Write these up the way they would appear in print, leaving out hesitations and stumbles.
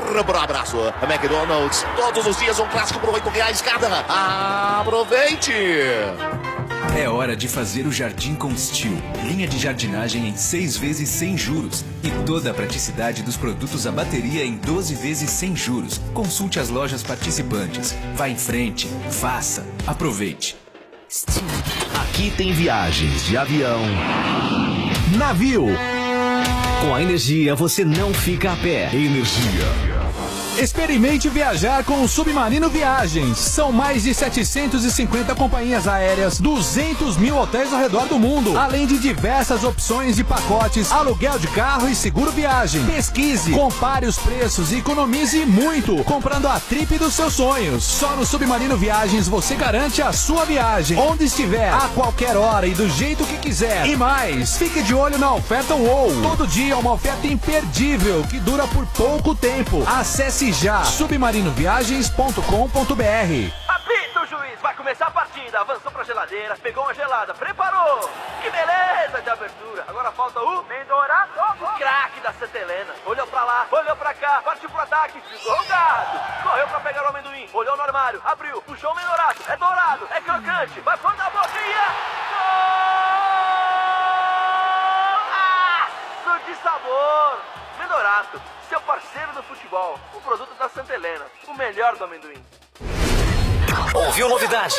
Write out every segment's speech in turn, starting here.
Abraço. McDonald's, todos os dias um clássico por R$8 cada. Aproveite! É hora de fazer o jardim com Steel. Linha de jardinagem em 6 vezes sem juros. E toda a praticidade dos produtos à bateria em 12 vezes sem juros. Consulte as lojas participantes. Vá em frente, faça, aproveite. Aqui tem viagens de avião, navio. Com a Energia você não fica a pé. Energia. Experimente viajar com o Submarino Viagens. São mais de 750 companhias aéreas, 200 mil hotéis ao redor do mundo, além de diversas opções de pacotes, aluguel de carro e seguro viagem. Pesquise, compare os preços e economize muito, comprando a trip dos seus sonhos. Só no Submarino Viagens você garante a sua viagem, onde estiver, a qualquer hora e do jeito que quiser. E mais, fique de olho na oferta UOL. Todo dia uma oferta imperdível que dura por pouco tempo. Acesse já submarinoviagens.com.br. Apita o juiz, vai começar a partida. Avançou pra geladeira, pegou uma gelada, preparou. Que beleza de abertura. Agora falta o Mendorato, o craque da Santa Helena. Olhou pra lá, olhou pra cá, partiu pro ataque, ficou o gato. Correu pra pegar o amendoim, olhou no armário, abriu, puxou o Mendorato. É dourado, é crocante, vai pôr na boquinha. Golaço de sabor. Mendorato, seu parceiro do futebol, um produto da Santa Helena, o melhor do amendoim. Ouviu novidade?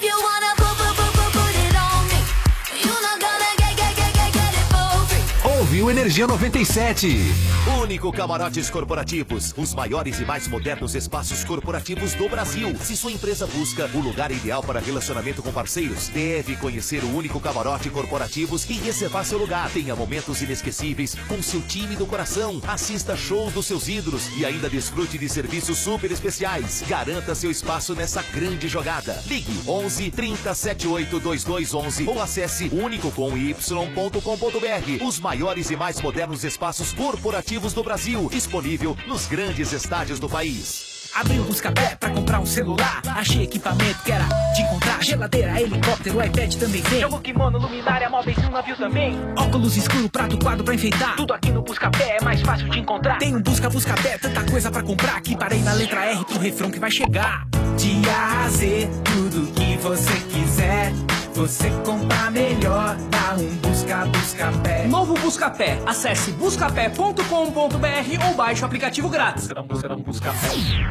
Ouviu Energia 97. Único Camarotes Corporativos, os maiores e mais modernos espaços corporativos do Brasil. Se sua empresa busca o lugar ideal para relacionamento com parceiros, deve conhecer o Único Camarote Corporativos e reservar seu lugar. Tenha momentos inesquecíveis com seu time do coração. Assista shows dos seus ídolos e ainda desfrute de serviços super especiais. Garanta seu espaço nessa grande jogada. Ligue 11 30 78 2211 ou acesse unicocomy.com.br. Os maiores e mais modernos espaços corporativos do Brasil, disponível nos grandes estádios do país. Abri o Buscapé pra comprar um celular. Achei equipamento que era de encontrar. Geladeira, helicóptero, iPad também vem. Jogo, kimono, luminária, móveis e um navio também. Óculos escuro, prato, quadro pra enfeitar. Tudo aqui no Buscapé é mais fácil de encontrar. Tem um Buscapé, tanta coisa pra comprar. Que parei na letra R pro refrão que vai chegar. De A a Z, tudo que você quiser. Você compra melhor, dá um Buscapé. Novo Buscapé. Acesse buscapé.com.br ou baixe o aplicativo grátis. Buscapé.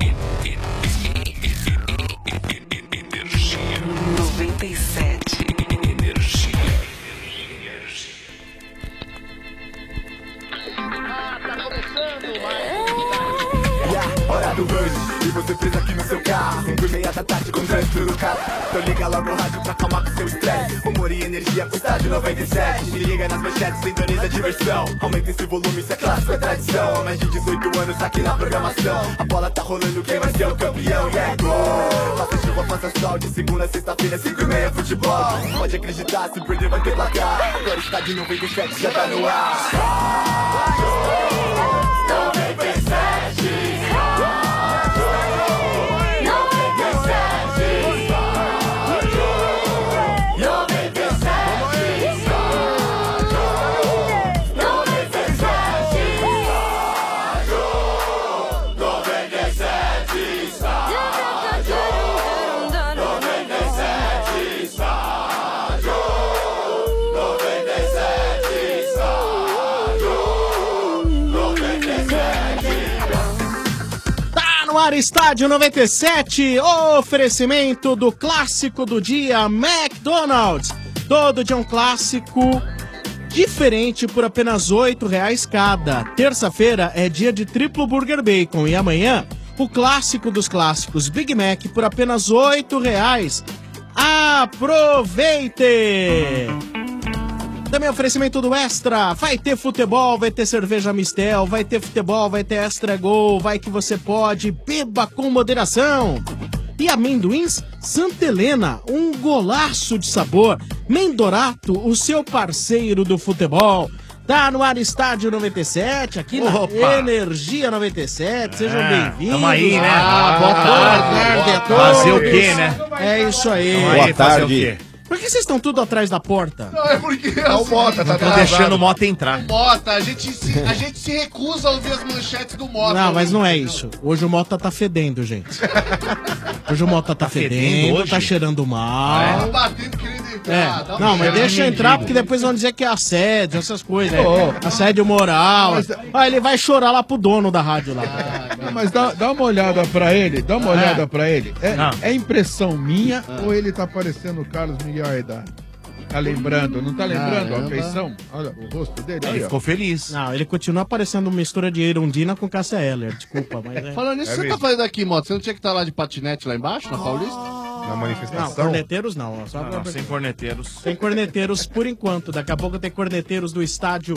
Energia 97. Energia. Tá começando mais. Hora do rush, e você presa aqui no seu carro. 5:30 da tarde com trânsito no carro. Então liga logo o rádio pra acalmar com seu estresse. Humor e energia pro estádio 97. Se liga nas manchetes, sintoniza a diversão. Aumenta esse volume, isso é clássico, é tradição. Há mais de 18 anos aqui na programação. A bola tá rolando, quem vai ser o campeão? E é gol! Faça chuva, faça sol, de segunda a sexta-feira, 5:30 futebol. Pode acreditar, se perder vai ter placar. Agora o estádio 97 já tá no ar. 97. No ar, Estádio 97, oferecimento do clássico do dia McDonald's. Todo dia um clássico diferente por apenas R$8 cada. Terça-feira é dia de triplo burger bacon e amanhã o clássico dos clássicos Big Mac por apenas R$8. Aproveite! Também oferecimento do Extra, vai ter futebol, vai ter cerveja Mistel, vai ter futebol, vai ter Extra Gol, vai que você pode, beba com moderação. E amendoins Santa Helena, um golaço de sabor. Mendorato, o seu parceiro do futebol. Tá no ar Estádio 97, aqui na Energia 97, sejam bem-vindos. Tamo aí, né? Boa tarde a todos. Fazer o quê, né? É isso aí. Boa tarde. Por que vocês estão tudo atrás da porta? Não, é porque É o Mota, tá Tô deixando o Mota entrar. Mota, a gente se recusa a ouvir as manchetes do Mota. Não, mas não é isso. Hoje o Mota tá fedendo, gente. Hoje o Mota tá fedendo, tá cheirando mal. Tá batendo querendo entrar. Dá um Não, mas cheiro. deixa entrar, porque depois vão dizer que é assédio, essas coisas. Assédio moral. Ah, ele vai chorar lá pro dono da rádio lá. Não, mas dá uma olhada pra ele, É impressão minha ou ele tá parecendo o Carlos Miguel Aidar? Tá lembrando, não tá lembrando a feição? Olha o rosto dele. Ele ficou feliz. Não, ele continua parecendo uma mistura de Erundina com Cássia Eller. Desculpa, mas Falando nisso, o que você tá fazendo aqui, Mota? Você não tinha que estar lá de patinete lá embaixo, na Paulista? Na Não, manifestação? corneteiros não. Só sem corneteiros. Sem corneteiros por enquanto. Daqui a pouco tem corneteiros do estádio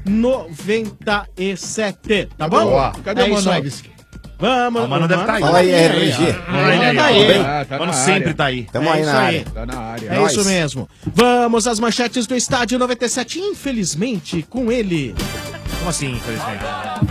97. Tá bom? Boa. Cadê o isso aí. Manovski? Vamos, O Mano deve estar aí. Fala aí, RG. Tá aí. Tá Mano na sempre área. tá aí. Tamo aí na área. Tá na área. É isso mesmo. Vamos às manchetes do estádio 97. Infelizmente, com ele. Como assim, infelizmente?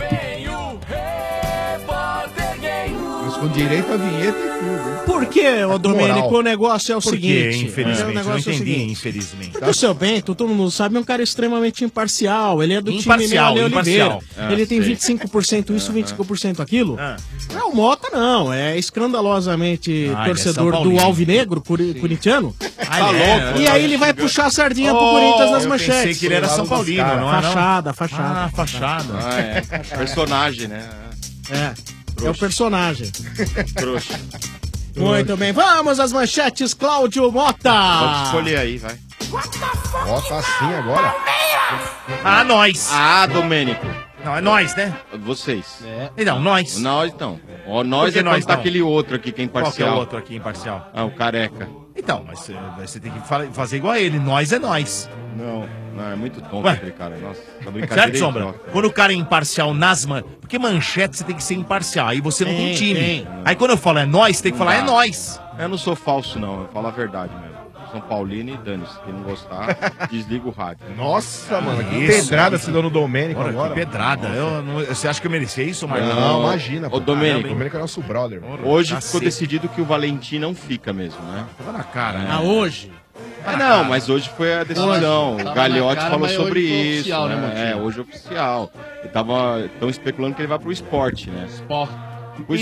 Mas com direito a vinheta e tudo. hein? Por que, ô Domênico, o negócio é o Por seguinte. quê, infelizmente? O Eu não negócio é o entendi, seguinte. infelizmente. Porque o seu Bento, todo mundo sabe, é um cara extremamente imparcial. Ele é do Imparcial, time Meia Oliveira. imparcial. Ele tem 25% isso, 25% aquilo. Não é o Mota, não. É escandalosamente ele é torcedor São do Paulino. Alvinegro, corintiano. Tá louco. E aí ele vai puxar a sardinha pro Corinthians nas manchetes. Pensei que ele era São Paulino, não é? Fachada, fachada. Ah, fachada. Personagem, né? É o personagem. Trouxa. Muito bem, vamos às manchetes, Cláudio Mota. Pode escolher aí, vai. Ó, tá assim agora. Ah, nós. Ah, Domênico. Não, é nós, né? Vocês. Não, nós. Nós, então. Ó, nós Por que é nós nós tá não? aquele outro aqui que é Qual que é imparcial. o outro aqui, imparcial? Ah, o careca. Então, mas você tem que fazer igual a ele. Nós é nós. Não, é muito tonto Ué? aquele cara. Nossa, tá brincadeira. Certo, Sombra? Quando o cara é imparcial nas porque manchete você tem que ser imparcial. Aí você não tem time. Aí quando eu falo é nós, você tem que falar é nós. Eu não sou falso, não. Eu falo a verdade mesmo. São Paulino e dane-se. Quem não gostar, desliga o rádio. Nossa, mano, que Isso, pedrada você deu no Domênico Ora, agora. que pedrada. Você acha que eu merecia isso, Marcão? Não, imagina. Ô, Domênico. O Domênico é nosso brother. Hoje Cacete. ficou decidido que o Valentim não fica mesmo, né? Tava na cara, né? Ah, hoje? Não, mas hoje foi a decisão. Hoje. O Galhote Tava na cara, falou mas sobre hoje foi isso. oficial, né, Né? Montinho? Hoje é oficial. Estão especulando que ele vai pro esporte, né? O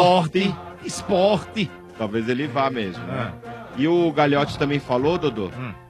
Esporte. Talvez ele vá mesmo, né? E o Galhote também falou, Dodô,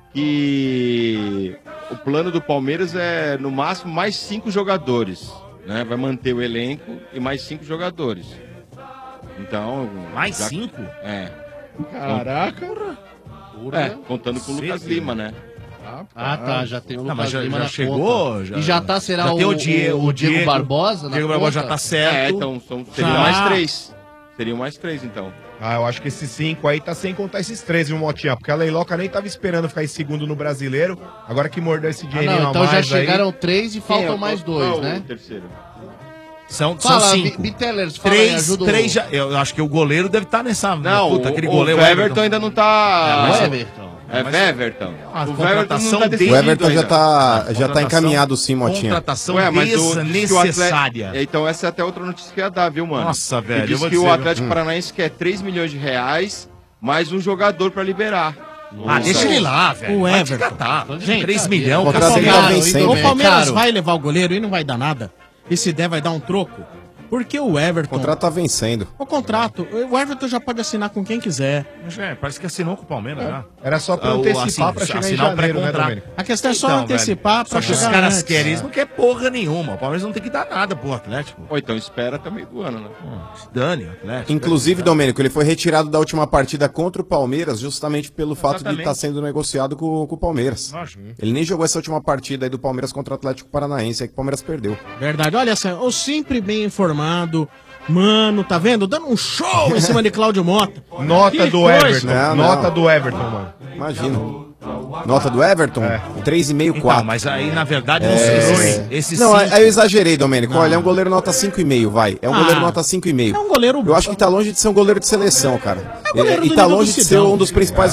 que o plano do Palmeiras é, no máximo, mais 5 jogadores. Né? Vai manter o elenco e mais 5 jogadores. Então... Mais 5? É. Caraca. Contando com o Lucas Lima, né? Ah, tá. Já tem o Lucas Mas Lima já na chegou? conta. E já tá, será já tem o Diego Barbosa? O Diego Barbosa já tá certo. Então seriam mais 3. Seriam mais 3, então. Ah, eu acho que esses 5 aí tá sem contar esses 3, viu, Motinha? Porque a Leiloca nem tava esperando ficar em segundo no Brasileiro. Agora que mordeu esse dinheirinho Não, então a já mais chegaram aí. 3 e faltam mais 2, né? O terceiro. São Fala, 5. Bitelers, fala aí, ajuda o- 3 já. Eu acho que o goleiro deve estar nessa. Não, puta, aquele o goleiro. Everton ainda não tá... É o Everton. É Everton. A O contratação Everton não tá dele- decidido O Everton já ainda. tá Contratação- encaminhado sim, Motinha. Contratação Ué, mas diz que o desnecessária. Atlético... Então essa é até outra notícia que ia dar, viu, mano? Nossa, velho, Que eu diz vou que dizer, o viu? Atlético Paranaense quer 3 milhões de reais mais um jogador pra liberar. Ah, deixa ele lá, velho. O Vai te Everton. catar. Gente, 3 milhões. o contrato dele tá vencendo. O Palmeiras Caro. vai levar o goleiro e não vai dar nada. E se der, vai dar um troco. Porque o O Everton... contrato tá vencendo. O contrato, o Everton já pode assinar com quem quiser. Parece que assinou com o Palmeiras, né? Era só pra antecipar pra chegar em assinar o janeiro, né, pré-contrato. Domênico? A questão é só Então, antecipar velho, pra só que os chegar caras antes. querem isso, não quer porra nenhuma. O Palmeiras não tem que dar nada pro Atlético. Ou então espera até meio do ano, né? Se dane, o Atlético. Inclusive, Domênico, ele foi retirado da última partida contra o Palmeiras justamente pelo fato de Exatamente. estar sendo negociado com o Palmeiras. Lógico. Ele nem jogou essa última partida aí do Palmeiras contra o Atlético Paranaense, aí que o Palmeiras perdeu. Verdade, olha só, eu sempre bem informado. Mano, tá vendo? Dando um show em cima de Cláudio Mota. Nota Que do coisa. Everton. Não, Nota não. do Everton, mano. Imagina. Nota do Everton? 3,5, 4. Então, mas aí, na verdade, esses Não, cinco- aí eu exagerei, Domênico. Olha, é um goleiro nota 5,5, vai. É um goleiro nota 5,5. É um goleiro... Eu acho que tá longe de ser um goleiro de seleção, cara. goleiro E do tá nível longe do de ser Sidão. um dos principais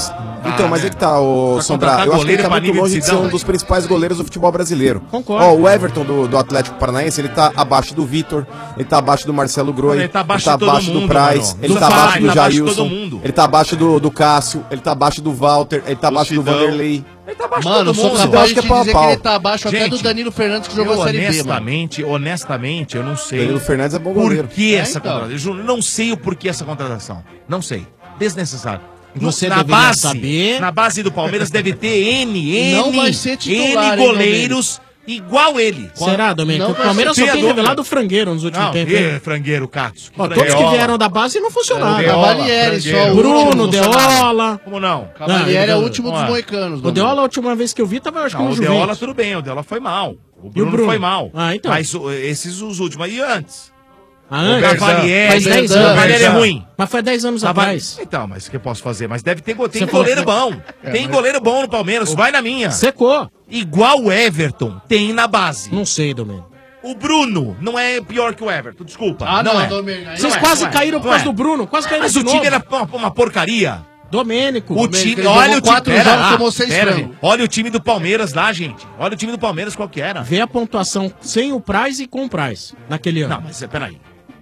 Então, mas é que tá, o Sombra. Eu acho que ele tá muito longe de ser um dos principais goleiros do futebol brasileiro. Concordo. Ó, o Everton do Atlético Paranaense, ele tá abaixo do Vitor, ele tá abaixo do Marcelo Groi, Ele tá abaixo ele tá de todo abaixo mundo, do Praz, mano. ele Do tá abaixo Fábio, do ele tá abaixo de todo Jailson, mundo. ele tá abaixo do Cássio, ele tá abaixo do Walter, ele tá abaixo do Vanderlei. Ele tá abaixo Mano, de sou todo mundo. capaz de acho que é pau a dizer pau. que ele tá abaixo até do Gente, Danilo Fernandes que jogou a Série B, mano. Honestamente, eu não sei. Danilo Fernandes é bom goleiro. Por que essa então. contratação? Eu não sei o porquê essa contratação. Não sei. Desnecessário. Você na deveria base, saber. Na base do Palmeiras deve ter Não vai ser titular, hein, goleiros igual ele. Será, Domênico? Não O Palmeiras só vai ser. tem revelado o frangueiro nos últimos Não, tempos. hein? frangueiro, Katsu. Ó, todos que vieram da base não funcionaram. Cavalieri, só o Bruno, último. Deola. Como não? Cavalieri é o Não, último dos Ué. moicanos. O Deola, a última vez que eu vi, tava acho que Não, no o Deola Juventus. tudo bem, o Deola foi mal. O E o Bruno, Bruno? foi mal. Ah, então. Mas esses os últimos. E antes? Antes? Cavalieri. Faz 10 O anos. Cavalieri é ruim. Mas foi 10 anos atrás. Então, mas o que eu posso fazer? Mas deve ter tem Você falou goleiro que- bom. Tem goleiro bom no Palmeiras. Vai na minha. Secou. Igual o Everton tem na base. Não sei, Domênico. O Bruno não é pior que o Everton, desculpa. Ah, não, é. Domênico, aí Vocês Não é, quase não é, caíram por não causa é. do Bruno. Quase caíram Mas de o time novo. era uma porcaria. Domênico. O time, ele olha jogou o time, 4 jogos, tomou 6 pera, frangos. olha o time do Palmeiras lá, gente. Olha o time do Palmeiras qual que era. Vê a pontuação sem o Price e com o Price naquele ano. Não, mas peraí.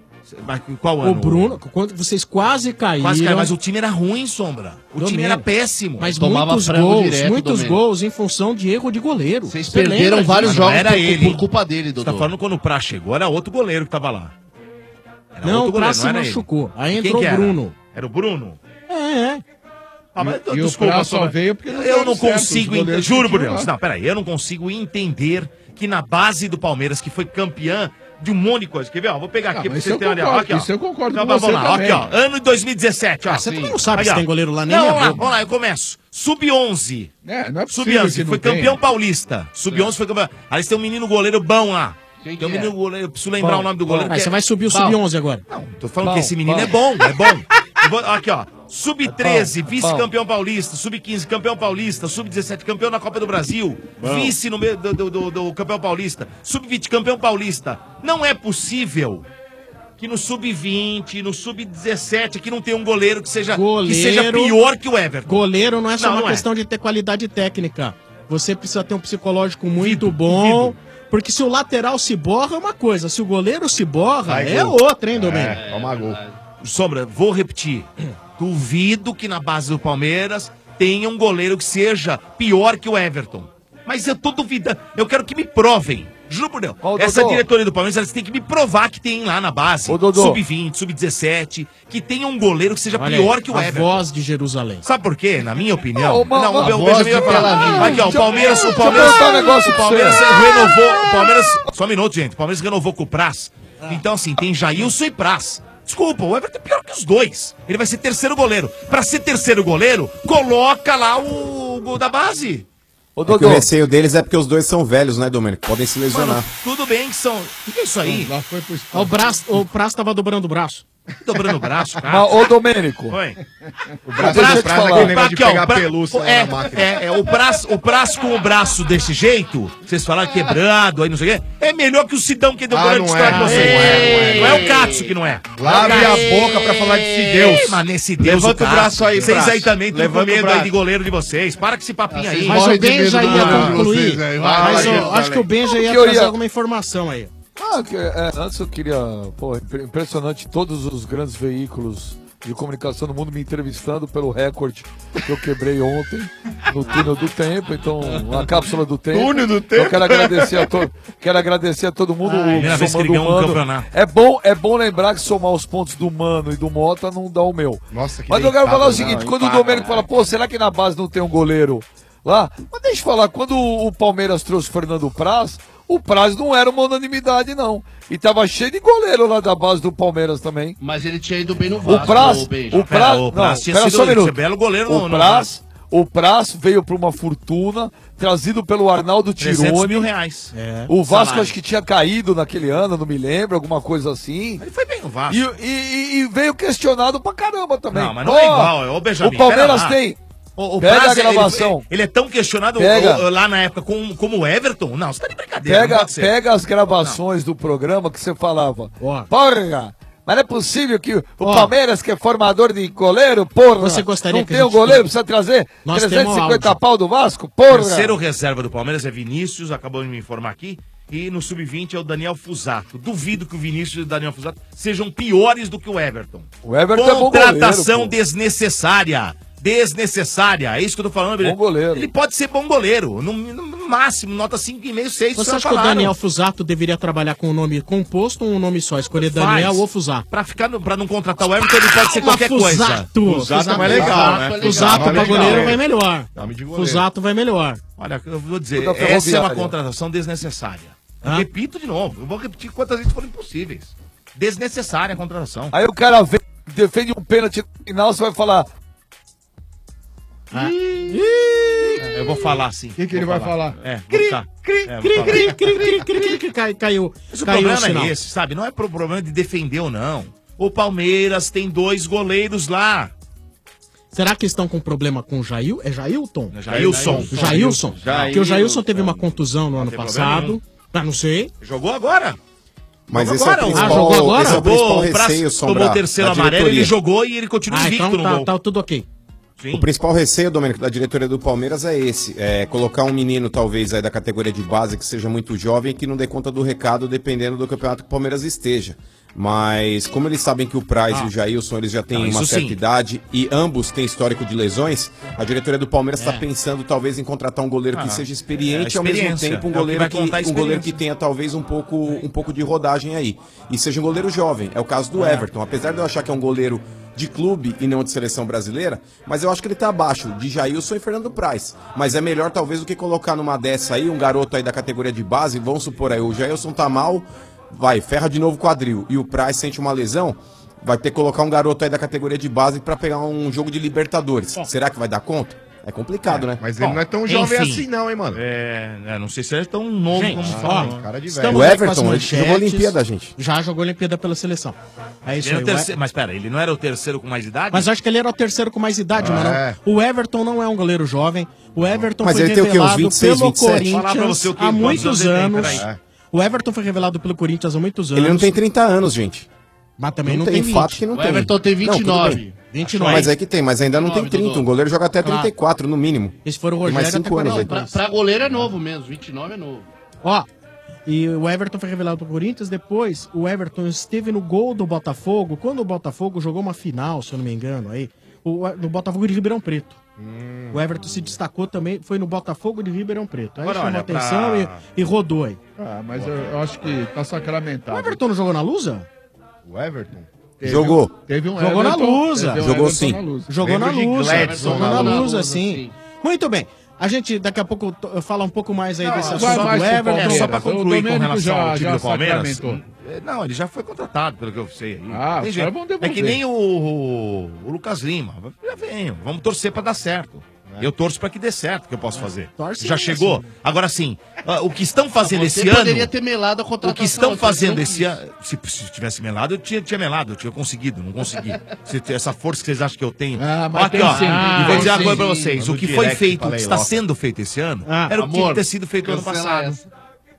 Mas qual ano? O Bruno, quando vocês quase caíram. Quase caiu, mas o time era ruim, Sombra. O time era péssimo. Mas Tomava muitos frango gols, direto, muitos Domênico. gols em função de erro de goleiro. Vocês Você lembra perderam disso? vários Mas não jogos era ele. por culpa dele, Você Dodô. tá falando quando o Pra chegou, era outro goleiro que tava lá. Era Não, outro o Pra goleiro, se era machucou. ele. Aí Quem entrou que o era? Bruno. Era o Bruno? É. Ah, mas, E o desculpa, Pra só Sombra. veio porque não Eu deram não certo, consigo, os goleiros juro que por tinham Deus. lá. Não, peraí, eu não consigo entender que na base do Palmeiras, que foi campeã de um monte de coisa. Quer ver? Ó, vou pegar aqui pra mas vocês isso terem eu uma ideia. concordo, Aqui, ó. isso eu concordo Não, com vamos você lá, também. aqui, ó. Ano de 2017, ó. Você também não sabe Aí, se ó. tem goleiro lá, nem Não, é vamos lá, bobo. vamos lá, eu começo. Sub-11. Não é possível Sub-11, que não foi tenha. campeão paulista. Sub-11 foi campeão. Aí eles têm um menino goleiro bom lá. Quem Tem um que é? menino goleiro, eu preciso lembrar o nome do goleiro. Aí que você é- vai subir o Bom. sub-11 agora. Não, tô falando Bom, que esse menino bom. é bom, é bom. Aqui, ó. Sub-13, vice-campeão paulista. Sub-15, campeão paulista. Sub-17, campeão na Copa do Brasil. Vice no meio do campeão paulista. Sub-20, campeão paulista. Não é possível que no Sub-20, no Sub-17, aqui não tem um goleiro que seja pior que o Everton. Goleiro não é só Não, uma não é. questão de ter qualidade técnica. Você precisa ter um psicológico muito bom. Porque se o lateral se borra é uma coisa, se o goleiro se borra Vai é gol. outra, hein, Domênico? Toma gol. Sombra, vou repetir. Duvido que na base do Palmeiras tenha um goleiro que seja pior que o Everton. Mas eu tô duvidando. Eu quero que me provem. Juro por Deus. Ô, Essa Dodô. diretoria do Palmeiras, eles têm que me provar que tem lá na base. Ô, Dodô. Sub-20, Sub-17. Que tenha um goleiro que seja Olha pior aí, que o a Everton. voz de Jerusalém. Sabe por quê? Na minha opinião. Ô, mas- não, a eu voz vejo de Tel Aviv. Aqui, ó, o Palmeiras. deixa eu perguntar um negócio O pra Palmeiras você. renovou. O Palmeiras. Só um minuto, gente. O Palmeiras renovou com o Praz. Então, assim, tem Jailson e Praz. Desculpa, o Everton é pior que os dois. Ele vai ser terceiro goleiro. Pra ser terceiro goleiro, coloca lá o gol da base. Ô, É que o Dodô, receio deles é porque os dois são velhos, né, Domênico? Podem se lesionar. Mano, tudo bem que são. O que é isso aí? Lá foi pro O Praz tava dobrando o braço. Dobrando o braço, cara. mas, ô Domênico, Oi. O braço- deixa eu te falar. aquele negócio de Aqui, ó, pegar o pra- pelúcia é, na máquina. o braço com o braço desse jeito, vocês falaram quebrado, aí não sei o quê, é melhor que o Sidão que deu Ah, goleiro não de destaque é, pra vocês. não é. Não é o Katsu que não é. Lave a boca pra falar de se Deus. Mas nesse Deus Levanta o Katsu. braço aí, Vocês braço. aí também estão com Levanta o medo aí braço. de goleiro de vocês. Para com esse papinho aí. Mas Morre o de Ben medo já do ia goleiro de concluir. vocês, velho. Mas Vai, eu acho que o Ben já ia que eu trazer ia- alguma informação aí. antes eu queria, pô, impressionante todos os grandes veículos de comunicação do mundo me entrevistando pelo recorde que eu quebrei ontem no túnel do tempo, então na cápsula do tempo. Túnel do tempo? Eu quero agradecer a todo mundo. Primeira vez que ele ganhou um Mano. campeonato. É bom lembrar que somar os pontos do Mano e do Mota não dá o meu. Nossa, que Mas eu quero deitado, falar o não, seguinte, quando empata, o Domênico fala, pô, será que na base não tem um goleiro lá? Mas deixa eu falar, quando o Palmeiras trouxe o Fernando Praz, o Praz não era uma unanimidade, não. E tava cheio de goleiro lá da base do Palmeiras também. Mas ele tinha ido bem no Vasco. O Praz, Benja. o Praz, o Praz não, tinha pera sido só um minuto. belo goleiro o no Praz, o Praz veio por uma fortuna, trazido pelo Arnaldo 300 Tironi. mil reais. O Vasco Salário. acho que tinha caído naquele ano, não me lembro, alguma coisa assim. Ele foi bem no Vasco. E veio questionado pra caramba também. Não, mas não é igual, ô Benjamin, O Palmeiras pera lá. tem. O Pega Praz, a gravação. Ele é tão questionado Pega. lá na época como o Everton. Não, você tá de brincadeira. não pode ser. Pega as gravações do programa que você falava. Ó. Porra! Mas não é possível que o Palmeiras, que é formador de goleiro, porra, Você gostaria não que tem um goleiro, precisa trazer Nós 350 pau do Vasco, porra. O terceiro reserva do Palmeiras é Vinícius, acabou de me informar aqui. E no sub-20 é o Daniel Fusato. Duvido que o Vinícius e o Daniel Fusato sejam piores do que o Everton. O Everton é bom Contratação goleiro, desnecessária. Desnecessária. É isso que eu tô falando. Bom goleiro. Ele pode ser bom goleiro. No máximo, nota 5,5, 6. Você acha que o Daniel Fusato deveria trabalhar com um nome composto ou um nome só? Escolher Daniel ou Fusato? Pra não contratar o Everton, ele pode ser qualquer coisa. Fusato é mais legal, né? Fusato pra goleiro vai melhor. Nome de goleiro. Fusato vai melhor. Olha, eu vou dizer, essa é uma contratação desnecessária. Repito de novo, eu vou repetir quantas vezes forem possíveis. Desnecessária a contratação. Aí o cara vem, defende um pênalti no final, você vai falar... Eu vou falar assim. O que ele vai falar? Caiu. Mas o problema é esse, sabe? Não é problema de defender ou não. O Palmeiras tem 2 goleiros lá. Será que estão com problema com o Jail? É Jailton? Jailson. Jailson. Porque o Jailson teve uma contusão no ano passado. Não sei. Jogou agora. Mas esse agora? é o principal, jogou agora? esse é o principal receio, Sombra, tomou o terceiro da amarelo, diretoria. ele jogou e ele continua invicto então no gol. tá tudo ok. Sim. O principal receio, Domênico, da diretoria do Palmeiras é esse. É colocar um menino, talvez, aí da categoria de base, que seja muito jovem e que não dê conta do recado, dependendo do campeonato que o Palmeiras esteja. Mas, como eles sabem que o Praz e o Jailson, eles já têm uma certa idade e ambos têm histórico de lesões, a diretoria do Palmeiras está pensando, talvez, em contratar um goleiro que seja experiente, ao mesmo tempo um goleiro que tenha, talvez, um pouco de rodagem aí. E seja um goleiro jovem. É o caso do Everton. Apesar de eu achar que é um goleiro de clube e não de seleção brasileira, mas eu acho que ele tá abaixo de Jailson e Fernando Praz. Mas é melhor, talvez, do que colocar numa dessa aí, um garoto aí da categoria de base, vamos supor aí, o Jailson tá mal, ferra de novo o quadril, e o Praz sente uma lesão, vai ter que colocar um garoto aí da categoria de base pra pegar um jogo de Libertadores. Será que vai dar conta? É complicado, né? Mas ele não é tão jovem assim não, hein, mano? Não sei se ele é tão novo como fala. Cara de velho. O Everton, ele jogou a Olimpíada, gente. Já jogou a Olimpíada pela seleção. É isso aí. Mas pera, ele não era o terceiro com mais idade? Mas acho que ele era o terceiro com mais idade, mano. O Everton não é um goleiro jovem. O Everton Mas foi ele tem o quê? Uns revelado 26, pelo 27? Corinthians há muitos anos. O Everton foi revelado pelo Corinthians há muitos anos. Ele não tem 30 anos, gente. Mas também não tem 20. fato que não tem. O Everton tem 29. 29. Mas é que tem, mas ainda não tem 30. Um goleiro joga até 34, no mínimo. Esse for o Tem Rogério, mais até 5 anos aí. Pra goleiro é novo mesmo, 29 é novo. Ó, e o Everton foi revelado pro Corinthians. Depois, o Everton esteve no gol do Botafogo. Quando o Botafogo jogou uma final, se eu não me engano, aí, no Botafogo de Ribeirão Preto. O Everton se destacou também, foi no Botafogo de Ribeirão Preto. Aí Agora, chamou olha, atenção e rodou aí. Mas eu acho que tá sacramentado. O Everton não jogou na Lusa? O Everton? Jogou. Teve um Jogou na Everton, Lusa. teve um Jogou Everton sim. na Lusa. Jogou na Lembro de Lusa. Gladson Jogou na na Lusa, Lusa, sim. sim. Muito bem. A gente daqui a pouco fala um pouco mais aí desse vai assunto mais do pro Everton. Palmeiras. Só pra concluir O com Domênico relação ao time já do Palmeiras. sacramentou. Não, ele já foi contratado, pelo que eu sei aí. Ah, Tem os jeito. caras vão devolver. É que nem o Lucas Lima. Já venho. Vamos torcer pra dar certo. Eu torço pra que dê certo, o que eu posso fazer. Torce Já mesmo. chegou? Agora sim, o que estão fazendo Você esse ano... poderia ter melado a contratação. O que estão você fazendo não esse quis. ano... Se tivesse melado, eu tinha melado. Eu tinha conseguido, não consegui. Essa força que vocês acham que eu tenho... mas aqui, tem ó. sim. E vou dizer uma sim, coisa pra sim. vocês. No O que foi direct, feito, o falei que está logo. sendo feito esse ano, era o que tinha que ter sido feito ano cancela passado. essa.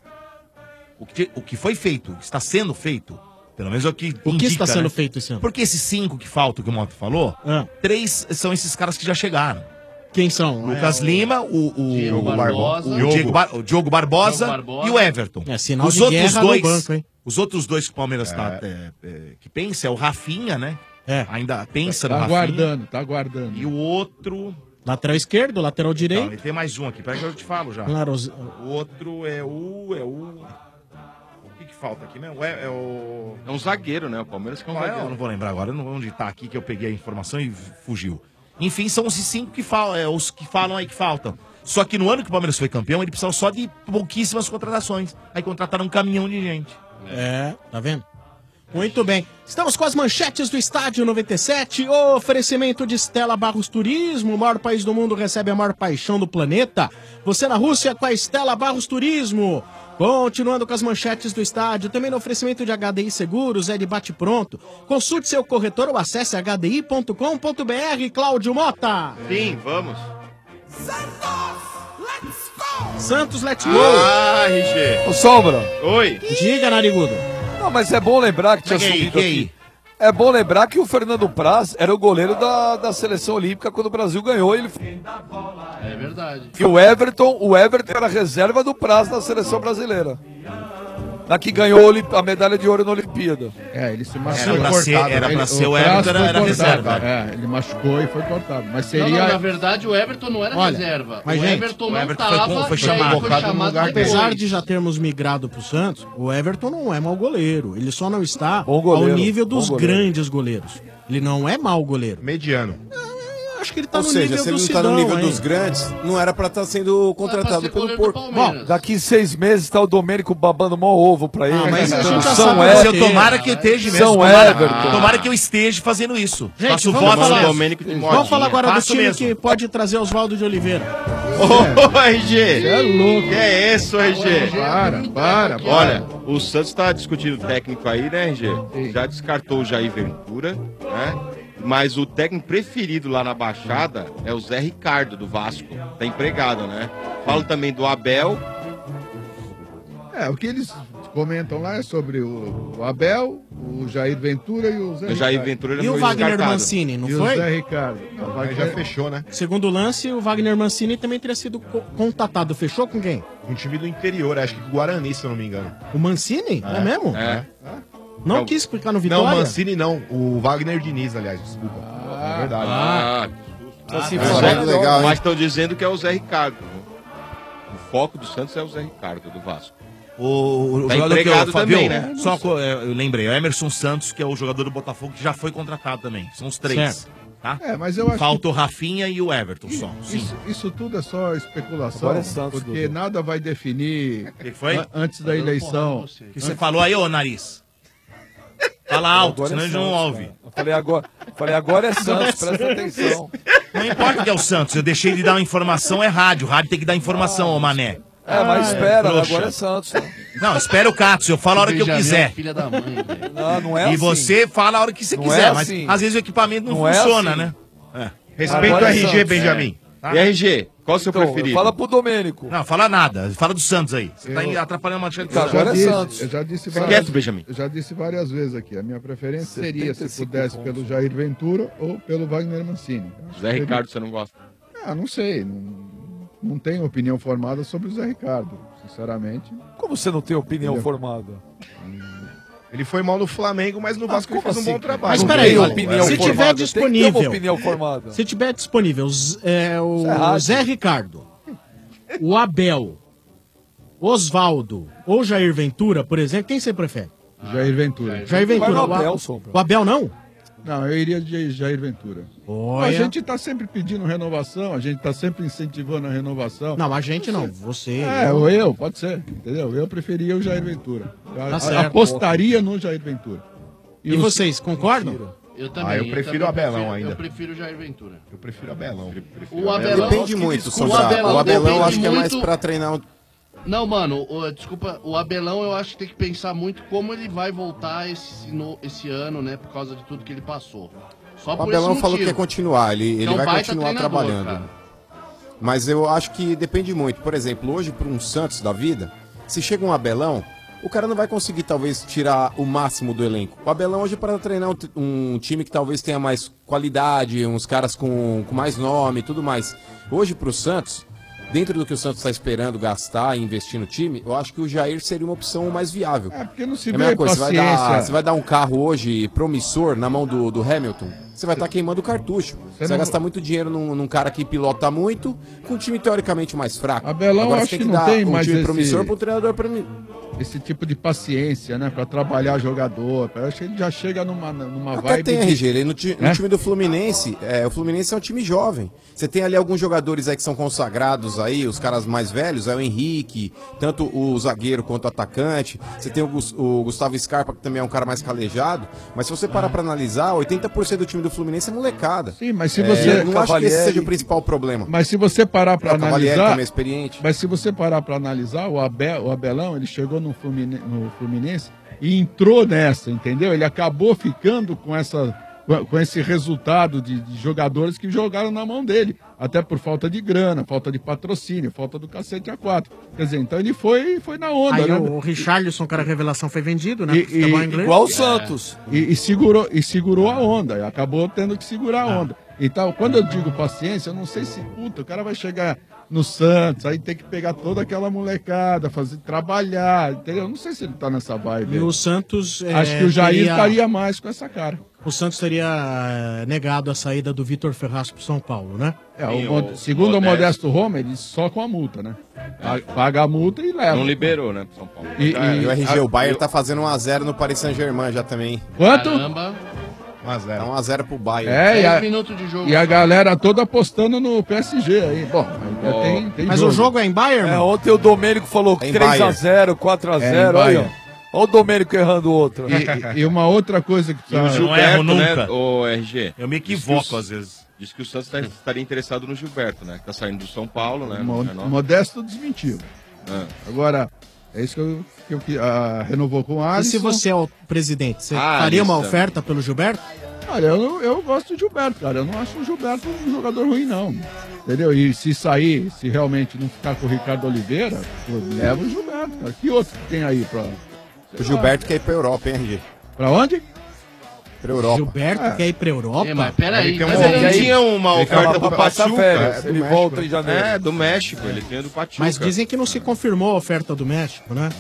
O que foi feito, o que está sendo feito, pelo menos é o que O que indica, está sendo né? feito esse ano? Porque esses 5 que faltam, que o Moto falou, 3 são esses caras que já chegaram. Quem são? Lucas Lima, o Diogo Barbosa. o Diogo Barbosa Barbosa. e o Everton. É, sinal Os de outros guerra no dois, banco, hein? os outros dois que o Palmeiras que pensa é o Rafinha, né? Ainda pensa no Tá Rafinha. aguardando, tá aguardando. E o outro... Lateral esquerdo, lateral Não, direito. e tem mais um aqui, peraí que eu te falo já. Claro, O outro é o... O que falta aqui mesmo? É um zagueiro, né? O Palmeiras que é um zagueiro. Eu não vou lembrar agora, não onde tá aqui que eu peguei a informação e fugiu. Enfim, são os 5 que falam, os que falam aí que faltam. Só que no ano que o Palmeiras foi campeão, ele precisava só de pouquíssimas contratações. Aí contrataram um caminhão de gente. Tá vendo? Muito bem. Estamos com as manchetes do Estádio 97. O oferecimento de Stella Barros Turismo. O maior país do mundo recebe a maior paixão do planeta. Você na Rússia com a Stella Barros Turismo. Continuando com as manchetes do estádio, também no oferecimento de HDI Seguros, é de bate-pronto. Consulte seu corretor ou acesse hdi.com.br. Cláudio Mota. Sim, vamos. Santos, let's go. Ô, Sombra. Oi. Diga, Narigudo. Não, mas é bom lembrar que tinha E aí, subido e aí? aqui. É bom lembrar que o Fernando Praz era o goleiro da seleção olímpica quando o Brasil ganhou. Ele... É verdade. E o Everton era reserva do Praz na seleção brasileira. Na que ganhou a medalha de ouro na Olimpíada. Ele se machucou. Era pra ser o Everton, era reserva. Ele machucou e foi cortado. Mas seria... Não, na verdade o Everton não era reserva. Mas, o gente, Everton o não Everton tava, foi chamado. Apesar depois. de já termos migrado pro Santos, o Everton não é mau goleiro. Ele só não está goleiro, ao nível dos bom goleiro. grandes goleiros. Ele não é mau goleiro. Mediano. Acho que ele tá Ou no seja, nível se ele do não tá no Sidão, nível hein? dos grandes, não era pra estar sendo contratado pelo Porto. Bom, daqui 6 meses tá o Domênico babando mó ovo pra ele. Mas a São gente já sabe, mas eu tomara que eu esteja mesmo. São Everton. Tomara que eu esteja fazendo isso. Gente, Faço vamos votos falar- do Domênico de Vamos falar agora do Faço time mesmo. que pode trazer Oswaldo de Oliveira. Ô, RG! Você é louco. Que é isso, RG? Para. Olha, o Santos tá discutindo técnico aí, né, RG? Já descartou o Jair Ventura, né? Mas o técnico preferido lá na Baixada é o Zé Ricardo, do Vasco. Tá empregado, né? Falo também do Abel. O que eles comentam lá é sobre o Abel, o Jair Ventura e o Zé O Jair Ricardo. Ventura E o Wagner Mancini, não e foi? o Zé Ricardo. O Wagner já fechou, né? Segundo lance, o Wagner Mancini também teria sido contatado. Fechou com quem? Um time do interior, acho que o Guarani, se eu não me engano. O Mancini? É mesmo? É. Não quis explicar no Vitória? Não, o Mancini não. O Wagner Diniz, aliás, desculpa. É verdade. Mas estão dizendo que é o Zé Ricardo. O foco do Santos é o Zé Ricardo, do Vasco. O Tá jogador que empregado Fabio, também, né? Só eu lembrei, o Emerson Santos, que é o jogador do Botafogo, que já foi contratado também. São os 3. Certo. Tá? Mas eu acho Falta o Rafinha e o Everton só. Sim. Isso tudo é só especulação, Agora é Santos, porque Dudu. nada vai definir Que foi? Antes da eleição. O que você falou aí, ô nariz? Fala alto, senão a gente não ouve. Eu falei, agora é Santos, presta atenção. Não importa que é o Santos, eu deixei de dar uma informação, é rádio. Rádio tem que dar informação, ô mané. Mas espera, trouxa. agora é Santos. Não, espera o Katsu, eu falo a hora que eu Benjamin é quiser. filha da mãe, velho. Não é E assim. você fala a hora que você Não quiser, é mas assim. às vezes o equipamento não, Não é funciona, assim. né? Respeita o RG, Benjamin. Tá? E RG, qual o seu Então, preferido? fala pro Domênico. Não, fala nada. Fala do Santos aí. Você tá atrapalhando a manchete do Agora Santos. é Santos. Eu já disse Fica várias, quieto, Benjamin. eu já disse várias vezes aqui. A minha preferência seria, se 75 pudesse, pontos. pelo Jair Ventura ou pelo Wagner Mancini. Eu acho que Zé seria- Ricardo, você não gosta? Não sei. Não tenho opinião formada sobre o Zé Ricardo, sinceramente. Como você não tem opinião Entendeu? formada? Ele foi mal no Flamengo, mas no Vasco ele fez um bom trabalho. Mas Não peraí, tem olha, opinião se formada, tiver tem que ter disponível, uma opinião formada. se tiver disponível o rádio. Zé Ricardo, o Abel, Oswaldo ou Jair Ventura, por exemplo, quem você prefere? Jair Ventura. Jair Ventura. Vai no Abel, Sombra. O Abel não? Não, eu iria de Jair Ventura. Olha. A gente está sempre pedindo renovação, a gente está sempre incentivando a renovação. Não, a gente não. Você. Ou eu, pode ser, entendeu? Eu preferia o Jair Ventura. Tá certo. Apostaria no Jair Ventura. E vocês, concordam? Eu também. eu prefiro o Abelão ainda. Eu prefiro o Jair Ventura. Eu prefiro Abelão. O Abelão... Depende muito, O Sombra. Abelão O Abelão eu acho que é mais muito- pra treinar o... Não, mano, desculpa, o Abelão eu acho que tem que pensar muito como ele vai voltar esse ano, né? Por causa de tudo que ele passou. Só O por Abelão esse falou que motivo. quer continuar, ele É um vai baita continuar treinador, trabalhando. cara. Mas eu acho que depende muito. Por exemplo, hoje, para um Santos da vida, se chega um Abelão, o cara não vai conseguir, talvez, tirar o máximo do elenco. O Abelão hoje é para treinar um time que talvez tenha mais qualidade, uns caras com mais nome e tudo mais. Hoje, para o Santos, dentro do que o Santos está esperando gastar e investir no time, eu acho que o Jair seria uma opção mais viável. Porque não se É a vê mesma coisa, paciência. você vai dar um carro hoje promissor na mão do Hamilton, você vai estar queimando o cartucho. Você vai não- gastar muito dinheiro num cara que pilota muito, com um time teoricamente mais fraco. Abelão, Agora acho você que tem não dar tem um mais time esse- promissor para um treinador esse tipo de paciência, né? Pra trabalhar jogador. Eu acho que ele já chega numa Até vibe. tem, de- RG, ele no né? time do Fluminense, o Fluminense é um time jovem. Você tem ali alguns jogadores aí que são consagrados aí, os caras mais velhos, é o Henrique, tanto o zagueiro quanto o atacante. Você tem o Gustavo Scarpa, que também é um cara mais calejado. Mas se você parar pra analisar, 80% do time do Fluminense é molecada. Sim, mas se você. Eu não acho que esse seja o principal problema. Mas se você parar pra O Cavalieri analisar. também é experiente. Mas se você parar pra analisar, o Abelão, ele chegou no Fluminense e entrou nessa, entendeu? Ele acabou ficando com com esse resultado de jogadores que jogaram na mão dele. Até por falta de grana, falta de patrocínio, falta do cacete A4. Quer dizer, então ele foi na onda, Aí né? o Richarlison, cara, a revelação foi vendido, né? Igual o Santos. E segurou a onda, acabou tendo que segurar a onda. Então, quando eu digo paciência, eu não sei se, puta, o cara vai chegar no Santos, aí tem que pegar toda aquela molecada, trabalhar, entendeu? Eu não sei se ele tá nessa vibe. E o Santos... Acho que o Jair estaria mais com essa cara. O Santos teria negado a saída do Vitor Ferraz pro São Paulo, né? Segundo o Modesto Roma, ele só com a multa, né? Paga a multa e leva. Não liberou, né, pro São Paulo. E o RG, o Bayern tá fazendo 1x0 no Paris Saint-Germain já também. Quanto? Caramba. 1x0. 1x0 pro Bayern. 10 minutos de jogo. E a galera toda apostando no PSG aí. Bom, tem Mas jogo. o jogo é em Bayern, mano? Ontem o Domênico falou É em 3x0, 4x0, olha. Olha o Domênico errando outra. E uma outra coisa que E o Gilberto, né, o RG? Eu me equivoco às vezes. Diz que o Santos estaria interessado no Gilberto, né? Que tá saindo do São Paulo, né? Modesto desmentiu. Agora, é isso que eu renovou com o E Alisson. se você é o presidente, você faria uma oferta pelo Gilberto? Olha, eu gosto do Gilberto, cara. Eu não acho o Gilberto um jogador ruim, não. Entendeu? E se sair, se realmente não ficar com o Ricardo Oliveira, pô, leva o Gilberto, cara. Que outro que tem aí pra... O Gilberto quer ir pra Europa, hein, RG? Pra onde? Pra Europa. Gilberto quer ir pra Europa? Mas peraí. Mas ele tinha uma oferta do Pachuca. Ele volta em janeiro. É, do México. Ele tinha do Pachuca. Mas dizem que não se confirmou a oferta do México, né?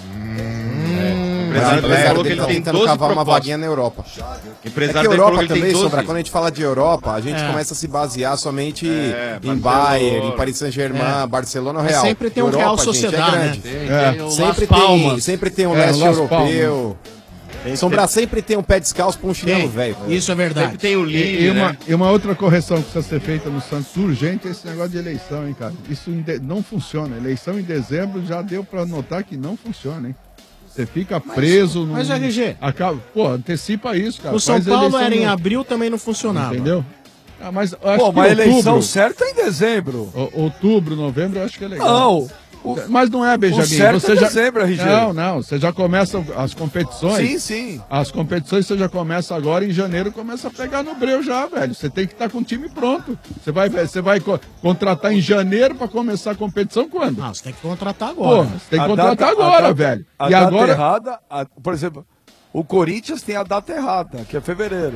O empresário falou que ele tá tentando cavar uma vaguinha na Europa. O empresário é que dele Europa falou que ele também, tem 12. Sobra, quando a gente fala de Europa, a gente começa a se basear somente em Bayern, em Paris Saint-Germain, Barcelona, Mas Real. sempre tem um Europa, Real gente, Sociedade, grande. né? Tem o Sempre Las Palmas. sempre tem um É, leste Las europeu. Sombra sempre tem um pé descalço pra um chinelo velho. Isso é verdade. Sempre tem o Lille, E uma outra correção que precisa ser feita no Santos urgente é esse negócio de eleição, hein, cara? Isso não funciona. Eleição em dezembro já deu pra notar que não funciona, hein? Você fica preso... Mas, RG... Pô, antecipa isso, cara. O São Faz Paulo eleição era em no- abril, também não funcionava. Entendeu? Mas acho Pô, que mas a eleição outubro- certa é em dezembro. Outubro, novembro, eu acho que é legal. Não. Mas não é, Benjamin. o certo você é já... dezembro, RG. Não. Você já começa as competições. Sim, sim. As competições você já começa agora, em janeiro começa a pegar no breu já, velho. Você tem que estar com o time pronto. Você vai contratar em janeiro pra começar a competição quando? Ah, você tem que contratar agora. Pô, você tem que contratar agora, velho. A E data agora... errada, por exemplo, o Corinthians tem a data errada, que é fevereiro.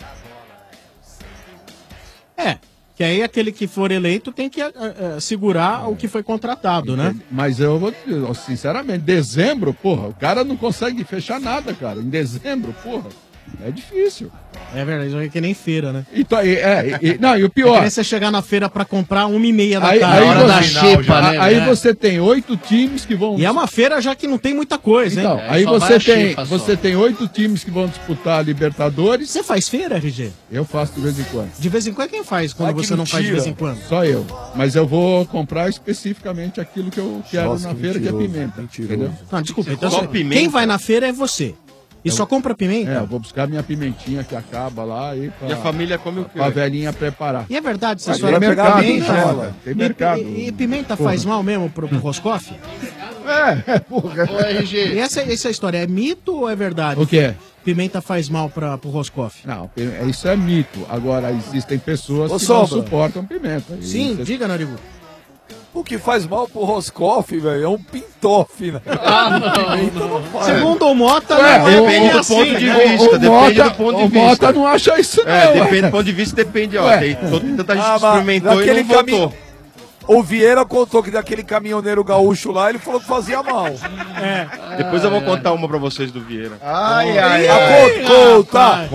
Que aí aquele que for eleito tem que segurar o que foi contratado, né? Mas eu vou dizer, sinceramente, dezembro, porra, o cara não consegue fechar nada, cara. Em dezembro, porra, é difícil. É verdade, isso é que nem feira, né? Então, não, e o pior... É que nem você chegar na feira pra comprar 1h30 da Aí, tarde. aí, hora você, da xepa, né? aí você tem 8 times que vão... E é uma feira já que não tem muita coisa, Então, hein? aí Só vai a xepa, você tem 8 times que vão disputar a Libertadores. Você faz feira, RG? Eu faço de vez em quando. De vez em quando quem faz quando você não faz de vez em quando? Só eu. Mas eu vou comprar especificamente aquilo que eu quero Nossa, na que feira, que é mentiroso, pimenta. mentiroso. Entendeu? Não, desculpa. Então, quem vai na feira é você. E só compra pimenta? É, eu vou buscar minha pimentinha que acaba lá e E a família come o quê? Pra velhinha preparar. E é verdade, você Mas só tem mercado, pimenta, Michela, tem mercado. E pimenta Porra. faz mal mesmo pro Roscoff? Porra. Ô, RG. E essa história é mito ou é verdade? O quê? Pimenta faz mal pro Roscoff? Não, isso é mito. Agora, existem pessoas Ô, que não Sombra. suportam pimenta. Sim, diga, Narigo. O que faz mal pro Roscoff, velho, é um pintoff, né? Pimenta não faz. Segundo o Mota, Ué, não é Depende bem do assim, ponto de né? vista, depende Mota- do ponto de o vista. Mota não acha isso, não. Depende do ponto de vista, depende, ó. Ué. Tem tanta gente Ah, que mas experimentou e daquele não votou. O Vieira contou que daquele caminhoneiro gaúcho lá, ele falou que fazia mal. Depois eu vou contar uma pra vocês do Vieira. Ai, Conta!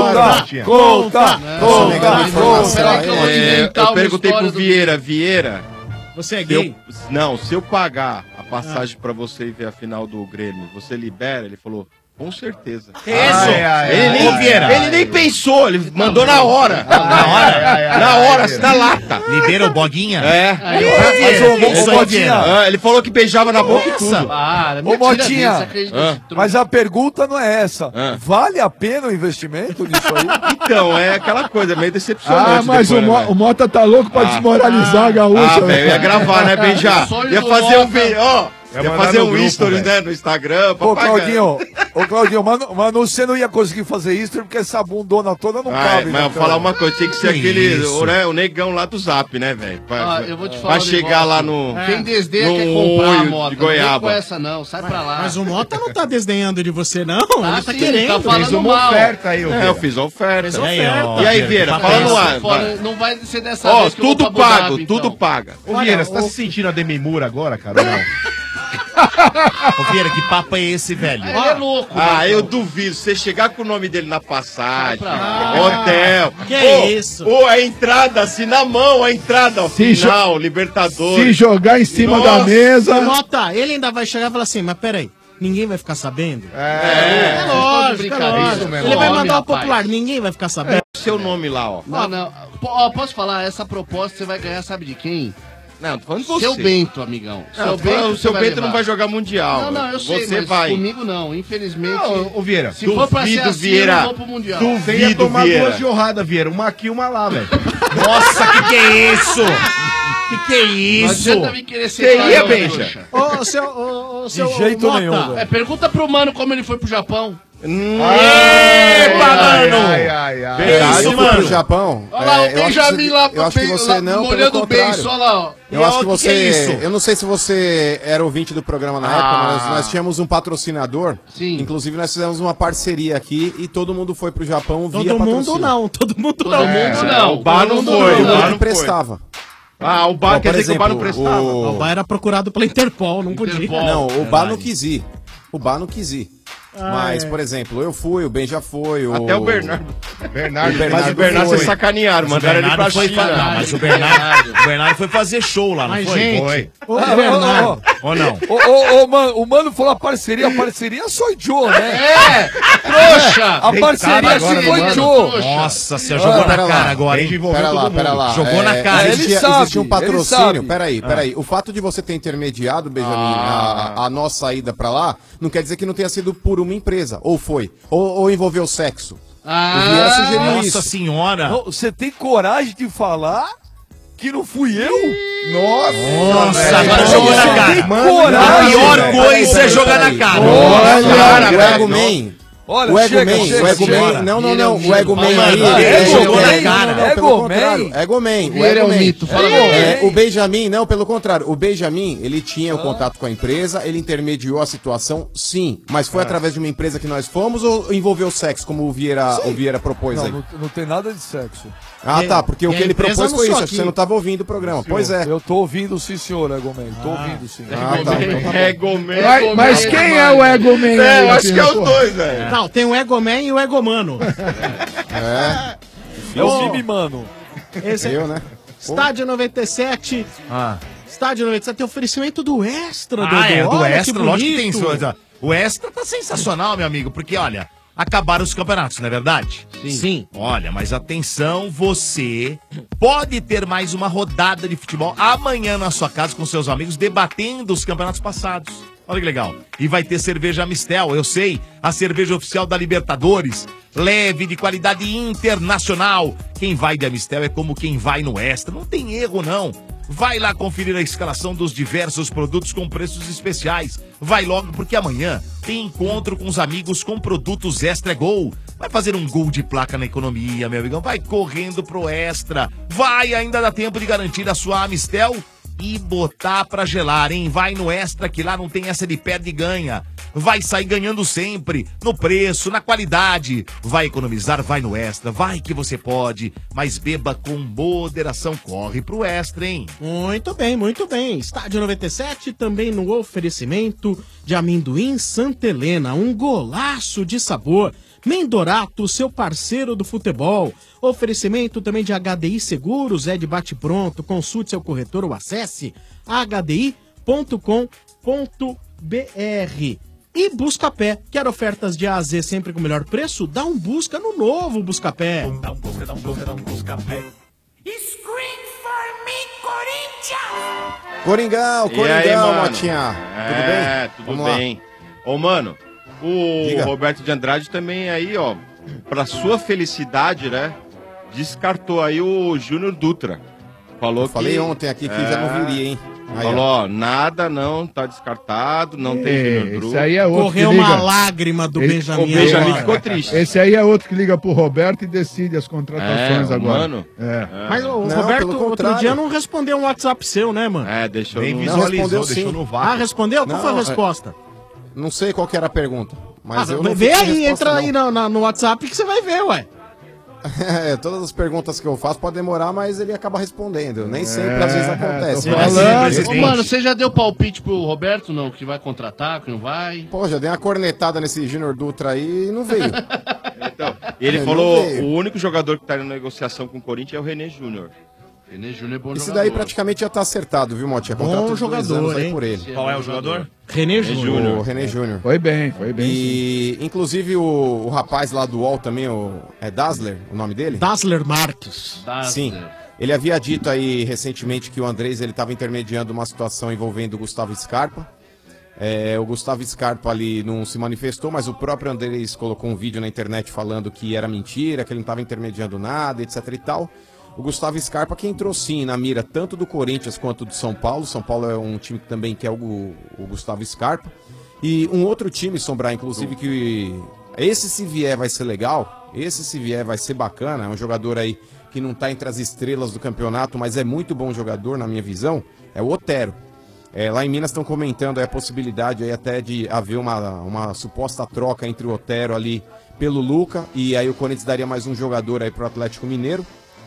Eu perguntei pro Vieira, Você é se eu- gay? não, se eu pagar a passagem pra você ir ver a final do Grêmio, você libera? Ele falou, com certeza. Ele nem pensou, ele mandou na hora. Na hora, assim, na lata. Libera o Boguinha? É. Ô, Motinha, Ele falou que beijava na boca e tudo. Para, Ô, Motinha, Ah. mas a pergunta não é essa. Vale a pena o investimento nisso aí? Então, é aquela coisa meio decepcionante. Ah, mas depois, né, o Mota tá louco pra desmoralizar a gaúcha. velho, eu ia gravar, né, beijar? Sonho Ia do fazer Mota. ó, Ia fazer um history, né, no Instagram. Ô, Claudinho, mas você não ia conseguir fazer history porque essa bundona toda não cabe. Mas eu vou falar uma coisa, tem que ser aquele, né, o negão lá do Zap, né, velho? Eu vou te falar Pra chegar lá no... Quem desdenha quer comprar a moto. de Goiaba. Não vem com essa não, sai pra lá. Mas o Mota não tá desdenhando de você, não. Ele tá sim, querendo. tá falando Fez uma mal. oferta aí, eu fiz a oferta. Fez oferta. E aí, Vieira, fala no ar. Não vai ser dessa Ó, vez que eu vou tudo pra Abu pago, Dhabi, tudo então. paga. Ô, Vieira, você tá se sentindo a Demi Moore agora, cara? Ou não? Ô, Vieira, que papo é esse, velho? Ele é louco. Eu duvido. Você chegar com o nome dele na passagem, lá. hotel. Que isso? Ou a entrada, assim, na mão, a entrada, ó, Se final, Libertadores. Se jogar em cima da mesa. Mota, ele ainda vai chegar e falar assim, mas peraí, ninguém vai ficar sabendo? É lógico, é lógico. isso mesmo. Ele vai Nome, mandar o rapaz. popular, ninguém vai ficar sabendo. Seu nome lá, ó. Não. Ó, posso falar? Essa proposta você vai ganhar, sabe de quem? Não, tô falando de você. Seu Bento, amigão. O seu Bento não vai jogar Mundial. Não, eu sei, Você mas vai. comigo não. Infelizmente, Ô, Vieira, se for pra ser duvido, assim, Vieira. eu não vou pro Mundial. você ia tomar duas jorradas, Vieira. Uma aqui e uma lá, velho. Nossa, que é isso? Que é Não isso? adianta me querer ser Você ia, clarão, Benja? trouxa. Ô, seu... De jeito Mota, nenhum, velho. Pergunta pro mano como ele foi pro Japão. Epa, mano! Verdade, isso, eu fui mano? pro Japão. Olha lá, o eu acho que Benjamin você- lá, eu acho que você não, pelo molhando o contrário. beiço, olha lá, ó. Eu acho que que você. é isso? Eu não sei se você era ouvinte do programa na época, mas nós tínhamos um patrocinador. Sim. Inclusive, nós fizemos uma parceria aqui e todo mundo foi pro Japão via Todo mundo patrocínio. não, todo mundo Todo não. mundo não. O bar não Todo foi, mundo o Todo bar mundo não que prestava. O bar Ó, quer por dizer que o bar não exemplo, prestava. O bar era procurado pela Interpol, não podia. Interpol. Não, o bar não Verdade. quis ir. O bar não quis ir. Mas, por exemplo, eu fui, o Ben já foi. Até o Bernardo. Bernardo, Mas o Bernardo foi. vocês sacanearam, Mas o mandaram ele pra Bernardo foi China. não, mas o Bernardo foi fazer show lá, não Mas, foi? gente, Foi. ô, Bernardo, Ou não? O mano falou a parceria sou Joe, né? Trouxa! A parceria agora, foi mano. Joe. Nossa, você jogou na pera lá. cara agora, Benja hein? envolveu todo mundo. Pera lá. Jogou na cara. ele sabe, Existia um ele patrocínio. sabe. Peraí. O fato de você ter intermediado, Benjamin, a nossa ida pra lá, não quer dizer que não tenha sido por uma empresa. Ou foi. Ou envolveu sexo. O Vieira sugeriu Nossa isso. senhora. Não, você tem coragem de falar que não fui eu? Nossa, agora velho. jogou na Você cara. tem A coragem, pior velho. coisa é jogar na cara. Olha, o velho. Ego Man. Olha, O Ego chega, Man, chega, o Ego chega. Man, não, o Ego Man Mano, aí, Ego jogou Man, na cara. pelo Ego contrário, Man. Ego Man, o Vieira é Ego um Man. mito, fala O Benjamin, não, pelo contrário, o Benjamin, ele tinha o contato com a empresa, ele intermediou a situação, sim, mas foi através de uma empresa que nós fomos ou envolveu sexo, como o Vieira propôs aí? Não tem nada de sexo. Ah, tá, porque o e que a ele empresa propôs não foi só isso, aqui. você não estava ouvindo o programa. Pois é. Eu tô ouvindo sim, senhor, Egoman. Tô ouvindo sim. Ah, tá, então tá bom. Ego Man. Mas quem é o Ego Man? É, eu aí, acho que é pô? os dois, velho. Não, tem o Ego Man e o Ego Mano. É o time, mano. Esse é Eu, né? Estádio 97. Estádio 97 tem oferecimento do Extra, Dodô. Ah, é, do Olha Extra, que lógico que tem. bonito. O Extra tá sensacional, meu amigo, porque, olha, acabaram os campeonatos, não é verdade? Sim. Olha, mas atenção, você pode ter mais uma rodada de futebol amanhã na sua casa com seus amigos, debatendo os campeonatos passados. Olha que legal. E vai ter cerveja Mistel, eu sei, a cerveja oficial da Libertadores, leve, de qualidade internacional. Quem vai de Mistel é como quem vai no Extra, não tem erro não. Vai lá conferir a escalação dos diversos produtos com preços especiais. Vai logo, porque amanhã tem encontro com os amigos com produtos Extra Gol. Vai fazer um gol de placa na economia, meu amigão. Vai correndo pro Extra. Vai, ainda dá tempo de garantir a sua Amistel e botar pra gelar, hein? Vai no Extra, que lá não tem essa de perde e ganha. Vai sair ganhando sempre, no preço, na qualidade. Vai economizar, vai no Extra, vai que você pode. Mas beba com moderação, corre pro Extra, hein? Muito bem, muito bem. Estádio 97 também no oferecimento de amendoim Santa Helena, um golaço de sabor. Mendorato, seu parceiro do futebol. Oferecimento também de HDI Seguros, é de bate-pronto. Consulte seu corretor ou acesse hdi.com.br. E Buscapé, quer ofertas de A a Z sempre com o melhor preço? Dá um busca no novo Buscapé. Dá um Buscapé. Scream for me, Corinthians! Coringão, E aí, Coringão, mano? Motinha. Tudo bem? É, tudo Vamos lá. bem. Ô, mano, o Diga. Roberto de Andrade também aí, ó, pra sua felicidade, né, descartou aí o Júnior Dutra. Falou Eu falei que... ontem aqui que já não viria, hein? Falou, ó, nada não tá descartado, não tem Júnior Drummond. Esse aí é outro Correu que liga. uma lágrima do Benjamin. O Benjamin agora. ficou triste. Esse aí é outro que liga pro Roberto e decide as contratações agora. Mano. Mas o Não, Roberto, pelo outro contrário. dia, não respondeu um WhatsApp seu, né, mano? Deixou Nem no... visualizou, sim. deixou no vácuo. Ah, respondeu? Qual foi a Não, resposta? Não sei qual que era a pergunta, mas eu não vê vi a aí, resposta, entra não. aí no WhatsApp que você vai ver, ué. Todas as perguntas que eu faço podem demorar, mas ele acaba respondendo. Nem sempre, às vezes, acontece. tô Mas- falando. Ô, mano, você já deu palpite pro Roberto, não? Que vai contratar, que não vai? Pô, já dei uma cornetada nesse Júnior Dutra aí e não veio. E ele Não falou, veio. o único jogador que tá em negociação com o Corinthians é o René Júnior. René Júnior é bom Esse jogador. daí praticamente já tá acertado, viu, Motinha? Bom Contrato de 2 jogador, anos aí hein? por ele. Qual é o jogador? René Júnior. O René Júnior. Foi bem. E, inclusive, o rapaz lá do UOL também, é Dassler, o nome dele? Dassler Marques. Sim. Ele havia dito aí recentemente que o Andrés ele estava intermediando uma situação envolvendo o Gustavo Scarpa. O Gustavo Scarpa ali não se manifestou, mas o próprio Andrés colocou um vídeo na internet falando que era mentira, que ele não estava intermediando nada, etc e tal. O Gustavo Scarpa que entrou sim na mira tanto do Corinthians quanto do São Paulo. São Paulo é um time que também quer o Gustavo Scarpa. E um outro time, Sombrar, inclusive, que esse se vier vai ser legal, esse se vier vai ser bacana, é um jogador aí que não está entre as estrelas do campeonato, mas é muito bom jogador, na minha visão, é o Otero. Lá em Minas estão comentando aí a possibilidade aí até de haver uma suposta troca entre o Otero ali pelo Luca, e aí o Corinthians daria mais um jogador aí pro Atlético Mineiro.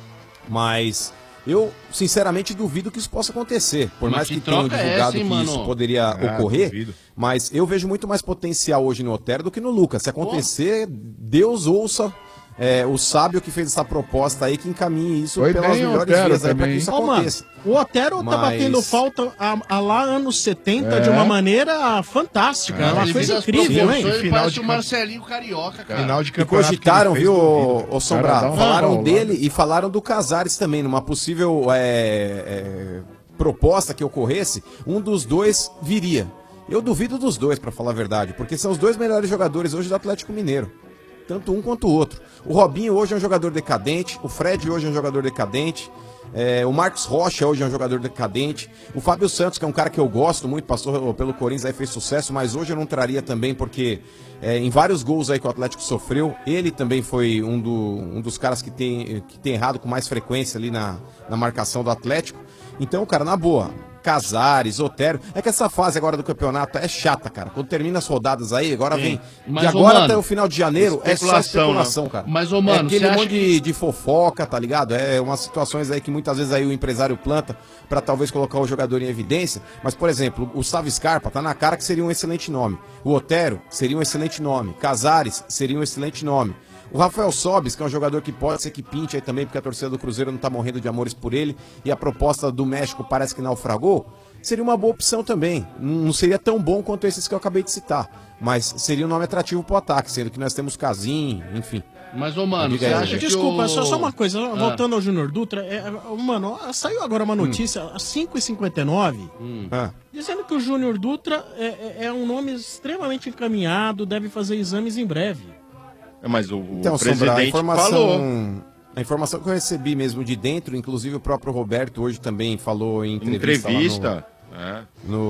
Mas eu, sinceramente, duvido que isso possa acontecer. Por Mas mais que que tenham troca é divulgado essa, hein, que mano? isso poderia ocorrer. Duvido. Mas eu vejo muito mais potencial hoje no Otero do que no Lucas. Se acontecer, Deus ouça o sábio que fez essa proposta aí, que encaminhe isso Foi pelas bem o melhores Otero vias aí pra que também. isso Ô, mano, aconteça. o Otero tá Mas- batendo falta há lá anos 70 de uma maneira fantástica. É uma Ele coisa fez as incrível, proporções, hein? ele Final parece de o campo. Marcelinho Carioca, cara. Final de E campeonato. cogitaram, que ele fez viu, duvido. ô Cara, dá Sombrar? uma Falaram paulada. dele e falaram do Casares também, numa possível proposta que ocorresse, um dos dois viria. Eu duvido dos dois, pra falar a verdade, porque são os dois melhores jogadores hoje do Atlético Mineiro. Tanto um quanto o outro. O Robinho hoje é um jogador decadente, o Fred hoje é um jogador decadente, o Marcos Rocha hoje é um jogador decadente, o Fábio Santos, que é um cara que eu gosto muito, passou pelo Corinthians aí, fez sucesso, mas hoje eu não traria também, porque em vários gols aí que o Atlético sofreu, ele também foi um dos caras que tem errado com mais frequência ali na marcação do Atlético. Então, cara, na boa, Casares, Otero. É que essa fase agora do campeonato é chata, cara. Quando termina as rodadas aí, agora Sim. vem. Mas, De ô, agora mano, até o final de janeiro é só especulação, né? cara. Mas, ô, mano, aquele você acha monte de fofoca, tá ligado? É umas situações aí que muitas vezes aí o empresário planta pra talvez colocar o jogador em evidência. Mas, por exemplo, o Gustavo Scarpa tá na cara que seria um excelente nome. O Otero seria um excelente nome. Casares seria um excelente nome. O Rafael Sobis, que é um jogador que pode ser que pinte aí também, porque a torcida do Cruzeiro não tá morrendo de amores por ele, e a proposta do México parece que naufragou, seria uma boa opção também. Não seria tão bom quanto esses que eu acabei de citar, mas seria um nome atrativo pro ataque, sendo que nós temos Casim, enfim. Mas, ô, mano, Diga você aí, acha que Desculpa, o... só uma coisa, voltando ao Júnior Dutra, mano, saiu agora uma notícia, às 5h59, dizendo que o Júnior Dutra é um nome extremamente encaminhado, deve fazer exames em breve. Mas o Então, Sombra, presidente falou. a informação que eu recebi mesmo de dentro, inclusive o próprio Roberto hoje também falou em entrevista. lá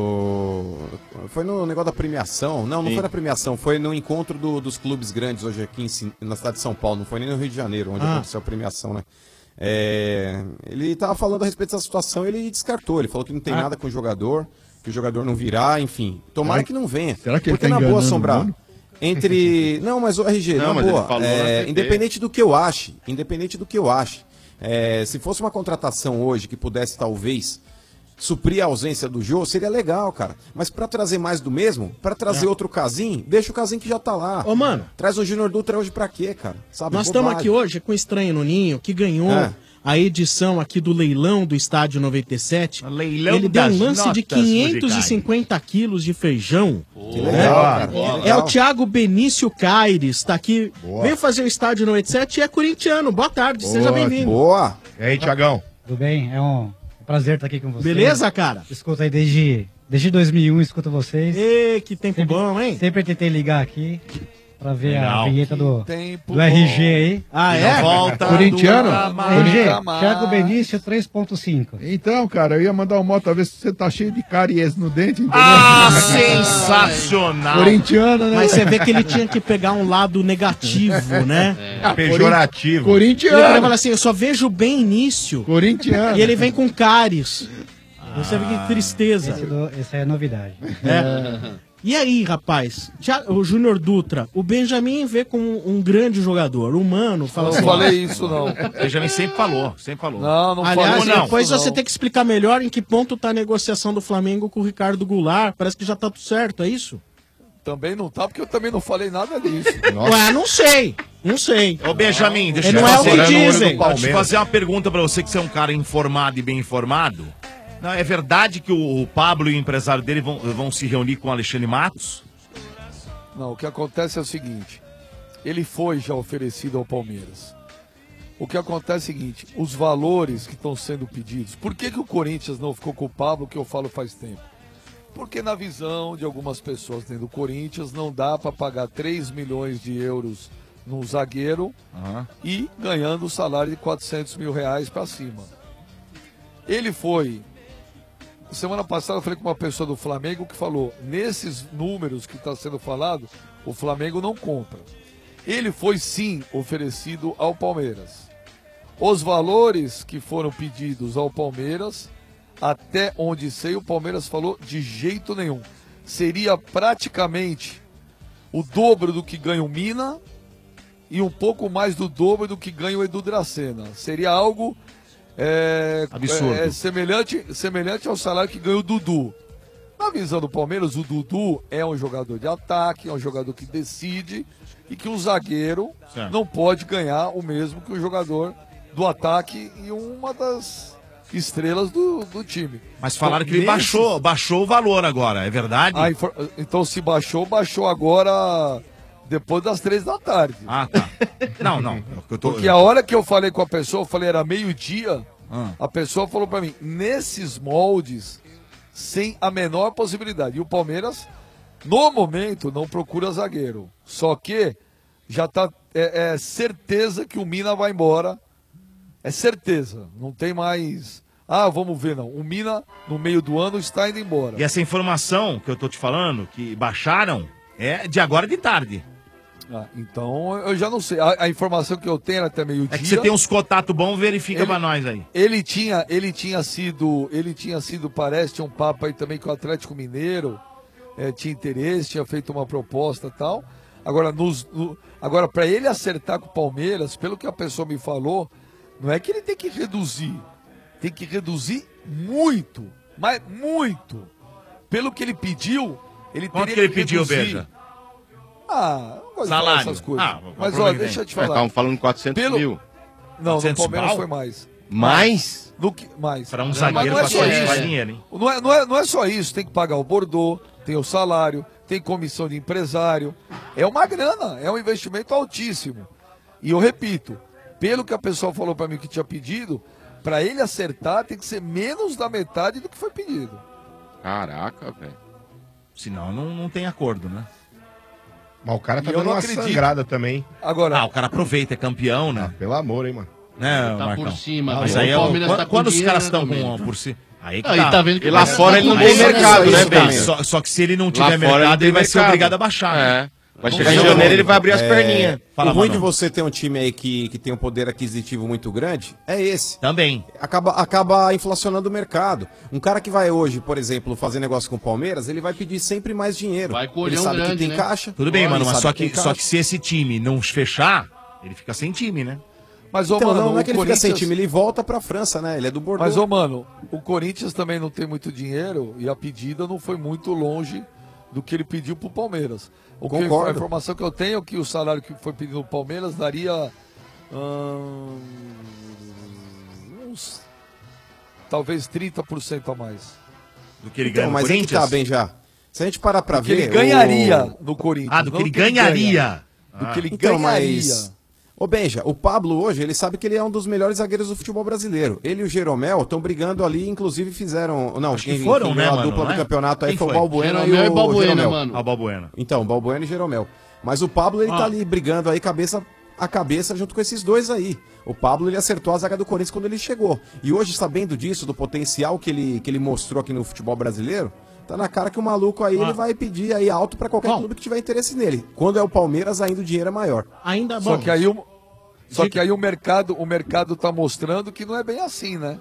foi no negócio da premiação. Não Sim. foi na premiação, foi no encontro dos clubes grandes hoje aqui na cidade de São Paulo, não foi nem no Rio de Janeiro, onde aconteceu a premiação, né? Ele tava falando a respeito dessa situação, ele descartou, ele falou que não tem nada com o jogador, que o jogador não virá, enfim. Tomara que não venha. Será que ele porque tá na boa, enganando, Sombrar, mano? Não, mas o RG, Não, na mas ele boa, falou na TV. independente do que eu ache, se fosse uma contratação hoje que pudesse talvez suprir a ausência do Jô, seria legal, cara. Mas pra trazer mais do mesmo, pra trazer outro Casim, deixa o Casim que já tá lá. Ô, mano. Traz o Júnior Dutra hoje pra quê, cara? Sabe? Nós estamos Bobagem. aqui hoje com o Estranho no Ninho, que ganhou a edição aqui do leilão do Estádio 97. Leilão Ele deu um das lance de notas 550 quilos de feijão. Que legal, cara. É o Thiago Benício Caires, tá aqui. Veio fazer o Estádio 97 e é corintiano. Boa tarde, seja bem-vindo. Boa. E aí, Thiagão? Tudo bem? É um prazer estar aqui com vocês. Beleza, cara? Escuto aí desde 2001, escuto vocês. Ê, que tempo bom, hein? Sempre tentei ligar aqui. pra ver Legal. a vinheta do Tempo RG aí. Ah, E é? não volta Corintiano? RG, Thiago Benício 3.5. Então, cara, eu ia mandar um moto a ver se você tá cheio de caries no dente, entendeu? Ah, sensacional. Corintiano, né? Mas você vê que ele tinha que pegar um lado negativo, né? Pejorativo. Corintiano. Ele fala assim, eu só vejo bem início. Corintiano. E ele vem com cáries. Você vê que tristeza. Essa é novidade. É. E aí, rapaz, o Júnior Dutra, o Benjamin vê como um grande jogador. O Mano fala Não assim... falei isso, não. O Benjamin sempre falou, sempre falou. Não Aliás, falou, não. depois Não. você tem que explicar melhor em que ponto tá a negociação do Flamengo com o Ricardo Goulart. Parece que já tá tudo certo, é isso? Também não tá, porque eu também não falei nada disso. Ué, não sei. Não sei. Ô, Benjamin, deixa Não é o que Deixa dizem. eu te fazer uma pergunta pra você, que você é um cara informado e bem informado. Não, é verdade que o Pablo e o empresário dele vão se reunir com o Alexandre Matos? Não, o que acontece é o seguinte, ele foi já oferecido ao Palmeiras. O que acontece é o seguinte, os valores que estão sendo pedidos, por que o Corinthians não ficou com o Pablo, que eu falo faz tempo? Porque na visão de algumas pessoas dentro do Corinthians, não dá para pagar 3 milhões de euros num zagueiro e ganhando o salário de 400 mil reais para cima. Ele foi... Semana passada eu falei com uma pessoa do Flamengo que falou, nesses números que está sendo falado, o Flamengo não compra. Ele foi sim oferecido ao Palmeiras. Os valores que foram pedidos ao Palmeiras, até onde sei, o Palmeiras falou de jeito nenhum. Seria praticamente o dobro do que ganha o Mina e um pouco mais do dobro do que ganha o Edu Dracena. Seria algo... absurdo. Semelhante ao salário que ganha o Dudu. Na visão do Palmeiras, o Dudu é um jogador de ataque, é um jogador que decide e que o zagueiro não pode ganhar o mesmo que o jogador do ataque e uma das estrelas do time. Mas falaram que ele baixou o valor agora, é verdade? Então se baixou agora depois das 3 da tarde. Ah, tá. Não. Porque a hora que eu falei com a pessoa, eu falei era meio-dia, a pessoa falou pra mim, nesses moldes, sem a menor possibilidade. E o Palmeiras, no momento, não procura zagueiro. Só que já tá certeza que o Mina vai embora. É certeza. Não tem mais... Ah, vamos ver, não. O Mina, no meio do ano, está indo embora. E essa informação que eu tô te falando, que baixaram, é de agora de tarde. Então, eu já não sei. A informação que eu tenho era até meio-dia. É que você tem uns contatos bons, verifica pra nós aí. Ele tinha sido, parece, tinha um papo aí também com o Atlético Mineiro, tinha interesse, tinha feito uma proposta e tal. Agora, para ele acertar com o Palmeiras, pelo que a pessoa me falou, não é que ele tem que reduzir. Tem que reduzir muito, mas muito. Pelo que ele pediu, ele Quanto teria que ele pediu, reduzir. Beja? Não gosto de falar Salário. essas coisas. Vamos Mas, aproveitar. deixa eu te falar. Estavam falando 400 mil. Não, no 400 Palmeiras pau? foi mais. Mais? Mais. Para um Mas zagueiro, não é só 400 isso. faz dinheiro, hein? Não é só isso. Tem que pagar o Bordeaux, tem o salário, tem comissão de empresário. É uma grana, é um investimento altíssimo. E eu repito, pelo que a pessoa falou para mim que tinha pedido, para ele acertar tem que ser menos da metade do que foi pedido. Caraca, velho. Senão não tem acordo, né? Mas o cara tá E eu dando não uma acredito. sangrada também. Agora, o cara aproveita, é campeão, né? Pelo amor, hein, mano. Né, Tá Marcão? por cima, Mas velho. aí O Palmeiras tá com quando os dinheiro, caras né, estão Domênico? por si... Aí que Aí tá vendo que E lá fora ele não tem mercado, né, Beja? Só que se ele não Lá tiver fora mercado, não tem ele vai ser mercado. obrigado a baixar. É. né? Vai chegar em janeiro, ele vai abrir as perninhas. O ruim de você ter um time aí que tem um poder aquisitivo muito grande é esse. Também. Acaba inflacionando o mercado. Um cara que vai hoje, por exemplo, fazer negócio com o Palmeiras, ele vai pedir sempre mais dinheiro. Vai com Ele olhão sabe que grande, tem né? caixa. Tudo bem, Ele mano, mas sabe tem só caixa. que se esse time não fechar, ele fica sem time, né? mas, ô, Então, mano, não é o que ele fica sem Corinthians- time, ele volta pra França, né? Ele é do Bordeaux. Mas, ô, mano, o Corinthians também não tem muito dinheiro e a pedida não foi muito longe do que ele pediu pro Palmeiras. Concordo. A informação que eu tenho é que o salário que foi pedido no Palmeiras daria uns talvez 30% a mais. Do que ele Então, ganha no mas aí que Corinthians? tá bem já. Se a gente parar pra Do que ver... ele ganharia no Corinthians. Ah, do que não ele ganharia. ganha. Do que ele Então, ganharia. mas... Ô Benja, o Pablo hoje, ele sabe que ele é um dos melhores zagueiros do futebol brasileiro. Ele e o Jeromel estão brigando ali, inclusive fizeram... Não, Acho que foram, né, a mano, dupla não do é? campeonato aí Quem foi o foi? Balbuena Jeromel e e o Balbuena, Jeromel. mano. Ah, o Balbuena. Então, Balbuena e Jeromel. Mas o Pablo, ele tá ali brigando aí cabeça a cabeça junto com esses dois aí. O Pablo, ele acertou a zaga do Corinthians quando ele chegou. E hoje, sabendo disso, do potencial que ele mostrou aqui no futebol brasileiro, tá na cara que o maluco aí, ele vai pedir aí alto pra qualquer clube que tiver interesse nele. Quando é o Palmeiras, ainda o dinheiro é maior. Ainda Só que aí o mercado tá mostrando que não é bem assim, né?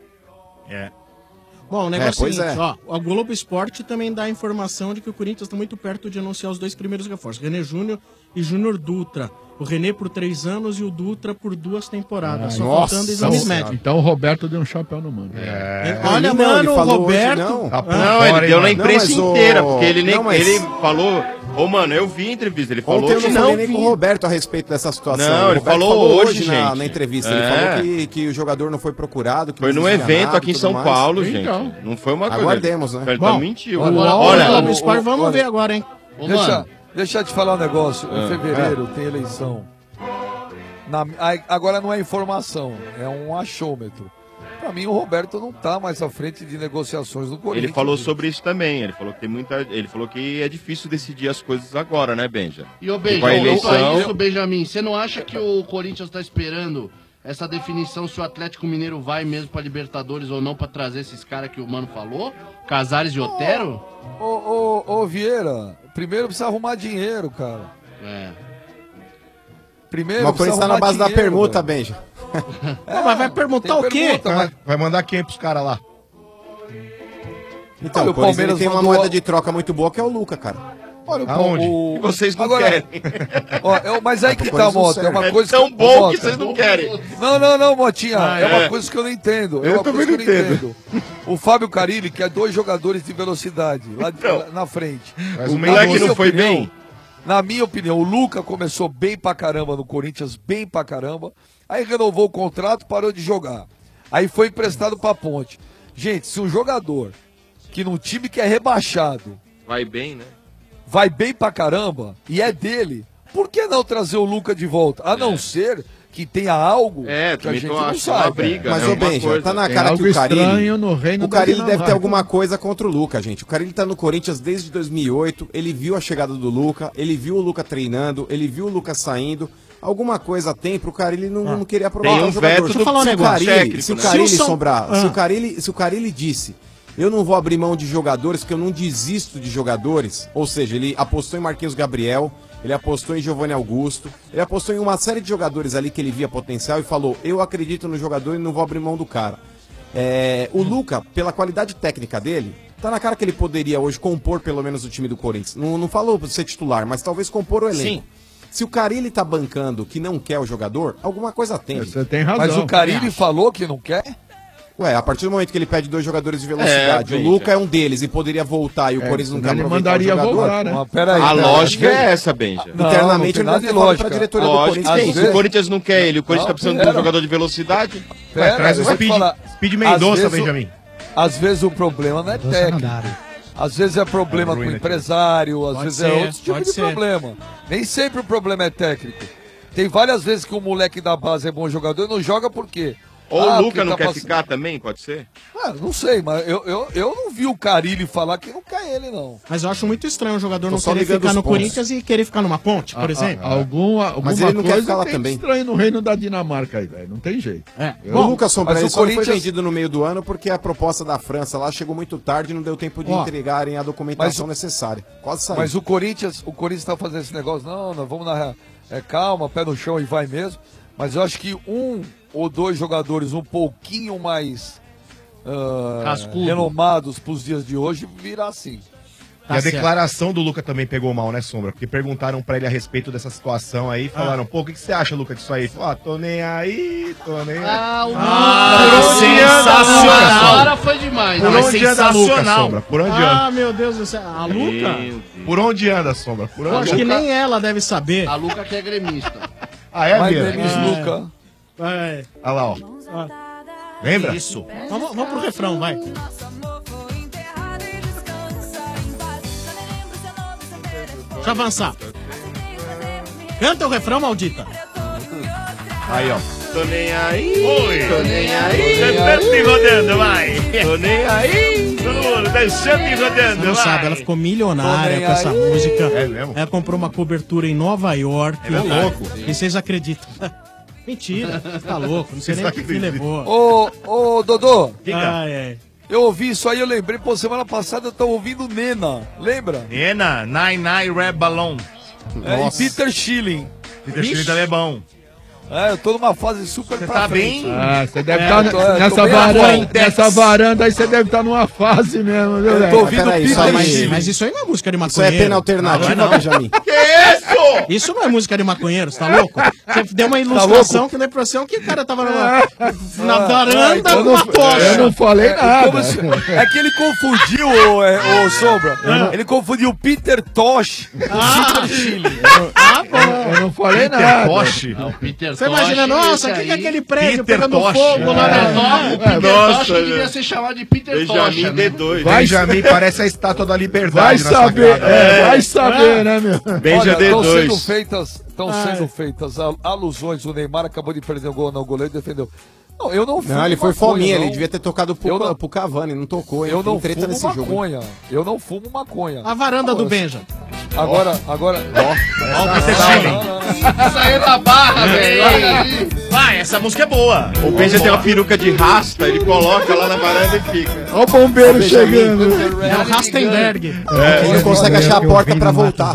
Bom, o negócio é o seguinte, ó, a Globo Esporte também dá a informação de que o Corinthians está muito perto de anunciar os 2 primeiros reforços, René Júnior e Júnior Dutra. O René por 3 anos e o Dutra por 2 temporadas. Só faltando exames médicos. Então o Roberto deu um chapéu no mano. Olha, mano, o Roberto... Não, ele deu na imprensa inteira, porque ele falou... Ô, mano, eu vi a entrevista, ele falou Ontem eu que não falei nem com o Roberto a respeito dessa situação. Não, ele falou hoje, gente. Na entrevista. Ele falou que o jogador não foi procurado. Que foi num evento aqui em São Paulo, gente. Então, não foi uma coisa... Aguardemos, né? Ele mentiu. Olha, vamos ver agora, hein? Deixa eu te falar um negócio. Em fevereiro tem eleição. Agora não é informação, é um achômetro. Pra mim, o Roberto não tá mais à frente de negociações do Corinthians. Ele falou sobre isso também. Ele falou que ele falou que é difícil decidir as coisas agora, né, Benja? E ô, Benja, Benjamin, você não acha que o Corinthians tá esperando essa definição se o Atlético Mineiro vai mesmo pra Libertadores ou não pra trazer esses caras que o Mano falou? Casares e Otero? Ô, Vieira, primeiro precisa arrumar dinheiro, cara. Primeiro mas o Corinthians tá na base da permuta, Benja. Mas vai perguntar o quê? Vai mandar quem pros caras lá? Então, olha, o Palmeiras tem uma moeda de troca muito boa que é o Luca, cara. Olha, e vocês não querem. Mas aí que tá, Mota. É uma coisa tão bom que vocês não querem. Não, Motinha. É uma coisa que eu não entendo. Eu também não entendo. O Fábio Carille, que é 2 jogadores de velocidade lá na frente. Mas o moleque não foi bem. Na minha opinião, o Luca começou bem pra caramba no Corinthians, bem pra caramba. Aí renovou o contrato, parou de jogar. Aí foi emprestado pra Ponte. Gente, se um jogador que num time que é rebaixado... vai bem, né? Vai bem pra caramba e é dele, por que não trazer o Luca de volta? A não ser que tenha algo que a gente não sabe. Briga, mas, ô Benja, tá na cara que o Carille deve ter alguma coisa contra o Luca, gente. O Carille tá no Corinthians desde 2008, ele viu a chegada do Luca, ele viu o Luca treinando, ele viu o Luca saindo. Alguma coisa tem pro Carille não querer aproveitar o jogador. Deixa eu falar um negócio. Se o Carille disse... eu não vou abrir mão de jogadores, porque eu não desisto de jogadores. Ou seja, ele apostou em Marquinhos Gabriel, ele apostou em Giovanni Augusto, ele apostou em uma série de jogadores ali que ele via potencial e falou, eu acredito no jogador e não vou abrir mão do cara. O Luca, pela qualidade técnica dele, tá na cara que ele poderia hoje compor pelo menos o time do Corinthians. Não falou pra ser titular, mas talvez compor o elenco. Sim. Se o Carille tá bancando que não quer o jogador, alguma coisa tem. Você tem razão. Mas o Carille falou que não quer? Ué, a partir do momento que ele pede 2 jogadores de velocidade, o Luca é um deles e poderia voltar e o Corinthians não quer aproveitar o jogador. Voltar, né? A lógica é essa, Benja. Internamente ele deve ter falado pra diretoria do Corinthians. Se o Corinthians não quer ele, o Corinthians tá precisando de um jogador de velocidade. Traz o Speed Mendonça, Benjamin. Às vezes o problema não é técnico. Às vezes é problema com o empresário, às vezes é outro tipo de problema. Nem sempre o problema é técnico. Tem várias vezes que o moleque da base é bom jogador e não joga por quê? Ou o Luca não quer ficar também, pode ser? Não sei, mas eu não vi o Carille falar que não quer ele, não. Mas eu acho muito estranho o jogador não querer ficar no Corinthians e querer ficar numa Ponte, por exemplo. Mas ele não quer ficar lá também. Estranho no reino da Dinamarca aí, velho. Não tem jeito. O Lucas Sombra só foi vendido no meio do ano porque a proposta da França lá chegou muito tarde e não deu tempo de entregarem a documentação necessária. Quase saiu. Mas o Corinthians tá fazendo esse negócio, não, vamos na calma, pé no chão e vai mesmo. Mas eu acho que 1 ou 2 jogadores um pouquinho mais renomados pros dias de hoje virá assim. E a declaração do Luca também pegou mal, né, Sombra? Porque perguntaram pra ele a respeito dessa situação aí, falaram, pô, o que você acha, Luca, disso aí? Ele falou, tô nem aí, tô nem aí. Sensacional! Agora foi demais. Por onde anda a Luca, Sombra? Por onde anda? Meu Deus do céu. A Luca? Por onde anda, Sombra? Eu acho que nem ela deve saber. A Luca que é gremista. É, Vieira? Luca. Olha lá, ó. Lembra? Isso. Vamos pro refrão, vai. Deixa eu avançar. Canta o refrão, maldita. Aí, ó. tô nem aí. Oi. Tô nem aí. Cantando e rodando, vai. Tô nem aí. Dançando e rodando, Você não vai. sabe, ela ficou milionária Tô nem com essa aí. música. É mesmo? Ela comprou uma cobertura em Nova York. É louco. E vocês acreditam? Mentira, você tá louco, não sei nem o que me levou. Ô, Dodô. Ai, ai. Eu ouvi isso aí, eu lembrei, pô, semana passada eu tava ouvindo Nena, lembra? Nena, Nine Red Balloon. É, e Peter Schilling. Peter Schilling também é bom. É, eu tô numa fase super pra tá frente. bem? Ah, você deve tô estar bem afim. nessa varanda aí, você deve estar numa fase mesmo, viu, Eu velho? tô ouvindo mas isso aí não é música de Isso é maconheiro. pena alternativa, não. Benjamin? Que isso? Isso não é música de maconheiro, você tá louco? Você deu uma louco? ilustração que deu a impressão que o cara tava na varanda eu com uma tocha. Eu não falei nada. É que ele confundiu, ô Sombra. Ele confundiu Peter Tosh com Peter Schilling. Eu não falei Peter nada. Tosh? Não, Peter Você Tosh, imagina, nossa, o esse que é aí- aquele prédio Peter pegando Tosh. fogo lá na... O Peter Nossa, Tosh que devia velho. ser chamado de Peter Benjamin Tosh. né? D2. Benjamin parece a estátua da liberdade. Vai na saber, sacada. vai saber, né, meu? Benja Estão D2. sendo feitas alusões, o Neymar acabou de perder o gol, não, o goleiro defendeu. Não, eu não fumo Não, ele foi maconha, fominha, não. ele devia ter tocado pro Cavani, não tocou. Eu não Tem treta fumo nesse jogo. maconha. Eu não fumo maconha. A varanda do Benja. Agora. Ó o Peter Schilling. Isso aí é da barra, velho. Olha ali. Vai, essa música é boa. O Benja tem uma peruca de rasta, ele coloca lá na varanda e fica. Olha o bombeiro chegando. É o Rastenberg. Ele não consegue achar a porta pra voltar.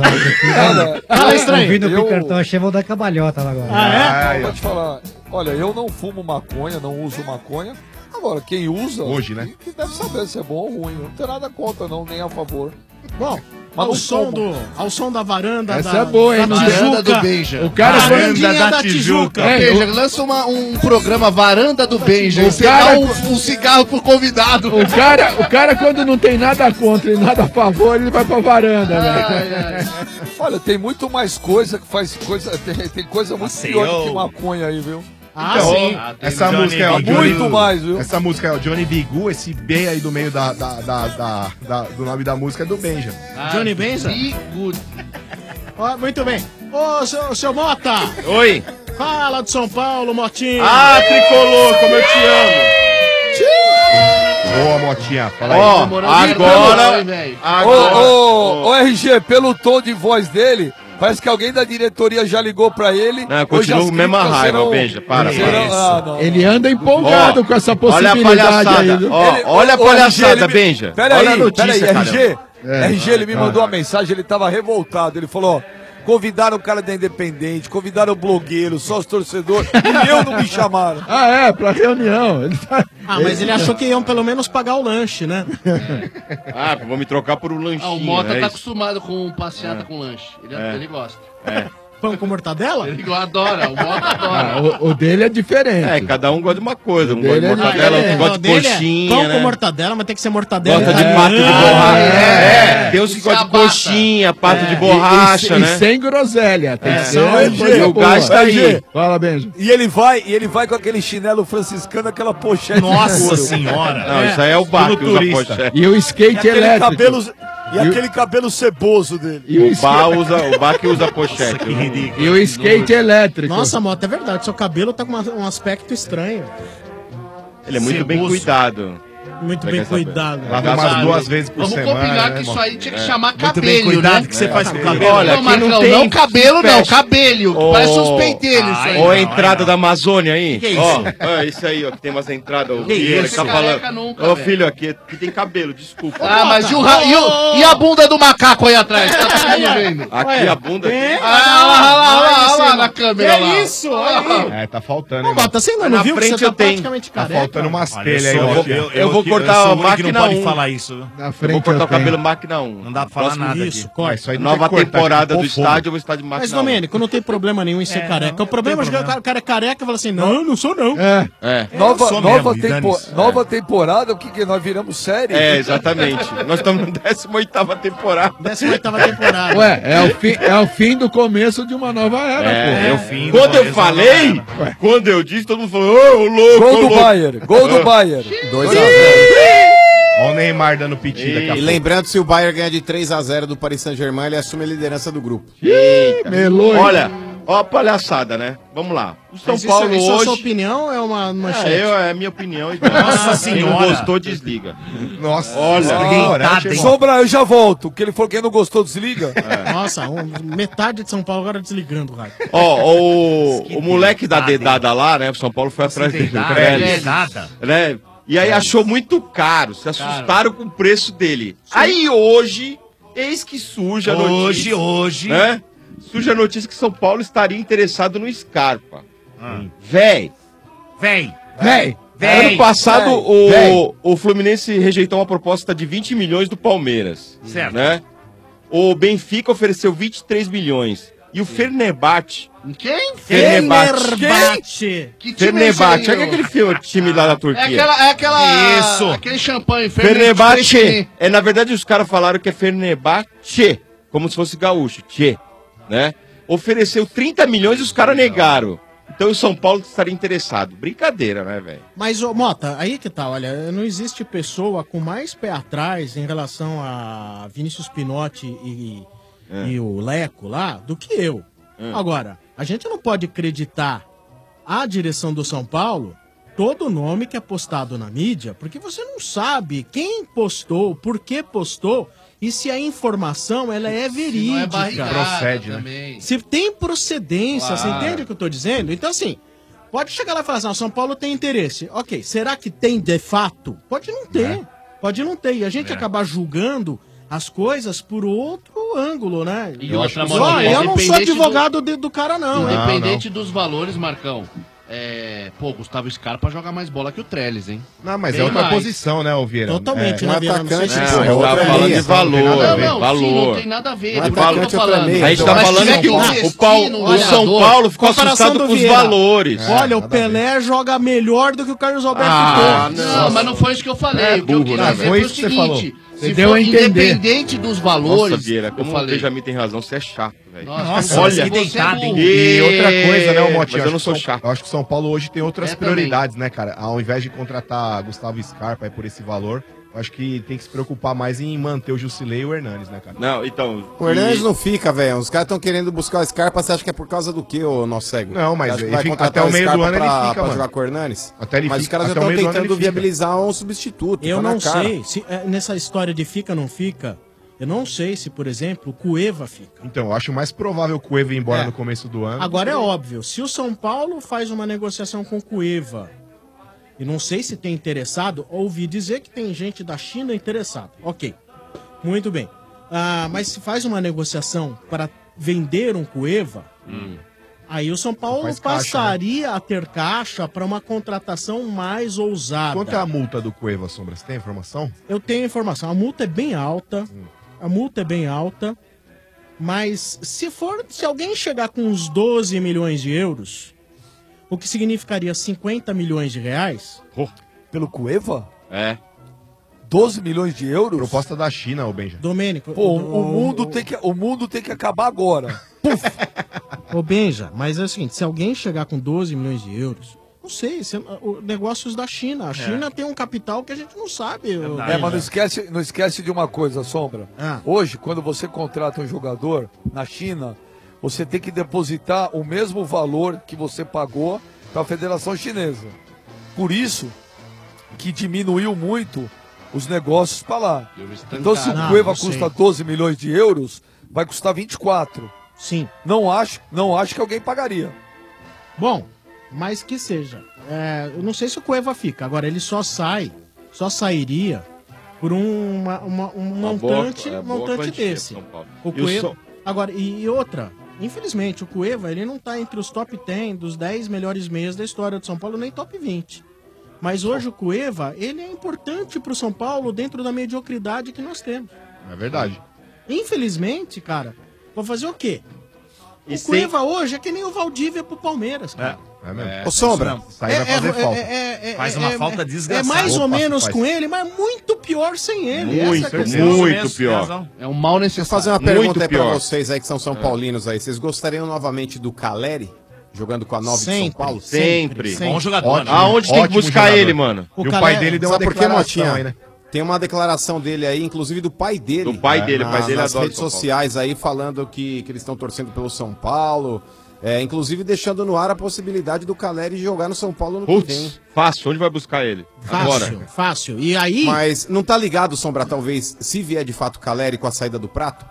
Fala, estranho. Ouvindo o Peter Tosh, eu vou dar cambalhota lá agora. Ah, Eu vou te falar. Olha, eu não fumo maconha, não uso maconha. Agora, quem usa. Hoje, né? Que deve saber se é bom ou ruim. Eu não tenho nada contra, não, nem a favor. Bom, Mas ao som da varanda Essa da, é boa, hein? da Não Tijuca. Varanda do Benja. O cara Varandinha da Tijuca. Benja, lança um programa Varanda do Benja. O E você cara- dá um cigarro pro convidado. O cara, quando não tem nada contra e nada a favor, ele vai pra varanda, velho. Olha, tem muito mais coisa que faz coisa. Tem coisa muito pior do que maconha aí, viu? Ah, Então, sim. essa Johnny música é o Bigu. Muito mais, viu? Essa música é o Johnny Bigu, esse B aí do meio do nome da música é do Benja. Johnny Benja? Be good. Ó, muito bem. Ô, seu Mota, Oi. fala de São Paulo, Motinho. Ah, tricolor, como eu te amo. Boa, Motinha, fala aí. Ó, Agora, velho. Ô, RG, pelo tom de voz dele, parece que alguém da diretoria já ligou pra ele. Não, eu continuo Hoje as com a mesma críticas raiva, serão- Benja, para. não. Ele anda empolgado Ó, com essa Olha a possibilidade palhaçada, aí. viu? ó, olha a Ô, palhaçada, RG, ele me- Benja. Pera Olha a aí, notícia, RG. É. RG, ele me mandou uma mensagem, ele tava revoltado. Ele falou, ó, convidaram o cara da Independente, convidaram o blogueiro, só os torcedores, e eu não me chamaram. Ah, é, pra reunião. Ele tá... Ah, mas ele achou que iam pelo menos pagar o lanche, né? Ah, vou me trocar por um lanchinho. Ah, o Mota é tá isso. acostumado com passeata com lanche. Ele gosta. Pão com mortadela? Ele adora, o Mota adora. Ah, o dele é diferente. É, cada um gosta de uma coisa. Um gosta de dele é mortadela, outro gosta de coxinha, Pão né? com mortadela, mas tem que ser mortadela. Gosta de italiana. pato de borracha. Tem uns que gostam de coxinha, pato de borracha, e né? sem groselha. Tem que ser uma RG, coisa o boa. gás tá aí. RG, fala, Benjo. E ele vai com aquele chinelo franciscano, aquela pochete. Nossa de couro. senhora. Não, isso aí é o Bach que usa turista. pochete. E o skate elétrico. E aquele cabelo ceboso dele. E o, O Bach usa pochete. Que ridículo. e o skate elétrico. Nossa, Mota, é verdade. Seu cabelo tá com um aspecto estranho. Ele é muito bem Ceboso. cuidado. Muito Vai bem quer saber. cuidado. Lava umas 2 vezes por Vamos semana. combinar né, que isso irmão? aí tinha que chamar Muito bem cabelo, cuidado né? que você faz com o cabelo. Olha, Não, aqui não Marcão, tem não cabelo, não, fecha. cabelo. Ô, Parece uns pentelhos isso aí. Ó a não, entrada da Amazônia aí. Que Ó, isso? ó, isso aí, ó, que tem umas entradas. O Que Vieira isso? que tá Careca falando. nunca, Ô, velho. filho, aqui tem cabelo, desculpa. Ah, mas e a bunda do macaco aí atrás? Tá todo mundo vendo? Aqui a bunda. Ah, lá na câmera lá. Que isso? Olha aí. É, tá faltando, Ô, hein, Mota, você ainda Mas não na viu que frente você tá eu tenho. praticamente Tá careca? faltando umas Olha, telhas aí, eu Motinha. eu vou cortar sou a o único que não máquina pode 1. falar isso. Na Eu frente vou cortar eu o cabelo tenho. máquina 1. Não dá pra falar nada Isso, aqui. corta. Isso aí não Nova tem que cortar, temporada tem do que pôr fogo. estádio, eu vou estar de máquina Mas, 1. Domênico, não tem problema nenhum em ser careca. O problema é que o cara é careca e fala assim, não sou não. É. É. Nova, sou nova, mesmo, dane-se. nova temporada, o que que nós viramos série? É, exatamente. Nós estamos na 18ª temporada. 18ª temporada. Ué, é o fim do começo de uma nova era, pô. É o fim. do Quando eu começo da falei, novela. quando eu disse, todo mundo falou, ô, louco, Gol ô, do louco. Bayern, gol do Bayern. 2x0. Olha o Neymar dando piti daqui a E pouco. lembrando, se o Bayern ganhar de 3x0 do Paris Saint-Germain, ele assume a liderança do grupo. Melou, hein? Olha, Ó a palhaçada, né? Vamos lá. O São Mas Paulo isso é hoje... sua opinião ou é uma manchete? É minha opinião. Então. Nossa Quem não Senhora. gostou, desliga. Nossa. Olha, Sombra, eu já volto. Que ele falou que quem não gostou, desliga. Nossa, metade de São Paulo agora desligando o rádio. Ó, o moleque da dedada lá, né? O São Paulo foi atrás dele. dedada, Trellis, dedada. né? E aí achou muito caro. Se assustaram com o preço dele. Aí hoje, eis que surge a notícia. Hoje. Né? Surge a notícia que São Paulo estaria interessado no Scarpa. Véi. Ano passado, o Fluminense rejeitou uma proposta de 20 milhões do Palmeiras. Certo. Né? O Benfica ofereceu 23 milhões. E o Fenerbahçe... Quem? Fenerbahçe. Que time Fenerbahçe. é esse aí, É aquele time lá da Turquia. Isso. Aquele champanhe. Fenerbahçe. Na verdade, os caras falaram que é Fenerbahçe. Como se fosse gaúcho. Tchê. Né? Ofereceu 30 milhões e os caras negaram. Então o São Paulo estaria interessado. Brincadeira, né, velho? Mas, ô, Mota, aí que tá, olha, não existe pessoa com mais pé atrás em relação a Vinícius Pinotti e o Leco lá do que eu. Agora, a gente não pode acreditar a direção do São Paulo todo nome que é postado na mídia, porque você não sabe quem postou, por que postou e se a informação ela é verídica. Procede, né? também. Se tem procedência, você Claro. entende o que eu tô dizendo? Então, assim, pode chegar lá e falar assim, o São Paulo tem interesse. Ok, será que tem de fato? Pode não ter. Pode não ter. E a gente acabar julgando as coisas por outro ângulo, né? E outra, Só, mano, eu não sou independente advogado do cara, não. hein? Independente dos valores, Marcão. Gustavo Scarpa joga mais bola que o Trellis, hein? Não, mas Bem é outra mais. posição, né, Vieira? Totalmente, é, né, um Vieira? atacante, Não sei se Não, é a gente tá outra falando meia. de valor, Não, valor. não tem nada a ver. Um É por isso que eu tô atacante, outra falando. meia. A gente tá Mas se falando tiver que o investir no São jogador- Paulo ficou Comparação assustado do com os Vieira. valores. Olha, o Pelé joga melhor do que o Carlos Alberto Torres. Não, mas não foi isso que eu falei. É o que eu burro, quis né, dizer velho? foi o Foi isso que você falou. seguinte. Você Se deu for a entender. independente dos valores, Nossa, Vieira, eu como o falei. Benjamin tem razão, você é chato, velho. Nossa, olha, que deitado, hein? E outra coisa, né, o Motinho? Mas eu não sou chato. Eu acho que o São Paulo hoje tem outras É, prioridades, né, cara? Ao invés de contratar Gustavo Scarpa aí por esse valor, eu acho que tem que se preocupar mais em manter o Jusilei e o Hernanes, né, cara? Não, então... O Hernandes não fica, velho. Os caras estão querendo buscar o Scarpa, você acha que é por causa do quê, ô nosso cego? Não, mas Você acha que ele vai fica- contratar até o meio do Scarpa ano ele pra- fica, pra mano. jogar com o Hernandes? Até ele Mas fica- os caras já até o estão meio do ano tentando ele fica. viabilizar um substituto. Eu tá na não cara. sei se nessa história de fica ou não fica, eu não sei se, por exemplo, o Cueva fica. Então, eu acho mais provável o Cueva ir embora É. no começo do ano. Agora é óbvio, se o São Paulo faz uma negociação com o Cueva, e não sei se tem interessado, ouvi dizer que tem gente da China interessada. Ok, muito bem. Mas se faz uma negociação para vender um Cueva, aí o São Paulo Faz caixa, passaria a ter caixa para uma contratação mais ousada. Quanto é a multa do Cueva, Sombra? Você tem informação? Eu tenho informação. A multa é bem alta. A multa é bem alta. Mas se alguém chegar com uns 12 milhões de euros, o que significaria 50 milhões de reais? Pelo Cueva? É. 12 milhões de euros? Proposta da China, ô Benja. Domênico. Pô, o mundo tem que acabar agora. Ô Benja, mas é o seguinte, se alguém chegar com 12 milhões de euros, não sei, negócios da China. A China tem um capital que a gente não sabe. ô Mas Benja. não esquece de uma coisa, Sombra. Hoje, quando você contrata um jogador na China, você tem que depositar o mesmo valor que você pagou para a Federação Chinesa. Por isso que diminuiu muito os negócios para lá. Então, se o Não, Cueva não sei. custa 12 milhões de euros, vai custar 24. Sim. Não acho que alguém pagaria. Bom, mas que seja. Eu não sei se o Cueva fica. Agora, ele só sairia por um montante, boa montante quantia, desse. São Paulo. O E o Cueva. São- Agora, e outra, infelizmente, o Cueva ele não tá entre os top 10 dos 10 melhores meias da história do São Paulo, nem top 20. Mas hoje o Cueva, ele é importante pro São Paulo dentro da mediocridade que nós temos. É verdade. Infelizmente, cara, vou fazer o quê? E O Cueva hoje é que nem o Valdívia pro Palmeiras, cara. É mesmo. Ô, Sombra, Isso aí vai fazer falta. Faz uma falta desgraçada. É mais ou Opa, menos faz. com ele, mas muito pior sem ele. Muito, Essa é a questão. muito pior. É um mal deixa eu necessário. fazer uma Muito pergunta aí pra pior. vocês aí que são paulinos aí. Vocês gostariam novamente do Caleri jogando com a 9 de São Sempre, Paulo? Sempre. Bom jogador, Ótimo. né? Aonde tem que Ótimo buscar jogador. ele, mano? O E o cara pai é- dele deu uma Sabe por que, declaração Motinha? aí, né? Tem uma declaração dele aí, inclusive do pai dele. Do pai dele, o pai dele nas adora redes São Paulo. sociais aí, falando que eles estão torcendo pelo São Paulo. inclusive deixando no ar a possibilidade do Caleri jogar no São Paulo no que vem. Putz, fácil. Onde vai buscar ele? Agora. Fácil. E aí... Mas não tá ligado, Sombra, talvez, se vier de fato Caleri com a saída do Prato?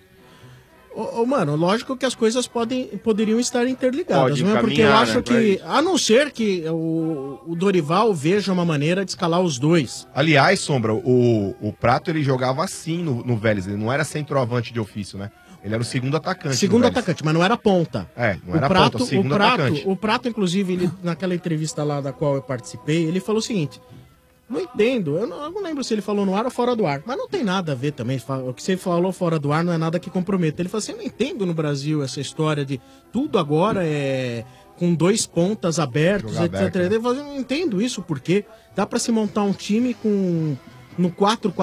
Mano, lógico que as coisas poderiam estar interligadas, Pode né? Porque eu acho né, que, a não ser que o Dorival veja uma maneira de escalar os dois. Aliás, Sombra, o Prato ele jogava assim no Vélez, ele não era centroavante de ofício, né? Ele era o segundo atacante. Segundo atacante, mas não era ponta. Não era ponta, o segundo atacante. O Prato, inclusive, ele, naquela entrevista lá da qual eu participei, ele falou o seguinte: não entendo, eu não lembro se ele falou no ar ou fora do ar, mas não tem nada a ver também. O que você falou fora do ar não é nada que comprometa. Ele falou assim: eu não entendo no Brasil essa história de tudo agora é com dois pontas abertos, Jogar etc. aberto, né? Ele falou assim: eu não entendo isso, porque dá pra se montar um time no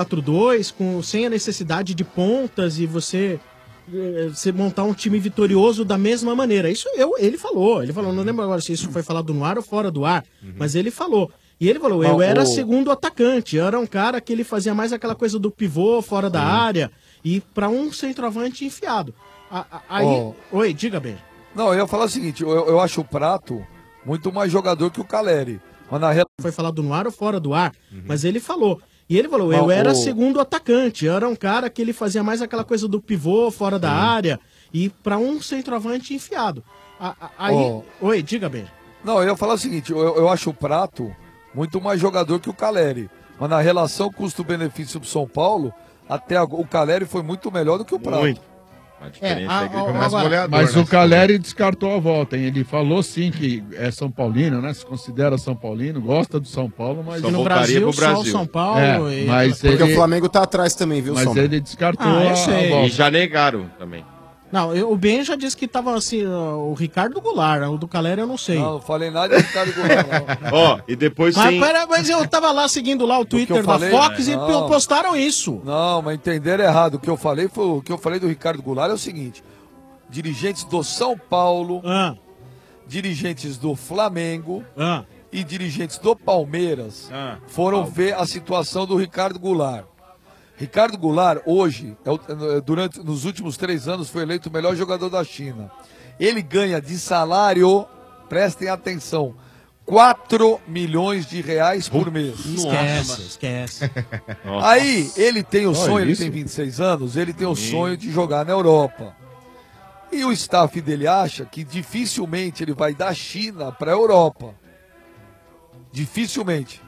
4-4-2, sem a necessidade de pontas e você montar um time vitorioso da mesma maneira. Isso ele falou, não lembro agora se isso foi falado no ar ou fora do ar, mas ele falou. E ele falou, eu era segundo atacante, era um cara que ele fazia mais aquela coisa do pivô fora da área e para um centroavante enfiado. Aí, oi, diga bem. Não, eu ia falar o seguinte, eu acho o Prato muito mais jogador que o Caleri. Mas na real... Foi falado no ar ou fora do ar, mas ele falou. E ele falou, eu era segundo atacante, era um cara que ele fazia mais aquela coisa do pivô fora da área e para um centroavante enfiado. Aí, oi, diga bem. Não, eu ia falar o seguinte, eu acho o Prato muito mais jogador que o Caleri. Mas na relação custo-benefício pro São Paulo, até o Caleri foi muito melhor do que o Prato. Muito. A diferença é que ele foi mais goleador. Mas o Caleri descartou a volta, hein? Ele falou sim que é São Paulino, né? Se considera São Paulino, gosta do São Paulo, mas no Brasil, só o São Paulo. Mas porque o Flamengo tá atrás também, viu, Mas Sombra? ele descartou a volta. E já negaram também. Não, o Ben já disse que tava assim, o Ricardo Goulart, o do Caleri eu não sei. Não falei nada de Ricardo Goulart, não. E depois mas eu tava lá seguindo lá o Twitter da Fox e postaram isso. Não, mas entenderam errado. O que eu falei foi o que eu falei do Ricardo Goulart é o seguinte: dirigentes do São Paulo, dirigentes do Flamengo e dirigentes do Palmeiras foram ver a situação do Ricardo Goulart. Ricardo Goulart, hoje, nos últimos 3 anos, foi eleito o melhor jogador da China. Ele ganha de salário, prestem atenção, 4 milhões de reais por mês. Esquece. Aí, ele tem o sonho, ele tem 26 anos, ele tem o sonho de jogar na Europa. E o staff dele acha que dificilmente ele vai da China para a Europa. Dificilmente.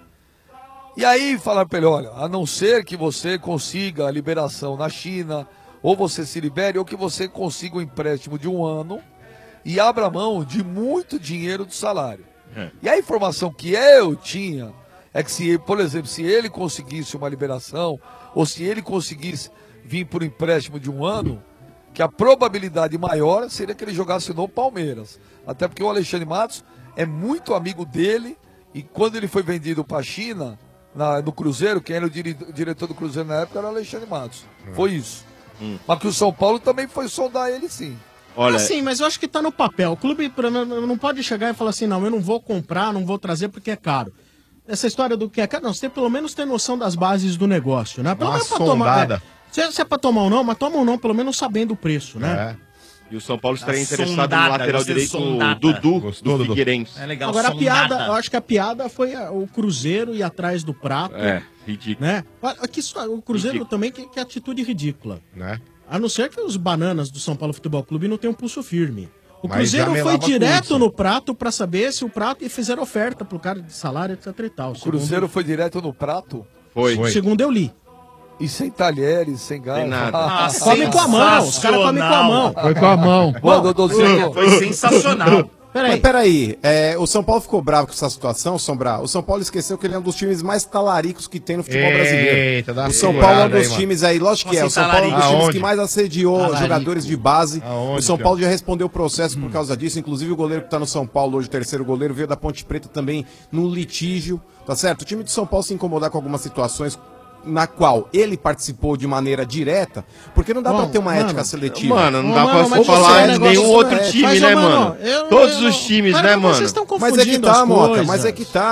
E aí falaram para ele, olha, a não ser que você consiga a liberação na China, ou você se libere, ou que você consiga um empréstimo de 1 ano e abra mão de muito dinheiro do salário. E a informação que eu tinha é que, se, por exemplo, se ele conseguisse uma liberação, ou se ele conseguisse vir por empréstimo de 1 ano, que a probabilidade maior seria que ele jogasse no Palmeiras. Até porque o Alexandre Matos é muito amigo dele, e quando ele foi vendido para a China, no Cruzeiro, quem era o diretor do Cruzeiro na época era o Alexandre Matos. Foi isso. Mas que o São Paulo também foi sondar ele, sim. Olha... Sim, mas eu acho que tá no papel. O clube não pode chegar e falar assim, não, eu não vou comprar, não vou trazer porque é caro. Essa história do que é caro, não, você tem pelo menos ter noção das bases do negócio, né? Pelo menos pra tomar. Se é pra tomar ou não, mas toma ou não, pelo menos sabendo o preço, né? E o São Paulo estaria interessado no lateral direito, o Dudu, do Figueirense. É legal. Agora, eu acho que a piada foi o Cruzeiro ir atrás do Prato. Ridículo. Né? O Cruzeiro também, que atitude ridícula. Né? A não ser que os bananas do São Paulo Futebol Clube não tenham pulso firme. O Cruzeiro foi direto no Prato pra saber se o Prato ia fazer oferta pro cara de salário, etc e tal. O Cruzeiro foi direto no Prato? Foi. Segundo eu li. E sem talheres, sem gás. Sem nada. Come com a mão, os caras comem com a mão. Foi com a mão. Foi sensacional. Mas peraí, o São Paulo ficou bravo com essa situação, Sombra. O São Paulo esqueceu que ele é um dos times mais talaricos que tem no futebol brasileiro. O São Paulo é um dos times aí, lógico que é. O São Paulo é um dos times que mais assediou jogadores de base. O São Paulo já respondeu o processo por causa disso. Inclusive o goleiro que tá no São Paulo hoje, o terceiro goleiro, veio da Ponte Preta também num litígio, tá certo? O time de São Paulo se incomodar com algumas situações na qual ele participou de maneira direta, porque não dá pra ter uma ética seletiva. Mano, não dá pra você falar de nenhum outro time, né, mano? Todos os times, né, mano? Vocês estão mas é que confundindo tá, as Mota, coisas. mas é que tá.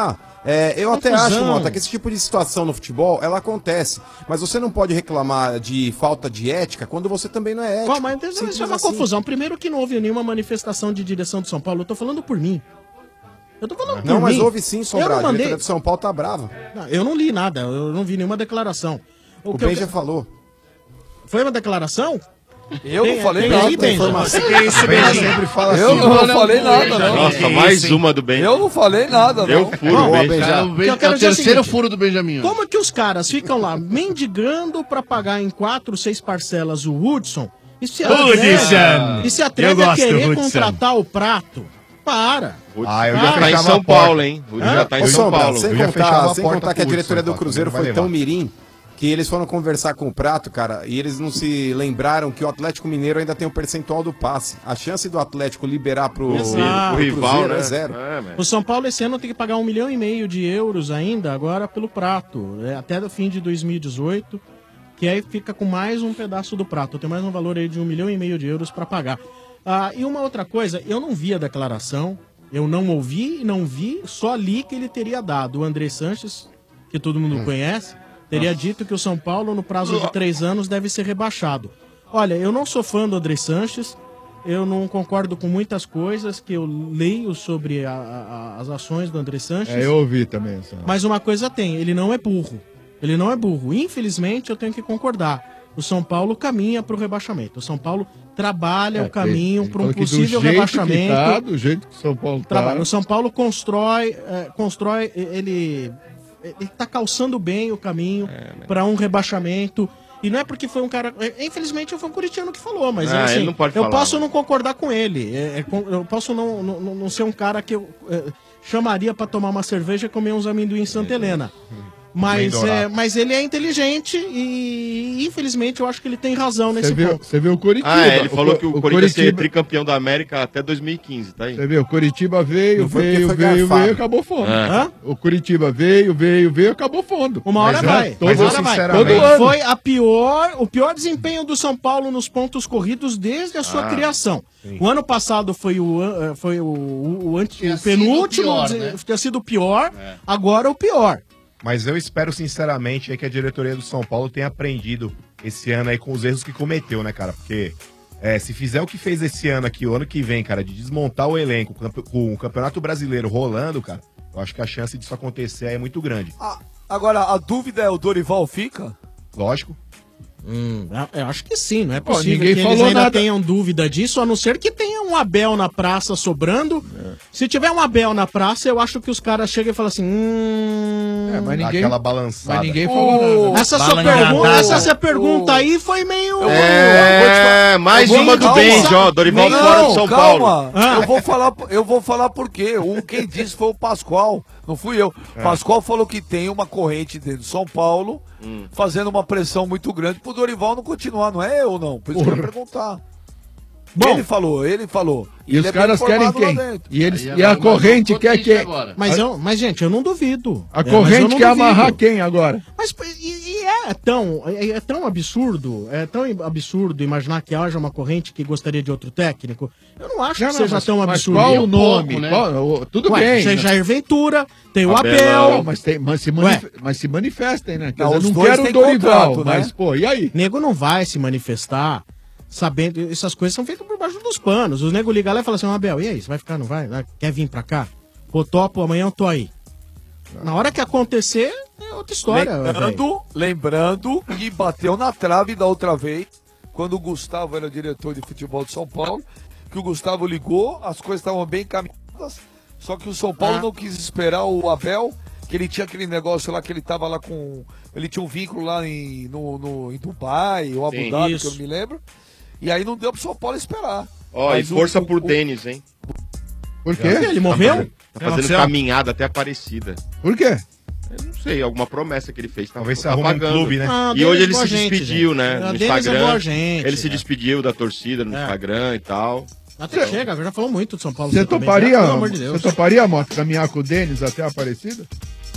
Eu até Confusão. acho, Mota, que esse tipo de situação no futebol, ela acontece. Mas você não pode reclamar de falta de ética quando você também não é ético. Bom, mas isso Simples é uma assim. confusão. Primeiro que não houve nenhuma manifestação de direção de São Paulo. Eu tô falando por mim. Eu tô falando por Não, mim. mas houve sim, Sombra. Eu não A mandei... diretoria do São Paulo tá brava. Não, eu não li nada. Eu não vi nenhuma declaração. O que eu- Ben já falou. Foi uma declaração? Eu não falei tem nada. aí, Benja? Informação. Que isso, O Benja Benja? sempre fala assim. Eu não falei nada, não. Nossa, mais uma do Benja. Eu não falei nada, não. Deu furo, Ó, Benja. Benja, O que eu quero dizer é o terceiro seguinte, furo do Benjamin. Como é que os caras ficam lá mendigando pra pagar em 4, 6 parcelas o Hudson? E se Hudson! E se Eu atreve a gosto do querer Hudson. contratar o Prato? Para! Eu já tá em São Paulo, hein? O já tá em Ô, São Sombra, Paulo. Sem Eu já fechava contar, a sem porta contar que a pro diretoria Hudson, do Cruzeiro vai foi levar. tão mirim que eles foram conversar com o Prato, cara, e eles não se lembraram que o Atlético Mineiro ainda tem um percentual do passe. A chance do Atlético liberar pro Exato. rival, Cruzeiro né? é zero. O São Paulo esse ano tem que pagar 1,5 milhão de euros ainda, agora pelo Prato, até o fim de 2018, que aí fica com mais um pedaço do Prato. Tem mais um valor aí de 1,5 milhão de euros para pagar. E uma outra coisa, eu não vi a declaração, eu não ouvi e não vi, só li que ele teria dado. O André Sanches, que todo mundo conhece, teria dito que o São Paulo, no prazo de 3 anos, deve ser rebaixado. Olha, eu não sou fã do André Sanches, eu não concordo com muitas coisas que eu leio sobre as ações do André Sanches. Eu ouvi também essa. Mas uma coisa tem, ele não é burro. Ele não é burro. Infelizmente, eu tenho que concordar. O São Paulo caminha para o rebaixamento. O São Paulo trabalha o caminho para um possível rebaixamento. Do jeito que o São Paulo tá. Trabalha. O São Paulo constrói, ele está calçando bem o caminho para um rebaixamento. E não é porque foi um cara. Infelizmente foi um corintiano que falou, mas assim, ele não pode eu falar, posso não concordar com ele. Eu posso não ser um cara que eu chamaria para tomar uma cerveja e comer uns amendoim em Santa Helena. Mas ele é inteligente e infelizmente eu acho que ele tem razão nesse ponto. Você viu o Coritiba. Ele falou que o Corinthians seria tricampeão da América até 2015, tá aí? Você viu, o Coritiba veio, acabou fundo. O Coritiba veio, acabou fundo. Uma hora vai. Todo ano. Foi o pior desempenho do São Paulo nos pontos corridos desde a sua criação. Sim. O ano passado foi o penúltimo, tinha sido o pior, agora o pior. Mas eu espero sinceramente aí que a diretoria do São Paulo tenha aprendido esse ano aí com os erros que cometeu, né, cara? Porque se fizer o que fez esse ano aqui, o ano que vem, cara, de desmontar o elenco com o Campeonato Brasileiro rolando, cara, eu acho que a chance disso acontecer aí é muito grande. Agora, a dúvida é, o Dorival fica? Lógico. Eu acho que sim, não é possível ninguém que falou eles ainda nada. tenham dúvida disso, a não ser que tenha um Abel na praça sobrando. Se tiver um Abel na praça, eu acho que os caras chegam e falam assim... mas ninguém, aquela balançada. Mas ninguém falou nada. Essa sua pergunta aí foi meio... Mais uma do Benja, ó, Dorival fora do São Paulo. Eu vou falar por quê. Quem disse foi o Pascoal, não fui eu. Pascoal falou que tem uma corrente dentro de São Paulo fazendo uma pressão muito grande pro Dorival não continuar, não é eu não, por isso que eu ia perguntar. Bom, ele falou. E os caras querem quem? E a corrente quer quem? Mas, gente, eu não duvido. A corrente quer amarrar quem agora? Mas é tão absurdo imaginar que haja uma corrente que gostaria de outro técnico. Eu não acho que seja tão absurdo. Qual o nome? Tudo bem. Tem Jair Ventura, tem o Abel. Mas se manifestem, né? Não, eu não quero o Dorival, contrato, mas, pô, e aí? Nego não vai se manifestar sabendo, essas coisas são feitas por baixo dos panos. Os nego ligam lá e falam assim, Abel, e aí, você vai ficar, não vai? Quer vir pra cá? Pô, topo, amanhã eu tô aí. Na hora que acontecer, é outra história. Lembrando que bateu na trave da outra vez, quando o Gustavo era diretor de futebol de São Paulo, que o Gustavo ligou, as coisas estavam bem caminhadas, só que o São Paulo não quis esperar o Abel, que ele tinha aquele negócio lá, que ele tava lá com... Ele tinha um vínculo lá em Dubai, ou Abu Dhabi, que eu não me lembro. E aí não deu pro São Paulo esperar. E força por Denis, hein? Por quê? Ele morreu? Tá fazendo caminhada até Aparecida. Por quê? Eu não sei, alguma promessa que ele fez. Talvez se arrume um clube, né? E hoje ele se despediu, né? No Instagram. Ele se despediu da torcida no Instagram e tal. Até chega, já falou muito de São Paulo. Você toparia, Mota, caminhar com o Denis até a Aparecida?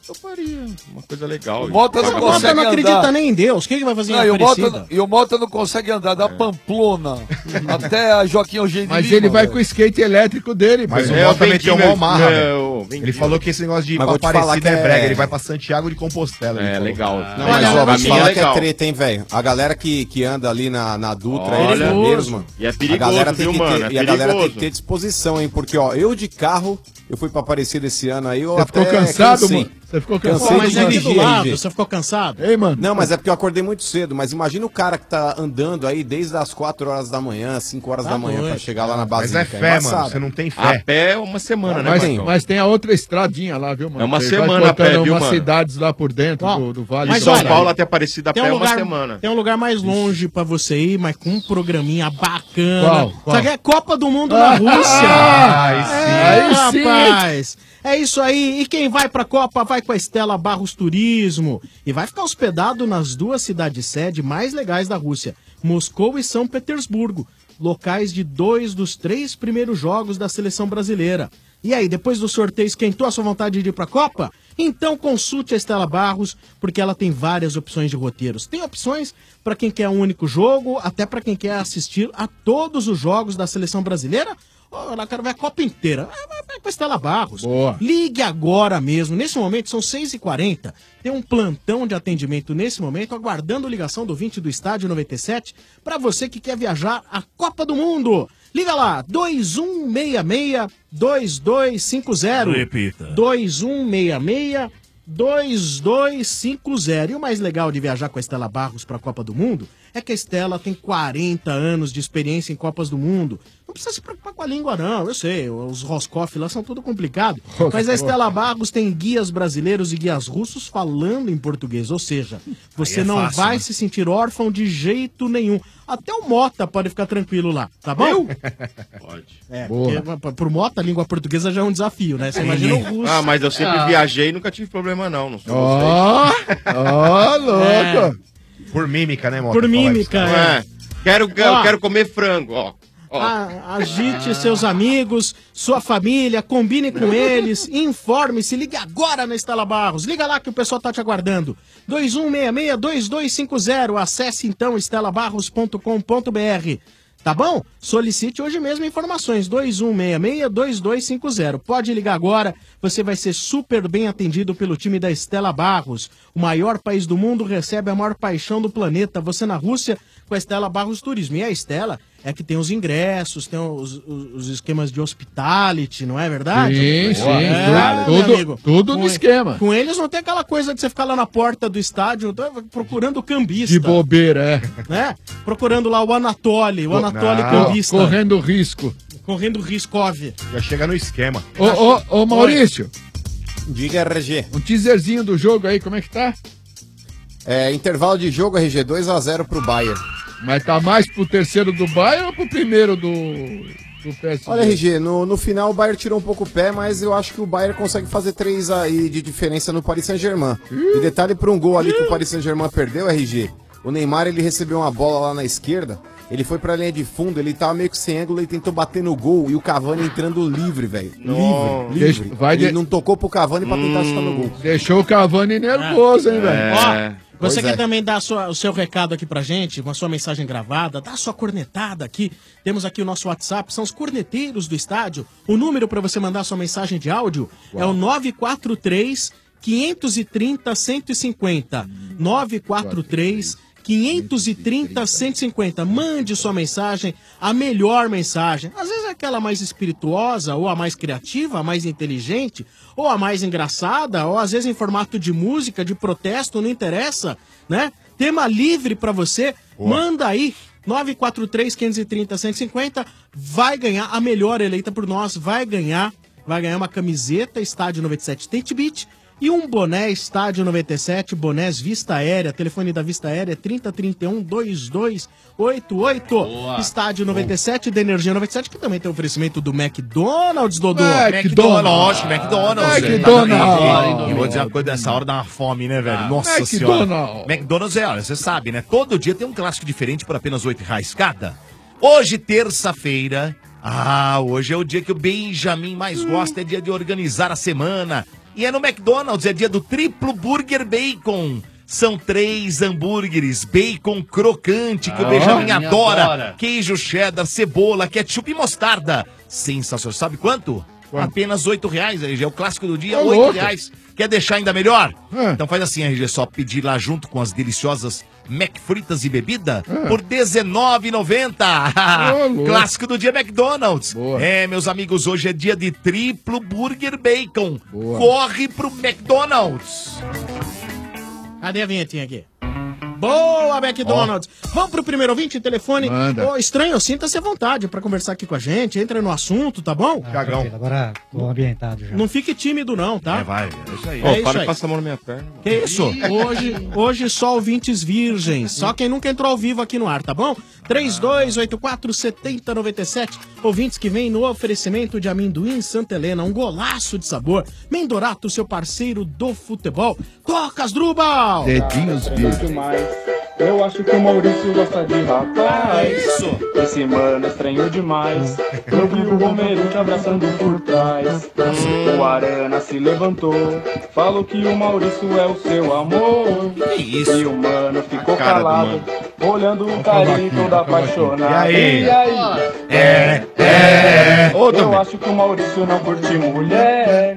Eu faria uma coisa legal. O Mota não consegue não acredita andar. nem em Deus. O que vai fazer em Não, Aparecida? e o Mota não consegue andar da Pamplona até a Joaquim Eugênio de Mas Lima, ele vai velho. com o skate elétrico dele. Mas pô. o Mota meteu uma marra, velho. vendi. Ele falou que esse negócio de ir Mas pra vou te falar Aparecida que é brega. é- Ele vai pra Santiago de Compostela. ele É, falou. legal. Não, mas ó, vou te pra mim falar é que é legal. treta, hein, velho? A galera que anda ali na Dutra, Olha, é mesmo. e é perigoso, a galera tem viu, que mano? ter, É e a galera tem perigoso. que ter disposição, hein? Porque, ó, eu de carro, eu fui pra Aparecida esse ano aí, eu Você ficou até cansado, cansei. mano? Você ficou Cansei cansado? Mas de é aqui do dirigir, lado, RG. você ficou cansado? Ei, mano. Não, mas é porque eu acordei muito cedo. Mas imagina o cara que tá andando aí desde as 4 horas da manhã, 5 horas da manhã, pra chegar lá na base. Mas é fé, mano. Você não tem fé. A pé é uma semana, né, Mas, Marcão? mas tem a outra estradinha lá, viu, mano? É uma Você semana vai a pé, cortando viu, umas mano? cidades lá por dentro do Vale. mas do São olha, Paulo até Aparecida a pé Tem é um, uma lugar, semana. tem um lugar mais longe pra você ir, mas com um programinha bacana. Qual? Sabe que é Copa do Mundo na Rússia. Aí sim. Rapaz. É isso aí. E quem vai pra Copa vai com a Estela Barros Turismo. E vai ficar hospedado nas duas cidades-sede mais legais da Rússia, Moscou e São Petersburgo, locais de 2 dos 3 primeiros jogos da seleção brasileira. E aí, depois do sorteio, esquentou a sua vontade de ir pra Copa? Então consulte a Estela Barros, porque ela tem várias opções de roteiros. Tem opções para quem quer um único jogo, até para quem quer assistir a todos os jogos da seleção brasileira. Ela quer ver a Copa inteira. Vai com a Estela Barros. Boa. Ligue agora mesmo. Nesse momento são 6h40. Tem um plantão de atendimento nesse momento, aguardando ligação do 20 do Estádio 97 para você que quer viajar à Copa do Mundo. Liga lá, 2166-2250. Repita. 2166-2250. E o mais legal de viajar com a Estela Barros para a Copa do Mundo é que a Estela tem 40 anos de experiência em Copas do Mundo. Não precisa se preocupar com a língua, não. Eu sei, os Roscoff lá são tudo complicado. Mas a Estela Barros tem guias brasileiros e guias russos falando em português. Ou seja, você é não fácil, vai né? se sentir órfão de jeito nenhum. Até o Mota pode ficar tranquilo lá, tá bom? Pode. É, Boa. porque pro Mota a língua portuguesa já é um desafio, né? Você imagina o russo. Ah, mas eu sempre viajei e nunca tive problema, não. Não sou Ó, louco. Por mímica, né, Mota? Por mímica, Não é. é? Quero comer frango, ó. Agite seus amigos, sua família, combine com eles, informe-se, ligue agora na Estela Barros. Liga lá que o pessoal tá te aguardando. 2166-2250. Acesse então estelabarros.com.br. Tá bom? Solicite hoje mesmo informações. 2166-2250. Pode ligar agora, você vai ser super bem atendido pelo time da Estela Barros. O maior país do mundo recebe a maior paixão do planeta. Você na Rússia com a Estela Barros Turismo. E a Estela é que tem os ingressos, tem os esquemas de hospitality, não é verdade? Sim, sim. É, Tudo- meu amigo. tudo no Com- esquema. Com eles não tem aquela coisa de você ficar lá na porta do estádio procurando o cambista. De bobeira, é. Né? Procurando lá o Anatoly, Não. cambista. Correndo risco. Correndo Riskov. Já chega no esquema. Ô, Maurício. Diga, RG. Um teaserzinho do jogo aí, como é que tá? Intervalo de jogo, RG, 2x0 pro Bayern. Mas tá mais pro terceiro do Bayern ou pro primeiro do PSG? Olha, RG, no final o Bayern tirou um pouco o pé, mas eu acho que o Bayern consegue fazer 3 aí de diferença no Paris Saint-Germain. E detalhe para um gol ali que o Paris Saint-Germain perdeu, RG. O Neymar, ele recebeu uma bola lá na esquerda, ele foi pra linha de fundo, ele tava meio que sem ângulo, ele tentou bater no gol e o Cavani entrando livre, velho. Livre. Ele não tocou pro Cavani pra tentar chutar no gol. Deixou o Cavani nervoso, hein, velho? Ó, você Pois quer é. também dar o seu recado aqui pra gente, uma sua mensagem gravada, dá a sua cornetada aqui. Temos aqui o nosso WhatsApp, são os corneteiros do estádio. O número pra você mandar sua mensagem de áudio é o 943 530 150. 943 530 150. Mande sua mensagem, a melhor mensagem. Às vezes é aquela mais espirituosa, ou a mais criativa, a mais inteligente, ou a mais engraçada, ou às vezes em formato de música, de protesto, não interessa, né? Tema livre pra você. Manda aí. 943 530 150. Vai ganhar a melhor eleita por nós. Vai ganhar uma camiseta Estádio 97 Tente Beat. E um boné Estádio 97, bonés Vista Aérea. Telefone da Vista Aérea é 3031-2288. Estádio 97 da Energia 97, que também tem oferecimento do McDonald's, Dodô. Lógico, McDonald's. McDonald's. E vou dizer uma coisa, nessa hora dá uma fome, né, velho? Nossa senhora. McDonald's é, olha, você sabe, né? Todo dia tem um clássico diferente por apenas R$8 cada. Hoje, terça-feira, hoje é o dia que o Benjamin mais gosta, é dia de organizar a semana. E é no McDonald's, é dia do Triplo Burger Bacon. São 3 hambúrgueres, bacon crocante, que o Benjamin adora, queijo cheddar, cebola, ketchup e mostarda. Sensacional. Sabe quanto? Apenas R$8, RG. É o clássico do dia, R$8. Quer deixar ainda melhor? Então faz assim, RG, só pedir lá junto com as deliciosas McFritas e bebida por R$19,90. Clássico do dia McDonald's. Meus amigos, hoje é dia de Triplo Burger Bacon. Corre pro McDonald's. Cadê a vinhetinha aqui? Boa, McDonald's! Vamos pro primeiro ouvinte, telefone. Ô, estranho, sinta-se à vontade pra conversar aqui com a gente. Entra no assunto, tá bom? Cagão. Agora tô ambientado já. Não fique tímido, não, tá? Vai, é isso aí. Para de passar a mão na minha perna. Que isso? Hoje só ouvintes virgens. Só quem nunca entrou ao vivo aqui no ar, tá bom? 3284-7097. Ouvintes que vêm no oferecimento de amendoim Santa Helena, um golaço de sabor. Mendorato, seu parceiro do futebol. Toca, Asdrubal! Dedinhos demais. Eu acho que o Maurício gosta de rapaz. Isso. Esse mano é estranho demais. Eu vi o Romero te abraçando por trás. O Arana se levantou, falou que o Maurício é o seu amor. Que isso? E o mano ficou calado, olhando o carinho todo apaixonado. E aí? Eu acho que o Maurício não curte mulher.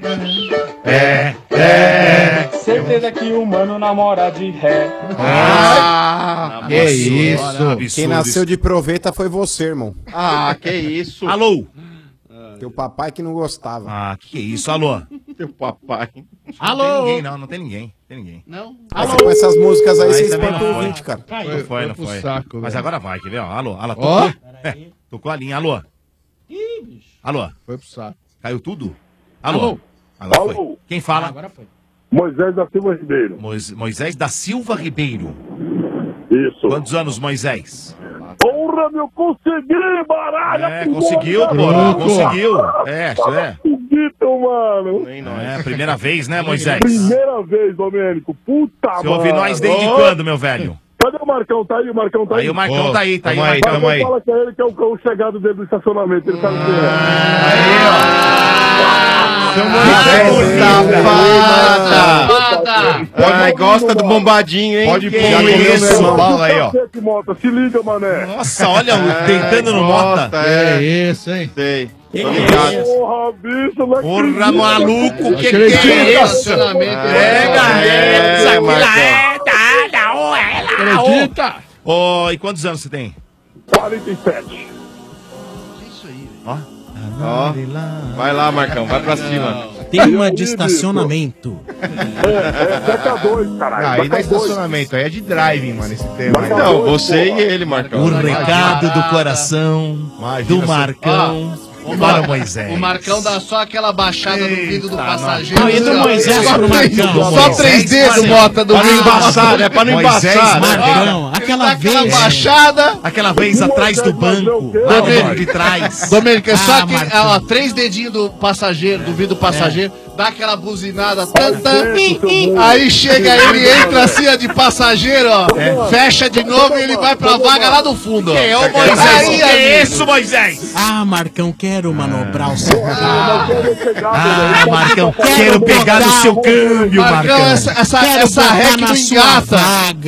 Certeza que o mano namora de ré. Que isso? Quem nasceu de proveta foi você, irmão. Que isso? Alô? Teu papai que não gostava. Que isso? Alô? Teu papai. Alô? Não tem ninguém. Não? Alô? Com essas músicas aí, você espanta o ouvinte, cara. Não foi. Saco, mas velho. agora vai, quer ver? Alô, tocou. Tocou a linha, alô? Ih, bicho. Alô? Foi pro saco. Caiu tudo? Alô? Agora foi. Quem fala? Agora foi. Moisés da Silva Ribeiro. Moisés da Silva Ribeiro. Isso. Quantos anos, Moisés? Porra, meu, consegui, baralho! Conseguiu, porra. Conseguiu. É. Acredito, mano. Primeira vez, né, Moisés? Primeira vez, Domênico. Puta, Você ouve nós desde quando, meu velho? Cadê o Marcão? Tá aí, o Marcão tá aí. Aí o Marcão tá aí, Tamo aí. Fala que é ele que é o chegado dele do estacionamento. Ele sabe quem é. Ai, gosta do bombadinho, hein? Pode pôr isso? Paulo aí, ó. Que Mota, se liga, mané. Nossa, olha, deitando no Mota. É isso, hein? Sei. Porra, bicho, não Porra, maluco, que é isso? Pega essa Acredita? E quantos anos você tem? 47. Ó, vai lá, Marcão, vai pra cima. Tema de estacionamento. Seca 2, caralho. Aí não é estacionamento, aí é de driving, mano, esse tema aí. Não, você e ele, Marcão. O recado do coração do Marcão para o Moisés. O Marcão dá só aquela baixada no vidro do passageiro. Não, e do Moisés pro Marcão? Só 3 dedos, Mota, do vidro do passageiro. É pra não embaçar. Marcão, aquela vez. Baixada. Aquela vez atrás do banco, lá no banco de trás. Domênico, é só 3 dedinhos do passageiro, do vidro do passageiro, dá aquela buzinada, aí chega ele, entra assim, ó, de passageiro, ó, fecha de novo e ele vai pra vaga lá do fundo, ó. Que é o Moisés? Que é isso, Moisés? Marcão, quero manobrar o seu carro. Marcão, quero pegar no seu câmbio, Marcão. Essa rec não engata.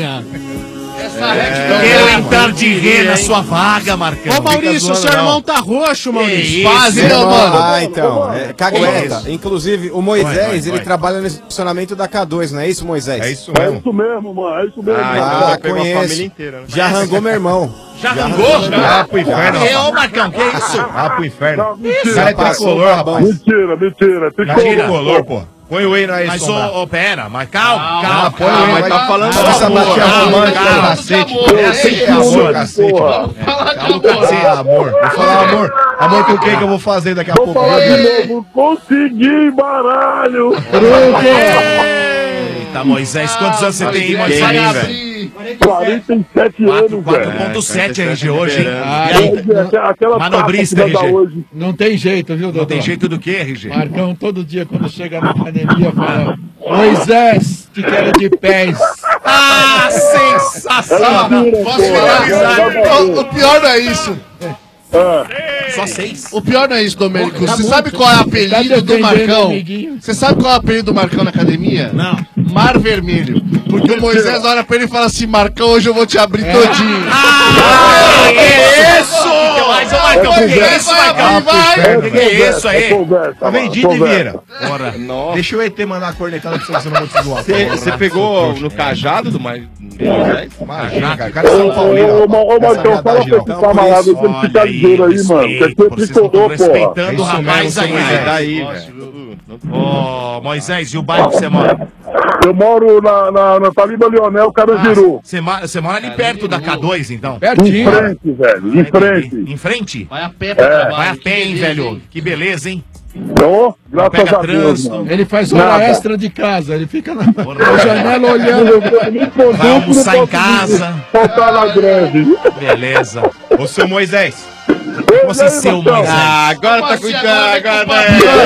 Quero entrar de ré na sua vaga, Marcão. Ô, Maurício, seu irmão tá roxo, Maurício. Quase, mano. Então, cagueta. Inclusive, o Moisés, ele trabalha no estacionamento da K2, não é isso, Moisés? É isso mesmo. É isso mesmo, mano. É isso mesmo. Conheço. Já arrancou meu irmão. Já arrancou? Ah, pro inferno. Ô, Marcão, que isso? Ah, pro inferno. Não, mentira. O cara é tricolor, rapaz. Mentira. Tricolor, pô. Põe o Whey aí, mas pera, mas calma, põe o Whey, mas tá falando essa batia romântica, cacete. É assim que é amor, cacete. Calma, cacete, amor. Vou falar amor. Amor com quem que eu vou fazer daqui a pouco? Vou falar de novo. Consegui, baralho. Eita, Moisés, quantos anos você tem aí, Moisés? 47 anos, velho. 4.7 RG hoje, hein? Manobrista, RG. Não tem jeito, viu, doutor? Não tem jeito do que, RG? Marcão, todo dia, quando chega na academia, fala: Moisés, te quero de pés. Sensacional! Posso falar? O pior não é isso. Só 6. O pior não é isso, Domênico. Tá Você muito. sabe qual é o apelido Tá do defendendo, Marcão? amiguinho. Você sabe qual é o apelido do Marcão na academia? Não. Mar Vermelho. Porque o Moisés olha pra ele e fala assim, Marcão, hoje eu vou te abrir todinho. Que isso? Mas, ô Marcão, que isso, Marcão? Que isso aí? Tá vendido, Vieira. Bora. Deixa o ET mandar a cornetada pra você não vou te zoar. Você pegou no cajado do mais. Imagina, cara. O cara é São Paulino. Ô, Marcão, fala pra esse camarada que ele fica ligeiro aí, mano. Quer ser tricolor, respeitando o porra. rapaz aí. Daí, Ô, Moisés, e o bairro que você mora? Eu moro na Taliba Leonel, Carandiru. Você mora ali perto da K2, então? Em frente, velho. Em frente. Em frente? Vai a pé pra trabalho. Vai a pé, hein, velho? Que beleza, hein? Então, graças Pega a Deus, trânsito. mano. Ele faz hora Nada. extra de casa, ele fica na janela olhando. Vai almoçar em casa. Faltar na greve. Beleza. Ô, seu Moisés. Como assim, seu Moisés? Ah, agora tá cuidando, agora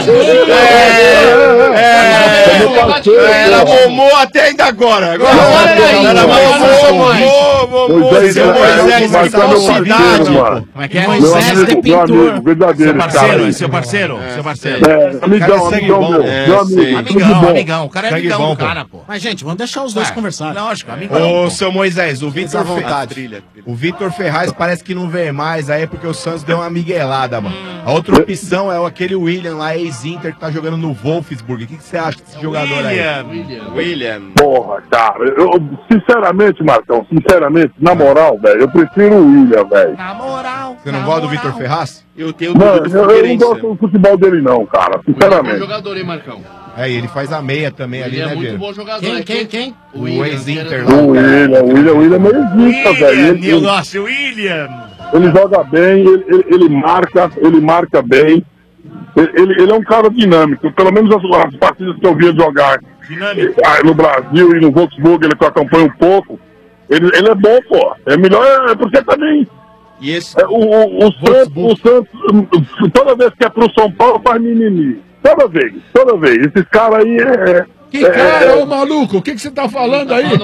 Ela momou até ainda agora. Ela momou. Seu Moisés, que falsidade. Como é que é? Moisés de pintor. Seu parceiro, é seu parceiro. Seu parceiro. Amigão meu. Amigão. O cara é Sangue amigão bom, do cara, pô. Mas, gente, vamos deixar os dois conversarem. Lógico, amigão. Ô, seu Moisés, o Vitor à vontade. O Vitor Ferraz parece que não vê mais aí porque o Santos deu uma miguelada, mano. A outra opção é aquele William lá, ex-Inter, que tá jogando no Wolfsburg. O que você acha desse jogador aí? William. Porra, cara, sinceramente, Marcão, na moral, velho, eu prefiro o William, velho. Na moral. Você não gosta do Vitor Ferraz? Eu tenho Não, dúvida do eu não Figueirense. gosto do futebol dele não, cara, Bom sinceramente. jogador, hein, Marcão? É, e ele faz a meia também ali, Ele é né, muito Vieira? bom jogador. Quem? O ex-Inter. O William é meio zica, velho. Eu gosto, William. Ele joga bem, ele marca bem. Ele é um cara dinâmico. Pelo menos as partidas que eu via jogar no Brasil e no Wolfsburg, ele que eu acompanho um pouco. Ele é bom, pô. É melhor, porque também. E esse... o Santos, toda vez que é pro São Paulo, faz mimimi. Toda vez. Esses caras aí Que cara, ô maluco, o que você tá falando aí?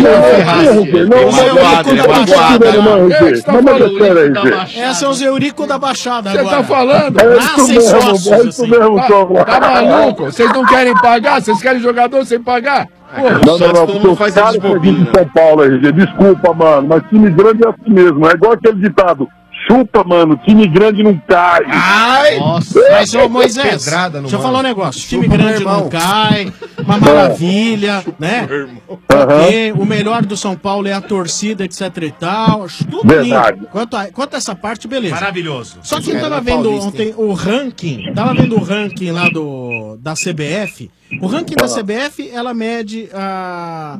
Esse é o Eurico da Baixada Você agora. tá falando? Nascem sócios, assim. Tá maluco? Vocês não querem pagar? Vocês querem jogador sem pagar? Não, porque os caras que de São Paulo, RG, desculpa, mano, mas time grande é assim mesmo, é igual aquele ditado, chupa, mano, time grande não cai. Ai! Nossa! Mas, ô Moisés, pedrada no deixa eu mano. falar um negócio, time Chupa, grande meu irmão. não cai, uma maravilha, né? Porque o melhor do São Paulo é a torcida, etc e tal, tudo Verdade. lindo. Quanto a essa parte, beleza. Maravilhoso. Só que eu tava vendo ontem o ranking, lá da CBF. O ranking da CBF, ela mede a...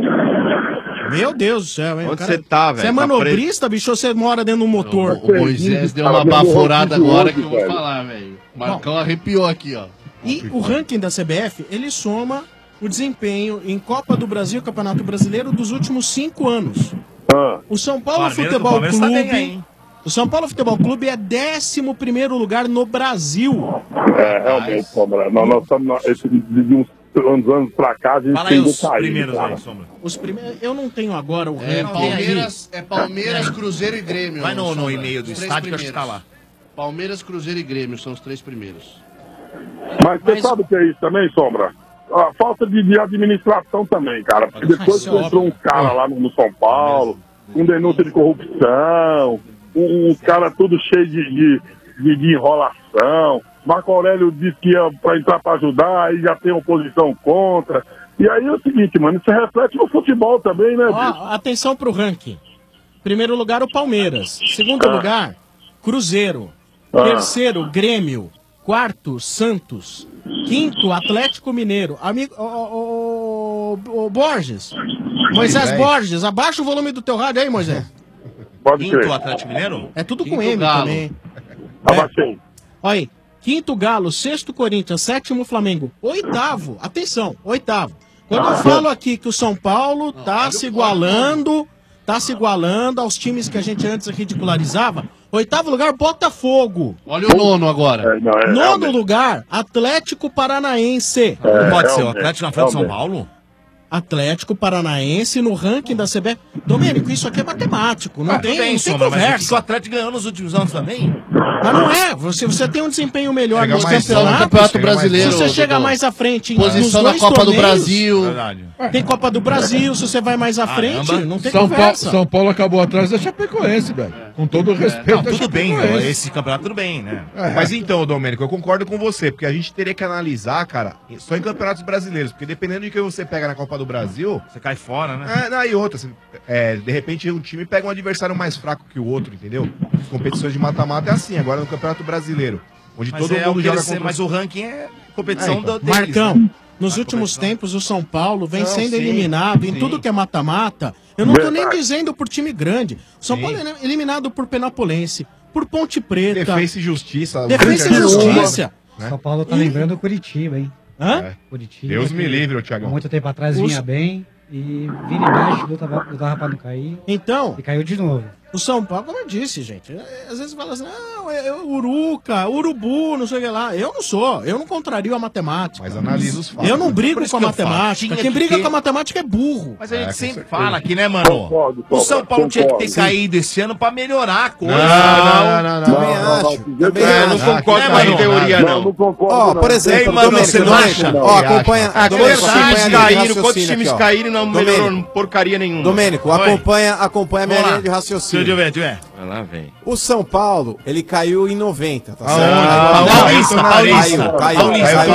Meu Deus do céu, hein? Onde você tá, velho? Você é manobrista, bicho, ou você mora dentro de um motor? O Moisés deu uma baforada agora que eu vou falar, velho. O Marcão arrepiou aqui, ó. E o ranking da CBF, ele soma o desempenho em Copa do Brasil e Campeonato Brasileiro dos últimos 5 anos. O São Paulo Futebol Palmeiras tá bem aí, Clube... hein? O São Paulo Futebol Clube é 11º lugar no Brasil. Realmente, Sombra. Nós estamos de uns anos pra cá, a gente Fala aí tem os cair, primeiros cara. aí, Sombra. Os primeiros, eu não tenho agora o É ranking. Palmeiras, Cruzeiro e Grêmio. Vai no Sombra. e-mail do Os três estádio que eu acho que tá lá. Palmeiras, Cruzeiro e Grêmio são os 3 primeiros. Mas você sabe o que é isso também, Sombra? A falta de administração também, cara. Porque depois que entrou um cara lá no São Paulo, com denúncia de corrupção, um cara tudo cheio de enrolação. Marco Aurélio disse que ia pra entrar pra ajudar, aí já tem oposição contra. E aí é o seguinte, mano, isso reflete no futebol também, né, bicho? Ó, atenção pro ranking. Primeiro lugar, o Palmeiras. Segundo lugar, Cruzeiro. Terceiro, Grêmio. Quarto, Santos. Quinto, Atlético Mineiro. Amigo, o Borges. Moisés Borges, abaixa o volume do teu rádio aí, Moisés. Pode Quinto crer. Atlético Mineiro? É tudo Quinto com M Galo. também. Abaixei. Olha aí. Quinto Galo, sexto Corinthians, sétimo Flamengo. Oitavo, atenção, oitavo. Quando eu falo aqui que o São Paulo tá se igualando aos times que a gente antes ridicularizava, oitavo lugar, Botafogo. Olha o nono agora. Nono lugar, Atlético Paranaense. Não pode ser o realmente, Atlético na frente de São Paulo? Atlético Paranaense no ranking da CBF. Domênico, isso aqui é matemático, não tem, tudo bem, não tem Sombra, mas conversa. o Atlético ganhou nos últimos anos também. Mas não é, você tem um desempenho melhor Chega nos mais campeonatos. no Campeonato Brasileiro, Se você chega Dodô. mais à frente Posição nos na dois Copa do torneios, Brasil. tem Copa do Brasil, se você vai mais à frente, não tem São conversa. São Paulo acabou atrás da Chapecoense, velho. Com todo o respeito. Não, à tudo bem, Chapecoense. esse campeonato tudo bem, né? Mas então, Domênico, eu concordo com você, porque a gente teria que analisar, cara, só em campeonatos brasileiros, porque dependendo de quem você pega na Copa do Brasil... Você cai fora, né? Não, e outra, de repente um time pega um adversário mais fraco que o outro, entendeu? As competições de mata-mata é assim, agora no Campeonato Brasileiro, onde Mas todo é o mundo que joga eles- contra... mas o ranking é competição então. deles, Marcão, né? nos últimos tempos o São Paulo vem Não, sendo sim, eliminado em sim. tudo que é mata-mata. Eu não tô nem Verdade. dizendo por time grande. O São Sim. Paulo é eliminado por Penapolense, por Ponte Preta. Defesa e Justiça. Defesa e Justiça. Né? São Paulo tá lembrando o Curitiba, hein? Hã? Curitiba. Deus me que livre, ô Thiagão. há muito tempo atrás Os- vinha bem e vira e mexe, lutava pra não cair. Então. E caiu de novo. O São Paulo, como eu disse, gente, às vezes fala assim, não, é Uruca, Urubu, não sei o que lá. Eu não sou, eu não contrario a matemática. Mas analisa os fatos. Eu não Por brigo isso com a que eu falo, matemática. tinha Quem que briga ter- com a matemática é burro. Mas a gente com sempre certeza. fala aqui, né, mano? Concordo, O São Paulo tinha que ter concordo. caído esse ano pra melhorar a coisa. Também acho. Também Eu não acho. concordo com essa teoria, não. Ó, por exemplo, Ei, mano, Domênico, você não Domênico, acha? ó, acompanha. Ah, Domênico, quantos acompanha times a linha de caíram? Quantos raciocínio times aqui, ó. caíram e não Domênico. melhorou porcaria nenhuma? Domênico, acompanha a minha linha de raciocínio. Deixa eu ver. Vai lá, vem. O São Paulo, ele caiu em 90, tá certo? Paulista, Paulista. Caiu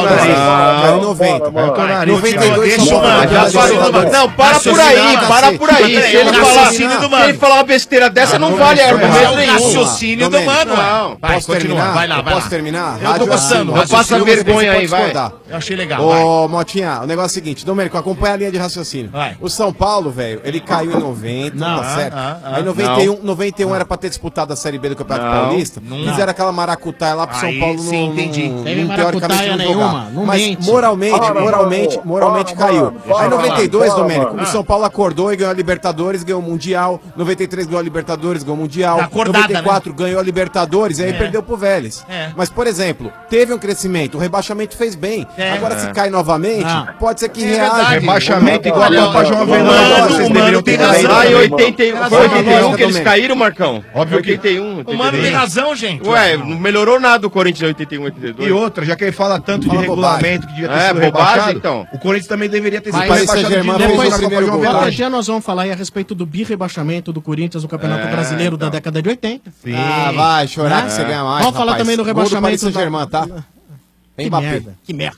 em 90. Vai. 92 Deixa São o Paulo. mano, já raciocínio saiu. do mano. Não, para por Raciocínio, aí, cacete. para por aí. Peraí, Se ele o falar, raciocínio do se mano. ele falar uma besteira dessa, não vale É argumento o nenhum. raciocínio do mano. Não. Vai, Posso continua. terminar? Vai lá, Eu vai posso lá. terminar? Eu tô gostando. Eu passo a vergonha aí, vai. Eu achei legal, vai. Ô, Motinha, o negócio é o seguinte, Domênico, acompanha a linha de raciocínio. Vai. O São Paulo, velho, ele caiu em 90, tá certo? Aí 91 era pra ter disputado a Série B do Campeonato Não, Paulista. Fizeram aquela maracutaia lá pro São Aí Paulo sim, entendi. Teve teoricamente maracutaia não nenhuma, jogar. não Mas mente. moralmente caiu. Aí 92, Domênico, mano. o São Paulo acordou e ganhou a Libertadores, ganhou o Mundial. 93 ganhou a Libertadores, ganhou o Mundial. Tá acordada, 94 ganhou a Libertadores e aí perdeu pro Vélez. É. Mas, por exemplo, teve um crescimento, o rebaixamento fez bem. Agora, se cai novamente, pode ser que reaja. verdade. Rebaixamento igual a Copa João Mano, Avelange, vocês o deveriam Mano ter tem caído. razão. Ah, em também. 81, Tem foi razão, 81 que Domênico. eles caíram, Marcão? Óbvio que- 81. O mano tem razão, gente. Ué, não melhorou nada o Corinthians em 81, 82. E outra, já que ele fala tanto de Fala regulamento que devia ter É, sido bobagem, rebaixado, então. o Corinthians também deveria ter sido Mas rebaixado de Saint-Germain novo fez na o Copa primeiro João gol. Qualquer Avelange. dia nós vamos falar aí a respeito do birrebaixamento do Corinthians no Campeonato Brasileiro da década de 80. Sim. Ah, vai chorar que você ganha mais. Vamos falar rapaz. também do Gol rebaixamento Paris Saint-Germain, tá? Que Mbappé. merda, que merda.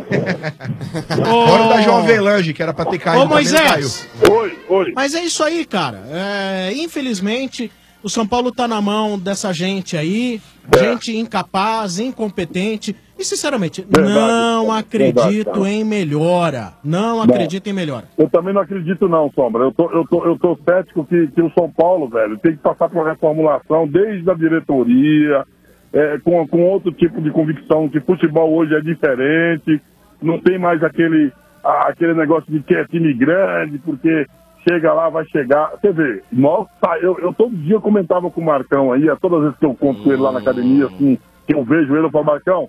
Fora o da João Avelange, que era pra ter caído. Ô, também não Moisés. Oi. Mas é isso aí, cara. Infelizmente, o São Paulo tá na mão dessa gente aí, gente incapaz, incompetente. E, sinceramente, não acredito em melhora. Não acredito em melhora. Eu também não acredito não, Sombra. Eu tô cético que o São Paulo, velho, tem que passar por uma reformulação desde a diretoria, com outro tipo de convicção, que futebol hoje é diferente, não tem mais aquele negócio de que é time grande, porque chega lá, vai chegar. Quer dizer, nossa, eu todo dia eu comentava com o Marcão aí, todas as vezes que eu conto com ele lá na academia, assim, que eu vejo ele, eu falo, Marcão,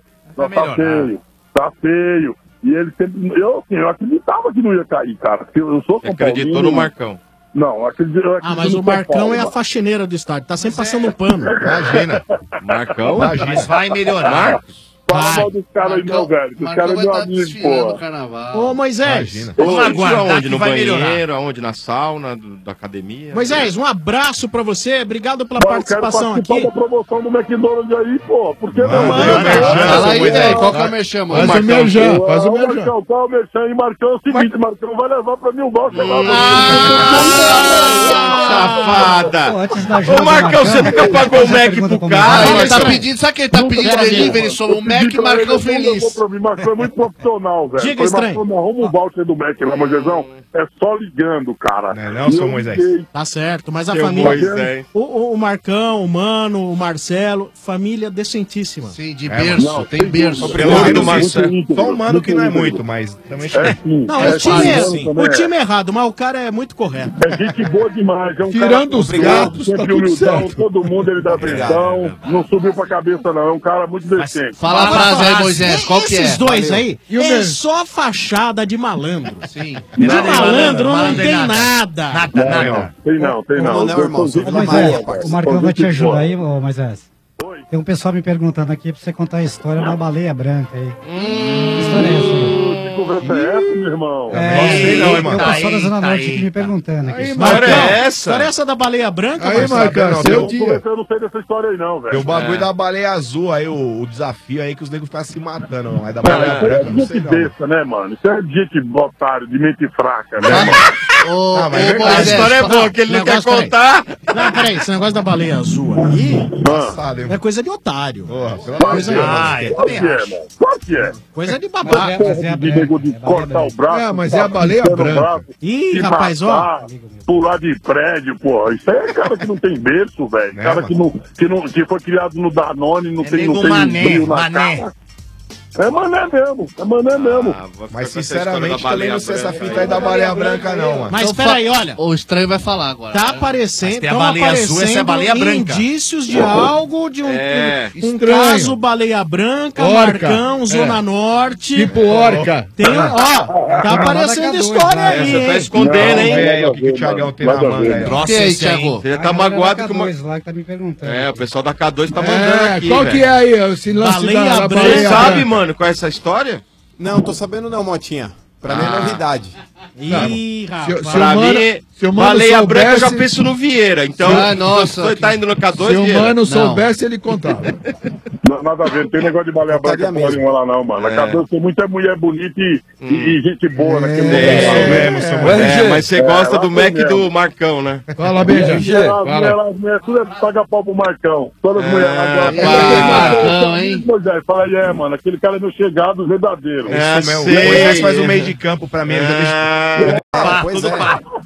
tá feio. E ele sempre. Eu acreditava que não ia cair, cara. Porque eu sou São Acreditou Paulino. no Marcão. Não, eu acredito Mas no o São Marcão Paulo, é a mano. faxineira do estádio, tá sempre passando um pano. Imagina. Marcão? Mas vai melhorar. Fala mal dos caras aí, meu velho. Os caras é meu amigo, pô. Ô, Moisés. Vamos aguardar Aonde? que No vai melhorar. banheiro? Aonde? Na sauna da academia? Moisés, um abraço pra você. Obrigado pela Pô, eu quero participação participar aqui. da promoção do McDonald's aí, pô. Por que não? Fala aí, velho. Qual que é o merchan, mano? Faz o merchan, faz o merchan. Marcão, qual é o merchan aí, Marcão? É o seguinte, Marcão vai levar pra mim o gol. Safada! Antes da jogo Ô, Marcão, você nunca pagou o Mac pro cara? Ele tá pedindo, sabe o que ele tá pedindo delivery? Sobre o Mac Marcão Feliz. Pra mim, Marcão é muito profissional, velho. Diga, Falei, estranho. Marcão, não arruma o voucher do Mac lá, Moisésão. É só ligando, cara. Não, seu Moisés. Tá certo, mas a Seu família. Moisés. O Marcão, o Mano, o Marcelo, família decentíssima. Sim, de berço. Tem berço. Pelo Nome menos do Marcelo. isso. Só o mano que não é muito, mas também Não, o time é errado, mas o cara é muito correto. É gente boa demais. É um Tirando cara os gatos, tá sempre tudo humildão, certo. todo mundo ele dá atenção. Não subiu pra cabeça, não. É um cara muito decente. Fala frase aí, Moisés, qual que é? Esses dois Valeu. aí E o é meu? só fachada de malandro. Sim. De malandro não tem nada. Tem não. O Marcão vai te ajudar aí, ô Moisés. Tem um pessoal me perguntando aqui pra você contar a história da baleia branca aí. Que história é essa aí? Que conversa é essa, meu irmão? O pessoal da Zona Norte aqui me perguntando aqui. Que história é essa? História é essa da baleia branca? Aí, Marcão, seu dia. Eu não sei dessa história aí não, velho. Tem o bagulho da baleia azul aí, o desafio aí que os negros ficam se matando, mas da baleia Isso é branca, não gente sei não. besta, né, mano? Isso é gente otário, de mente fraca, né, mano? Mas é verdade. A história é boa, que ele não quer contar. Não, peraí, esse negócio da baleia azul aí é coisa de otário. Coisa Claro que é, mano. Claro que é. Coisa de babaca. De nego de cortar o braço. mas é a baleia cortar o branca. braço, Ih, se rapaz, matar, pular de prédio, pô. Isso aí é cara que não tem berço, velho. Cara que foi criado no Danone, não tem brilho na cara. É mané mesmo. Mas sinceramente também não sei essa fita aí da baleia branca não, mano. Mas peraí, olha. O estranho vai falar agora. Tá aparecendo, Mas tem a baleia azul, essa é a baleia branca. indícios de algo, de um estranho. caso baleia branca, Orca. Marcão, Zona Norte. Tipo orca. Tem, ó, tá aparecendo história aí, Você tá hein? escondendo, hein? O que o Thiagão tem na manga aí? Nossa, E aí, esse aí. Thiago? Você tá magoado que o K2 lá que tá me perguntando. É, o pessoal da K2 tá mandando aqui, qual velho. que é aí esse lance Baleia da branca. Você baleia sabe, branca? mano, qual é essa história? Não, tô sabendo não, Motinha. Pra mim é novidade. Ih, rapaz. Pra mim, se o mano baleia branca eu já soubesse- penso no Vieira. Então, você tá indo no K2, Se o Vieira? mano soubesse, ele contava. Nada a ver, não tem negócio de baleia branca porra nenhuma lá não, mano. Acabou de ter muita mulher bonita e gente boa naquele lugar. Mas você gosta do Mac do Marcão, né? Fala, Beija. As mulheres tudo é paga pau pro Marcão. Todas as mulheres lá. Marcão, hein? Moisés, fala aí, mano. Aquele cara é meu chegado verdadeiro. Isso mesmo. O Moisés faz o meio de campo pra mim. Ele já deixa... Pois é.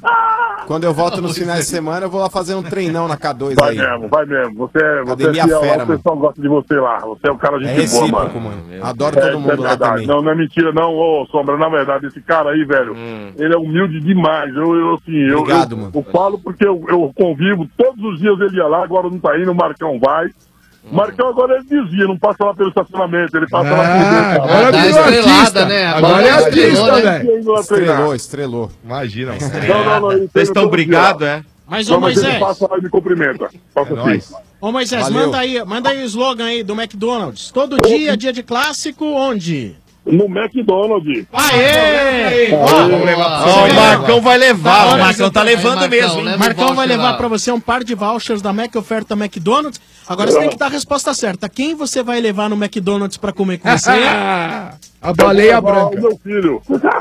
Quando eu volto nos finais de semana, eu vou lá fazer um treinão na K2 Vai aí. mesmo. Você é Academia fiel lá, fera, o pessoal gosta de você lá. Você é um cara de É gente boa, recíproco, mano. mano. Adoro todo mundo lá também. Não é mentira, não, ô Sombra. Na verdade, esse cara aí, velho, ele é humilde demais. Obrigado, mano. Eu falo porque eu convivo, todos os dias ele ia lá, agora não tá indo, o Marcão vai. O Marcão agora ele desvia, não passa lá pelo estacionamento, ele passa lá por agora Tá virou estrelada, artista. né? Agora é artista, velho. Estrelou. Imagina, Vocês estão brigados, é? Mas, ô mas ele Moisés, passa lá e me cumprimenta. Passa assim. ô Moisés, Valeu. manda aí o slogan aí do McDonald's. Todo dia de clássico, onde? No McDonald's. Aê! Vamos levar pra Ó, você. o Marcão vai levar. O Marcão tá levando Marcão, mesmo, hein? leva o Marcão vai voucher levar lá. pra você um par de vouchers da Mac Oferta McDonald's. Agora você tem que dar a resposta certa. Quem você vai levar no McDonald's pra comer com você? A baleia O branca. meu filho.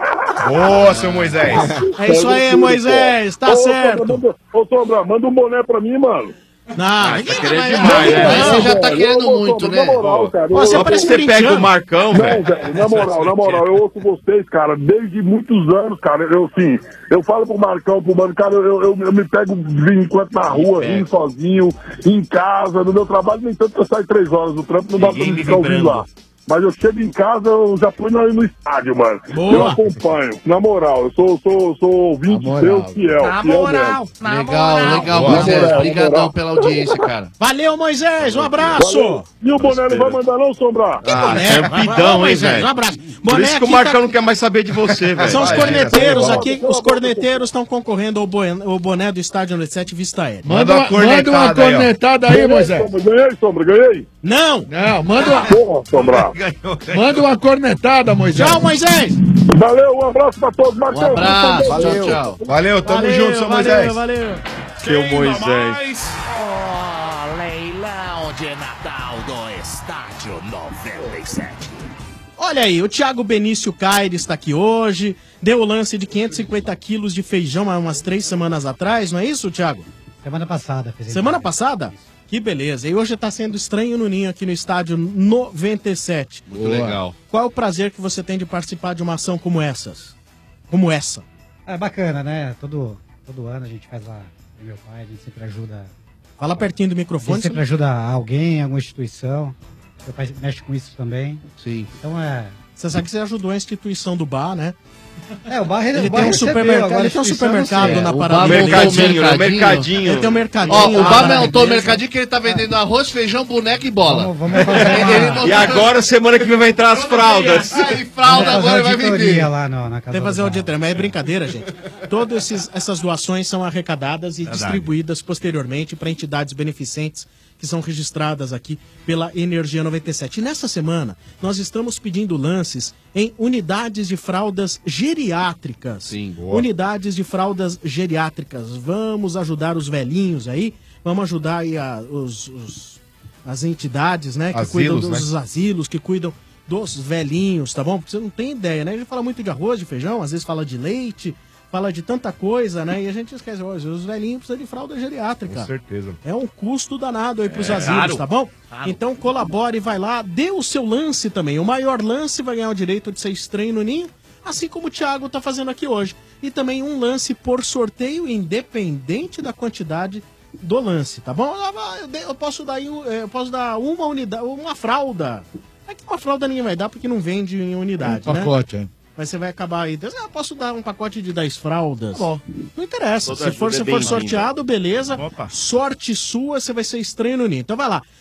Boa, seu Moisés. É isso aí, Moisés, tá certo. Ô, Sombra, manda um boné pra mim, mano. Não, Tá querendo demais, né? Mas você já tá querendo muito, Na né? moral, cara. Você Só porque parece você pega corintiano. o Marcão, Não, velho. velho, na moral, eu ouço vocês, cara, desde muitos anos, cara. Eu falo pro Marcão, pro mano, cara, eu me pego de vez em quando na rua, rindo sozinho, em casa, no meu trabalho, nem tanto que eu saio 3 horas do trampo, não dá pra Ninguém me me ficar ouvindo vibrando. lá. Mas eu chego em casa, eu já fui no estádio, mano. Boa. Eu acompanho. Na moral, eu sou ouvinte seu fiel. Na fiel moral, mesmo. na Legal, moral. legal, Boa, Moisés. moral, Obrigadão moral. pela audiência, cara. Valeu, Moisés, um abraço. Valeu. E o boné não vai mandar não, Sombra? Boné, Campidão, hein, Moisés, velho? um abraço. Por Boné isso que o aqui Marcão tá- não quer mais saber de você, velho. São os Vai, corneteiros é, aqui, os corneteiros estão concorrendo ao boné do Estádio 97 Vista Aérea. Manda uma cornetada aí, ó. cornetada aí, Moisés. Ganhei, Sombra, ganhei. Não! Não, manda Porra, Sombra. manda uma cornetada, Moisés. Tchau, Moisés! Valeu, um abraço pra todos. Um Marcão, abraço, Valeu. tchau. Valeu, tamo Valeu, junto, seu Moisés. Valeu. Seu Moisés. Ó, leilão de Natal do Estádio 97. Olha aí, o Thiago Benício Caires está aqui hoje, deu o lance de 550 quilos de feijão há umas 3 semanas atrás, não é isso, Thiago? Semana passada. Fez Semana passada? Que beleza. E hoje está sendo estranho no Ninho aqui no Estádio 97. Muito legal. Qual é o prazer que você tem de participar de uma ação como essas? Como essa? É bacana, né? Todo ano a gente faz lá, eu e meu pai, a gente sempre ajuda. Fala pertinho do A microfone. gente sempre ajuda alguém, alguma instituição. Meu pai mexe com isso também. Sim. Então é Você sabe que você ajudou a instituição do bar, né? O bar ele bar tem um recebeu, supermercado, agora ele tem um a instituição supermercado não sei. na O Paraná. bar mercadinho. Ele tem um mercadinho. Ó, o bar montou o Beleza. mercadinho que ele tá vendendo arroz, feijão, boneca e bola. Vamos fazer uma... E agora, semana que vem, vai entrar as fraldas. Aí, fralda agora vai vender. lá na casa Tem que fazer do uma bar. auditoria, mas é brincadeira, gente. Todas essas doações são arrecadadas e Verdade. distribuídas posteriormente para entidades beneficentes que são registradas aqui pela Energia 97. E nessa semana, nós estamos pedindo lances em unidades de fraldas geriátricas. Sim, Unidades de fraldas geriátricas. Vamos ajudar os velhinhos aí, vamos ajudar aí as entidades, né, que cuidam Asilos, dos asilos, que cuidam dos velhinhos, tá bom? Porque você não tem ideia, né? A gente fala muito de arroz, de feijão, às vezes fala de leite, fala de tanta coisa, né? E a gente esquece, hoje os velhinhos precisam de fralda geriátrica. Com certeza. É um custo danado aí pros asilos, caro. tá bom? Caro. Então colabore, vai lá, dê o seu lance também. O maior lance vai ganhar o direito de ser estranho no ninho, assim como o Thiago tá fazendo aqui hoje. E também um lance por sorteio, independente da quantidade do lance, tá bom? Eu posso dar uma unidade, uma fralda. É que uma fralda ninguém vai dar porque não vende em unidade, Um pacote, né? Mas você vai acabar aí. Eu posso dar um pacote de 10 fraldas. Bom. Não interessa. Toda Se for ajuda é bem-vinda. sorteado, beleza. Sorte sua, você vai ser estranho no ninho. Então vai lá,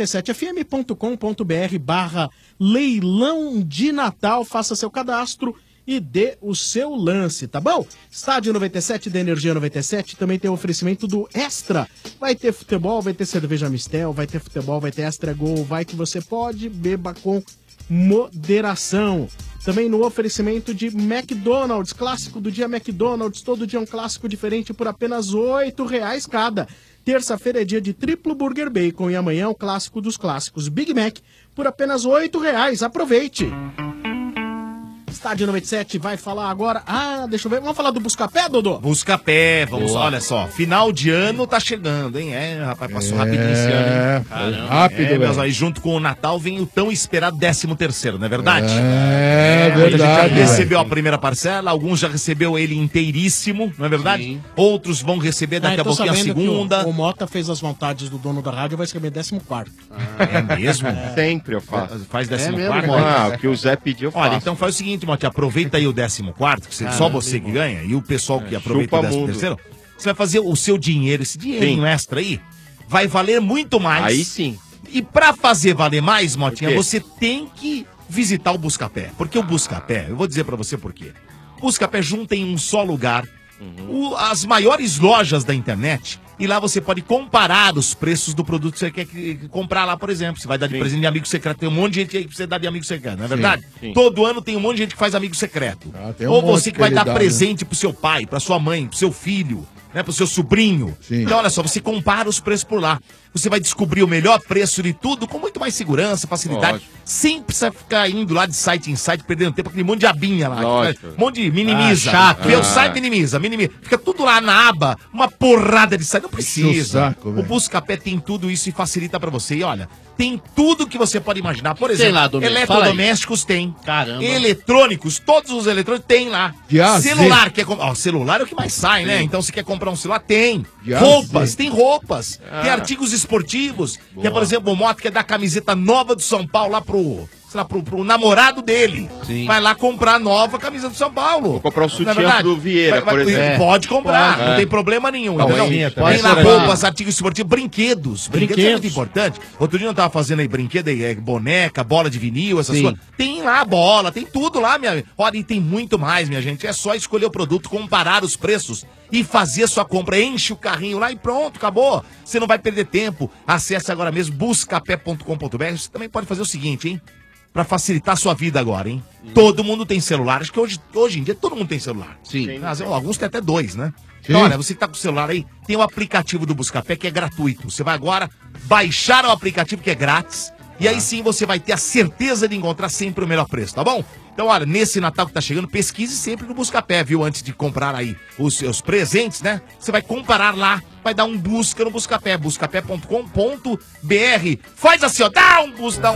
97fm.com.br/leilão de Natal, faça seu cadastro e dê o seu lance, tá bom? Estádio 97 da Energia 97 também tem o oferecimento do Extra. Vai ter futebol, vai ter cerveja Mistel, vai ter futebol, vai ter Extra Gol, vai que você pode, beba com moderação. Também no oferecimento de McDonald's, clássico do dia McDonald's, todo dia um clássico diferente por apenas R$8 cada. Terça-feira é dia de triplo burger bacon e amanhã o clássico dos clássicos, Big Mac, por apenas R$8. Aproveite! Estádio 97 vai falar agora. Deixa eu ver. Vamos falar do Buscapé, Dodô? Buscapé, vamos, Boa. olha só, final de ano tá chegando, hein? Rapaz, passou rapidinho esse ano, hein? Foi rápido, meus velho. aí, junto com o Natal vem o tão esperado 13º, não é verdade? É Muita gente já verdade, recebeu velho. a primeira parcela, alguns já recebeu ele inteiríssimo, não é verdade? Outros vão receber daqui a pouquinho a segunda. O Mota fez as vontades do dono da rádio, vai receber 14º. É mesmo? Sempre eu faço. Faz É 14º? mesmo, Mota? O que o Zé pediu, eu Olha, faço. então faz o seguinte, Mote, aproveita aí o 14º, que só Caramba, você que ganha, e o pessoal que aproveita chupa o 13º, mundo. você vai fazer o seu dinheiro, esse dinheirinho extra aí, vai valer muito mais. Aí sim. E pra fazer valer mais, Motinha, Por quê? você tem que visitar o Buscapé. Porque o Buscapé, eu vou dizer pra você por quê. O Buscapé junta em um só lugar as maiores lojas da internet. E lá você pode comparar os preços do produto que você quer comprar lá, por exemplo. Você vai dar de presente de amigo secreto. Tem um monte de gente aí que você dá de amigo secreto, não é Sim, verdade? sim. Todo ano tem um monte de gente que faz amigo secreto. tem um Ou monte você que vai que dar ele dá, presente pro seu pai, pra sua mãe, pro seu filho, né, pro seu sobrinho. Então, olha só, você compara os preços por lá. Você vai descobrir o melhor preço de tudo com muito mais segurança, facilidade. Lógico. Sem precisar ficar indo lá de site em site, perdendo tempo, aquele monte de abinha lá. Lógico. Um monte de minimiza. chato. Vê o site, minimiza. Fica tudo lá na aba, uma porrada de site. Não precisa. Enche o saco, O velho. Buscapé tem tudo isso e facilita pra você. E olha, tem tudo que você pode imaginar. Por Tem exemplo, lá, Domingos? eletrodomésticos tem. Caramba. Eletrônicos, todos os eletrônicos tem lá. De A a Z. Celular, celular é o que mais sai, né? Então, se quer comprar um celular, tem. De A a Roupas, Z. tem roupas. Ah. Tem artigos esportivos. Que é, por exemplo, o Moto quer dar camiseta nova do São Paulo lá pro namorado dele. Sim. Vai lá comprar a nova camisa do São Paulo. Vou comprar o Não é sutiã verdade? do Vieira, por exemplo. Pode comprar, Pode. não tem problema nenhum. Calcinha Entendeu? também. Tem lá Pode roupas, artigos esportivos, brinquedos. Brinquedos é muito importante. Outro dia eu tava fazendo aí brinquedo, boneca, bola de vinil, essas Sim. coisas. Tem lá bola, tem tudo lá, minha. Olha, e tem muito mais, minha gente. É só escolher o produto, comparar os preços e fazer sua compra. Enche o carrinho lá e pronto, acabou. Você não vai perder tempo. Acesse agora mesmo buscapé.com.br. Você também pode fazer o seguinte, hein? Pra facilitar a sua vida agora, hein? Todo mundo tem celular. Acho que hoje em dia todo mundo tem celular. Sim. Alguns têm até 2, né? Então, olha, você que tá com o celular aí, tem o aplicativo do Buscapé que é gratuito. Você vai agora baixar o aplicativo que é grátis. E aí sim você vai ter a certeza de encontrar sempre o melhor preço, tá bom? Então, olha, nesse Natal que tá chegando, pesquise sempre no Buscapé, viu? Antes de comprar aí os seus presentes, né? Você vai comparar lá, vai dar um busca no Buscapé, buscapé.com.br. Faz assim, ó, dá um busca.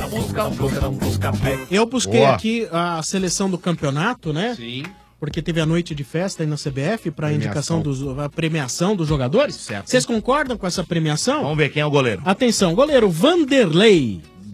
Eu busquei Boa. aqui a seleção do campeonato, né? Sim. Porque teve a noite de festa aí na CBF para Premiação. a premiação dos jogadores. Certo. Vocês concordam com essa premiação? Vamos ver quem é o goleiro. Atenção, goleiro Vanderlei.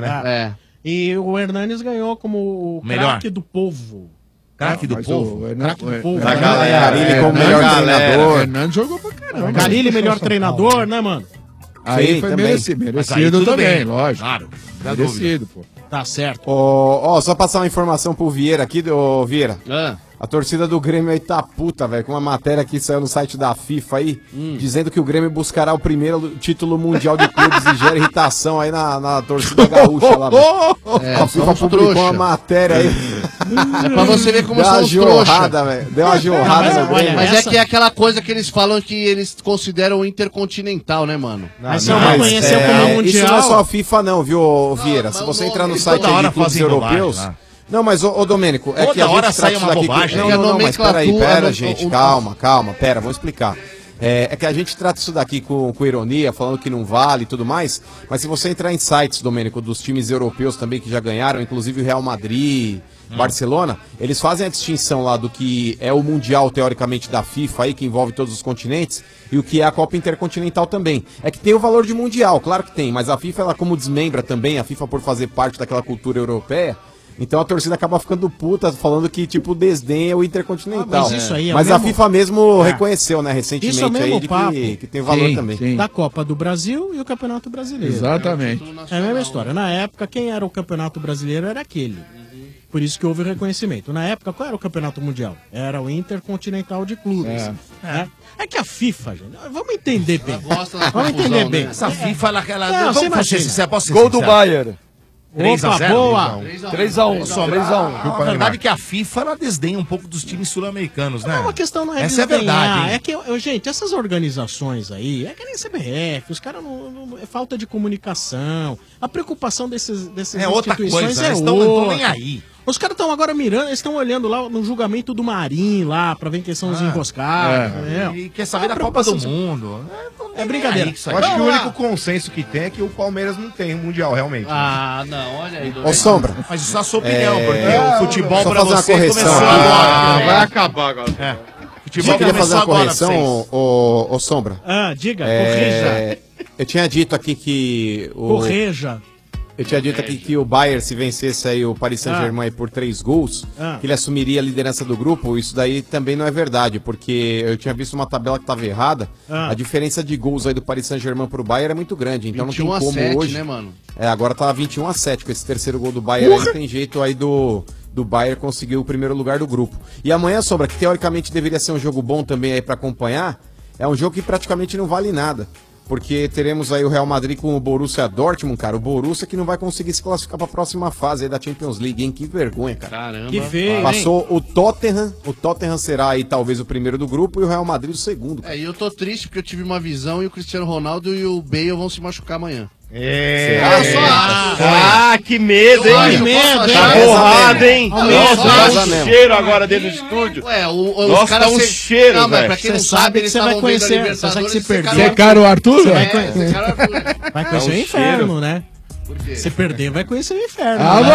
né? É. E o Hernanes ganhou como o Melhor. craque do povo. Craque do Mas povo. Craque do povo. Da né? galera. Carilli como melhor treinador. O Hernandes jogou pra caramba. Carilli, melhor treinador, né, mano? Aí foi também. merecido também, lógico. Claro. Merecido, pô. Tá certo. Ó, só passar uma informação pro Vieira aqui, ô Vieira. A torcida do Grêmio aí tá puta, velho, com uma matéria que saiu no site da FIFA aí, dizendo que o Grêmio buscará o primeiro título mundial de clubes e gera irritação aí na torcida gaúcha lá. A FIFA publicou uma matéria aí. É pra você ver como Deu são uma os jorrada, trouxa. velho. Deu uma jorrada no Grêmio. Mas é que é aquela coisa que eles falam que eles consideram intercontinental, né, mano? Mas você não conheceu como mundial. Isso não é só a FIFA não, viu, Vieira? Se você entrar no site aí de clubes europeus... Não, mas, ô Domênico, é que a gente trata isso daqui... Não, mas pera, gente, calma, pera, vamos explicar. É que a gente trata isso daqui com ironia, falando que não vale e tudo mais, mas se você entrar em sites, Domênico, dos times europeus também que já ganharam, inclusive o Real Madrid, Barcelona, eles fazem a distinção lá do que é o Mundial, teoricamente, da FIFA aí, que envolve todos os continentes, e o que é a Copa Intercontinental também. É que tem o valor de Mundial, claro que tem, mas a FIFA, ela como desmembra também, a FIFA por fazer parte daquela cultura europeia, então a torcida acaba ficando puta, falando que, tipo, desdenha o Intercontinental. Mas isso aí é mas o a mesmo... FIFA mesmo reconheceu, né, recentemente Isso é o mesmo aí, de papo que tem valor também. Sim. Da Copa do Brasil e o Campeonato Brasileiro. Exatamente. É a mesma história. Na época, quem era o Campeonato Brasileiro era aquele. Por isso que houve o reconhecimento. Na época, qual era o Campeonato Mundial? Era o Intercontinental de Clubes. É que a FIFA, gente, vamos entender bem. Vamos entender bem. Essa FIFA, ela Não, você vamos ser imagina. sincero, posso ser Gol do sincero? Bayern. 3 a Opa, 0, boa. 3x1. A verdade é que a FIFA, ela desdenha um pouco dos times sul-americanos, né? Não, a questão não é Essa é a desdenhar, verdade, hein? é que, gente, essas organizações aí, é que nem CBF, os caras não é falta de comunicação, a preocupação dessas É outra instituições coisa, é eles outra. não estão nem aí. Os caras estão agora mirando, eles estão olhando lá no julgamento do Marim lá, pra ver quem são os enroscados. E quer saber da Copa do Mundo. É brincadeira. Eu acho que o único consenso que tem é que o Palmeiras não tem um Mundial, realmente. Ah, não, olha aí. Ô, Sombra. Mas isso é a sua opinião, porque o futebol só pra fazer uma você correção começou aqui. agora. Vai acabar agora. Futebol Eu queria fazer começou uma agora pra vocês. correção, ô Sombra. Diga, corrija. Eu tinha dito aqui que... Correja. Eu tinha dito aqui que o Bayern, se vencesse aí o Paris Saint-Germain por 3 gols, que ele assumiria a liderança do grupo. Isso daí também não é verdade, porque eu tinha visto uma tabela que estava errada. A diferença de gols aí do Paris Saint-Germain pro Bayern é muito grande, então não tem como 21-7, hoje. né, mano? Agora tá 21-7 com esse terceiro gol do Bayern, aí não tem jeito aí do Bayern conseguir o primeiro lugar do grupo. E amanhã, Sombra, que teoricamente deveria ser um jogo bom também aí pra acompanhar, é um jogo que praticamente não vale nada. Porque teremos aí o Real Madrid com o Borussia Dortmund, cara. O Borussia que não vai conseguir se classificar pra próxima fase aí da Champions League, hein? Que vergonha, cara. Caramba. Que feio, Passou o Tottenham. O Tottenham será aí talvez o primeiro do grupo e o Real Madrid o segundo. E eu tô triste porque eu tive uma visão e o Cristiano Ronaldo e o Bale vão se machucar amanhã. Que medo, hein? Que medo, hein? Tá borrado, hein? Nossa, Nossa, tá um cheiro agora dentro do estúdio. Os Nossa, caras tá um cheiro, Não, mas velho. pra quem não Você sabe, sabe que eles você vai estavam vendo a conhecer. Libertadores. Você sabe que se perder. Secaram o Arthur? Vai Vai conhecer o inferno, né? Se perder, vai conhecer o inferno.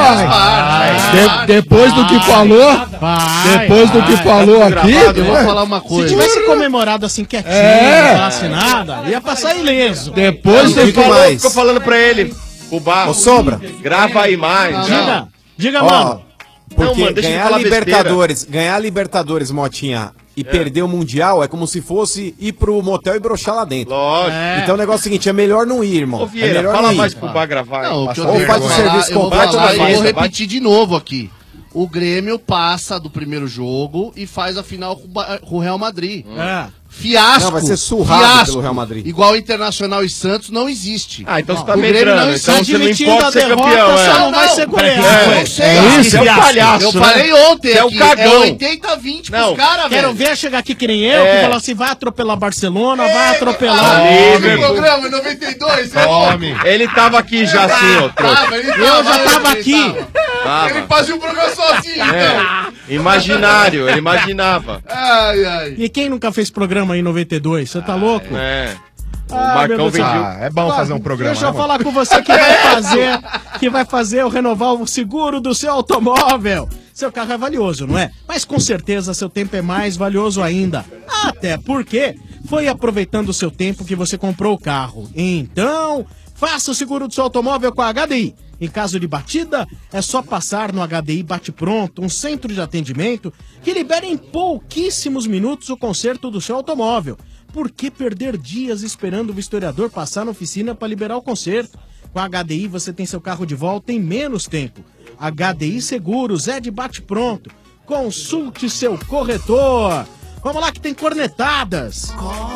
Depois do que falou, depois do que falou aqui, Eu vou falar uma Se coisa. tivesse comemorado assim quietinho, não falasse nada, ia passar ileso. depois do que digo falou, mais. Ficou falando pra ele. O Barro. Ô, Sombra. Grava aí mais. Diga, Ó, mano. porque mano, deixa eu ganhar falar ganhar Libertadores, Motinha, e perder o Mundial é como se fosse ir pro motel e broxar lá dentro. Lógico. Então o negócio é o seguinte, é melhor não ir, irmão. Ô, é Vieira, melhor fala não ir. mais pro Bar gravar. Não, o que eu Ou tenho faz que o falar, serviço eu vou completo, falar, vai, eu vou vai. repetir de novo aqui. O Grêmio passa do primeiro jogo e faz a final com o Real Madrid. Fiasco. Não, vai ser surrado pelo Real Madrid. Igual Internacional e Santos não existe. Ah, então você tá o Grêmio medrando. não Então existe. você não Admitindo importa a ser derrota, campeão, só não vai ser goleado. Eu não sei. Isso, é um palhaço, Eu né? falei ontem Você é um aqui, cagão. 80-20 Não, pros caras, Quero velho. ver chegar aqui que nem eu, que fala assim, vai atropelar Barcelona, vai atropelar... No programa, em 92, você é louco. Ele tava aqui já assim, ó. Tava, ele Eu já tava ele aqui. tava. Ele fazia o programa sozinho, então. Imaginário, ele imaginava. Ai. E quem nunca fez programa aí em 92? Você tá louco? O Ai, meu Marcão Deus do céu. vendiu. É bom fazer um programa. Deixa eu né, falar com você que vai fazer eu renovar o seguro do seu automóvel. Seu carro é valioso, não é? Mas com certeza seu tempo é mais valioso ainda. Até porque foi aproveitando o seu tempo que você comprou o carro. Então, faça o seguro do seu automóvel com a HDI. Em caso de batida, é só passar no HDI Bate Pronto, um centro de atendimento que libera em pouquíssimos minutos o conserto do seu automóvel. Por que perder dias esperando o vistoriador passar na oficina para liberar o conserto? Com a HDI você tem seu carro de volta em menos tempo. HDI Seguros é de bate pronto. consulte seu corretor. Vamos lá que tem cornetadas.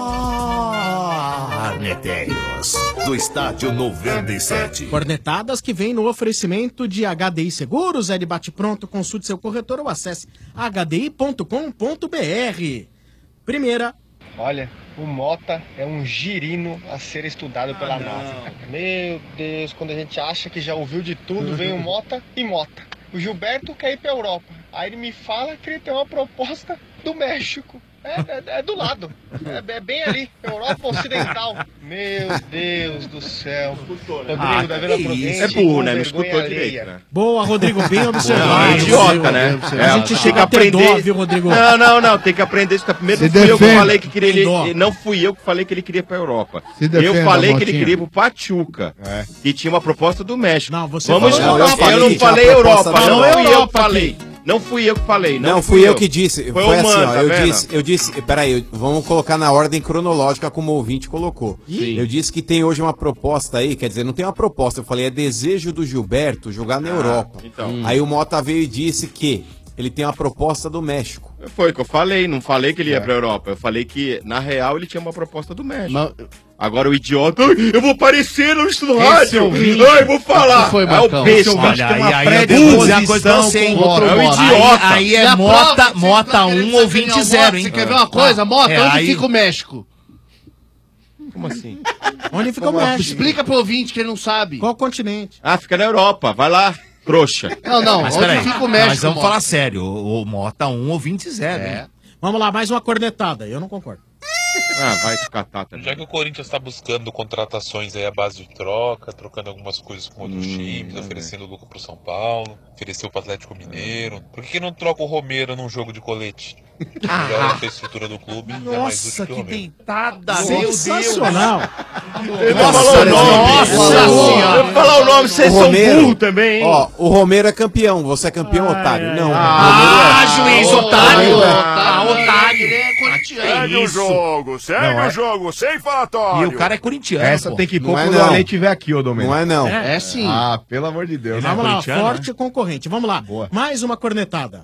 Corneteiros do Estádio 97. Cornetadas que vem no oferecimento de HDI Seguros, é de bate-pronto, consulte seu corretor ou acesse hdi.com.br. Primeira. Olha, o Mota é um girino a ser estudado pela NASA. Meu Deus, quando a gente acha que já ouviu de tudo, vem o Mota e Mota. O Gilberto quer ir pra Europa. Aí ele me fala que ele tem uma proposta do México. É do lado. É bem ali, Europa Ocidental. Meu Deus do céu. Rodrigo da Vila Prudente. É burro, né? Não escutou direito, né? Boa, Rodrigo, bem observado. Idiota, né? A gente chega a aprender, viu, Rodrigo? Não, tem que aprender isso. Primeiro, não fui eu que falei que queria. Não fui eu que falei que ele queria ir pra Europa. Eu falei que ele queria ir pro Pachuca. E tinha uma proposta do México. Não, você Vamos falou. escutar. Eu não falei Europa. Não fui eu que falei. Não fui eu que falei. Não, fui eu que disse. Foi assim, Mano, ó. tá Eu disse. Peraí, vamos colocar na ordem cronológica como o ouvinte colocou. Sim. Eu disse que tem hoje uma proposta aí, quer dizer, não tem uma proposta. Eu falei, é desejo do Gilberto jogar na Europa. Então. Aí o Mota veio e disse que ele tem uma proposta do México. Foi o que eu falei, não falei que ele ia pra Europa. Eu falei que, na real, ele tinha uma proposta do México. Agora o idiota, eu vou aparecer no rádio, eu vou falar. Foi, é o besta. Olha, aí eu vou dizer uma coisa pra você, hein? É o idiota. Aí é Mota 1 ou 20-0, hein? Você quer ver uma coisa, Mota? Onde aí... fica o México? Como assim? Onde fica o México? Explica pro ouvinte que ele não sabe. Qual continente? Ah, fica na Europa, vai lá, trouxa. Não, mas onde fica o México, mas vamos Mota? falar sério, o Mota 1 ou 20-0, hein? Vamos lá, mais uma cornetada, eu não concordo. Vai te catar também. Já que o Corinthians está buscando contratações aí à base de troca, trocando algumas coisas com outros times, oferecendo lucro pro São Paulo, ofereceu pro Atlético Mineiro, por que não troca o Romero num jogo de colete? Melhora a estrutura do clube, é mais útil que o Romero. Deitada, sensacional. Ele falou o nome. Eu vou falar o nome, vocês são burros também, hein? Ó, o Romero é campeão, você é campeão, otário. Não. Juiz, otário. Otário. Segue o jogo, sem falatório. E o cara é corintiano. Essa pô. tem que pôr Não é quando o não. Ale estiver aqui, ô Domênico. Não é não. É sim. Ah, pelo amor de Deus. Vamos lá, corintiano, forte concorrente. Vamos lá, mais uma cornetada.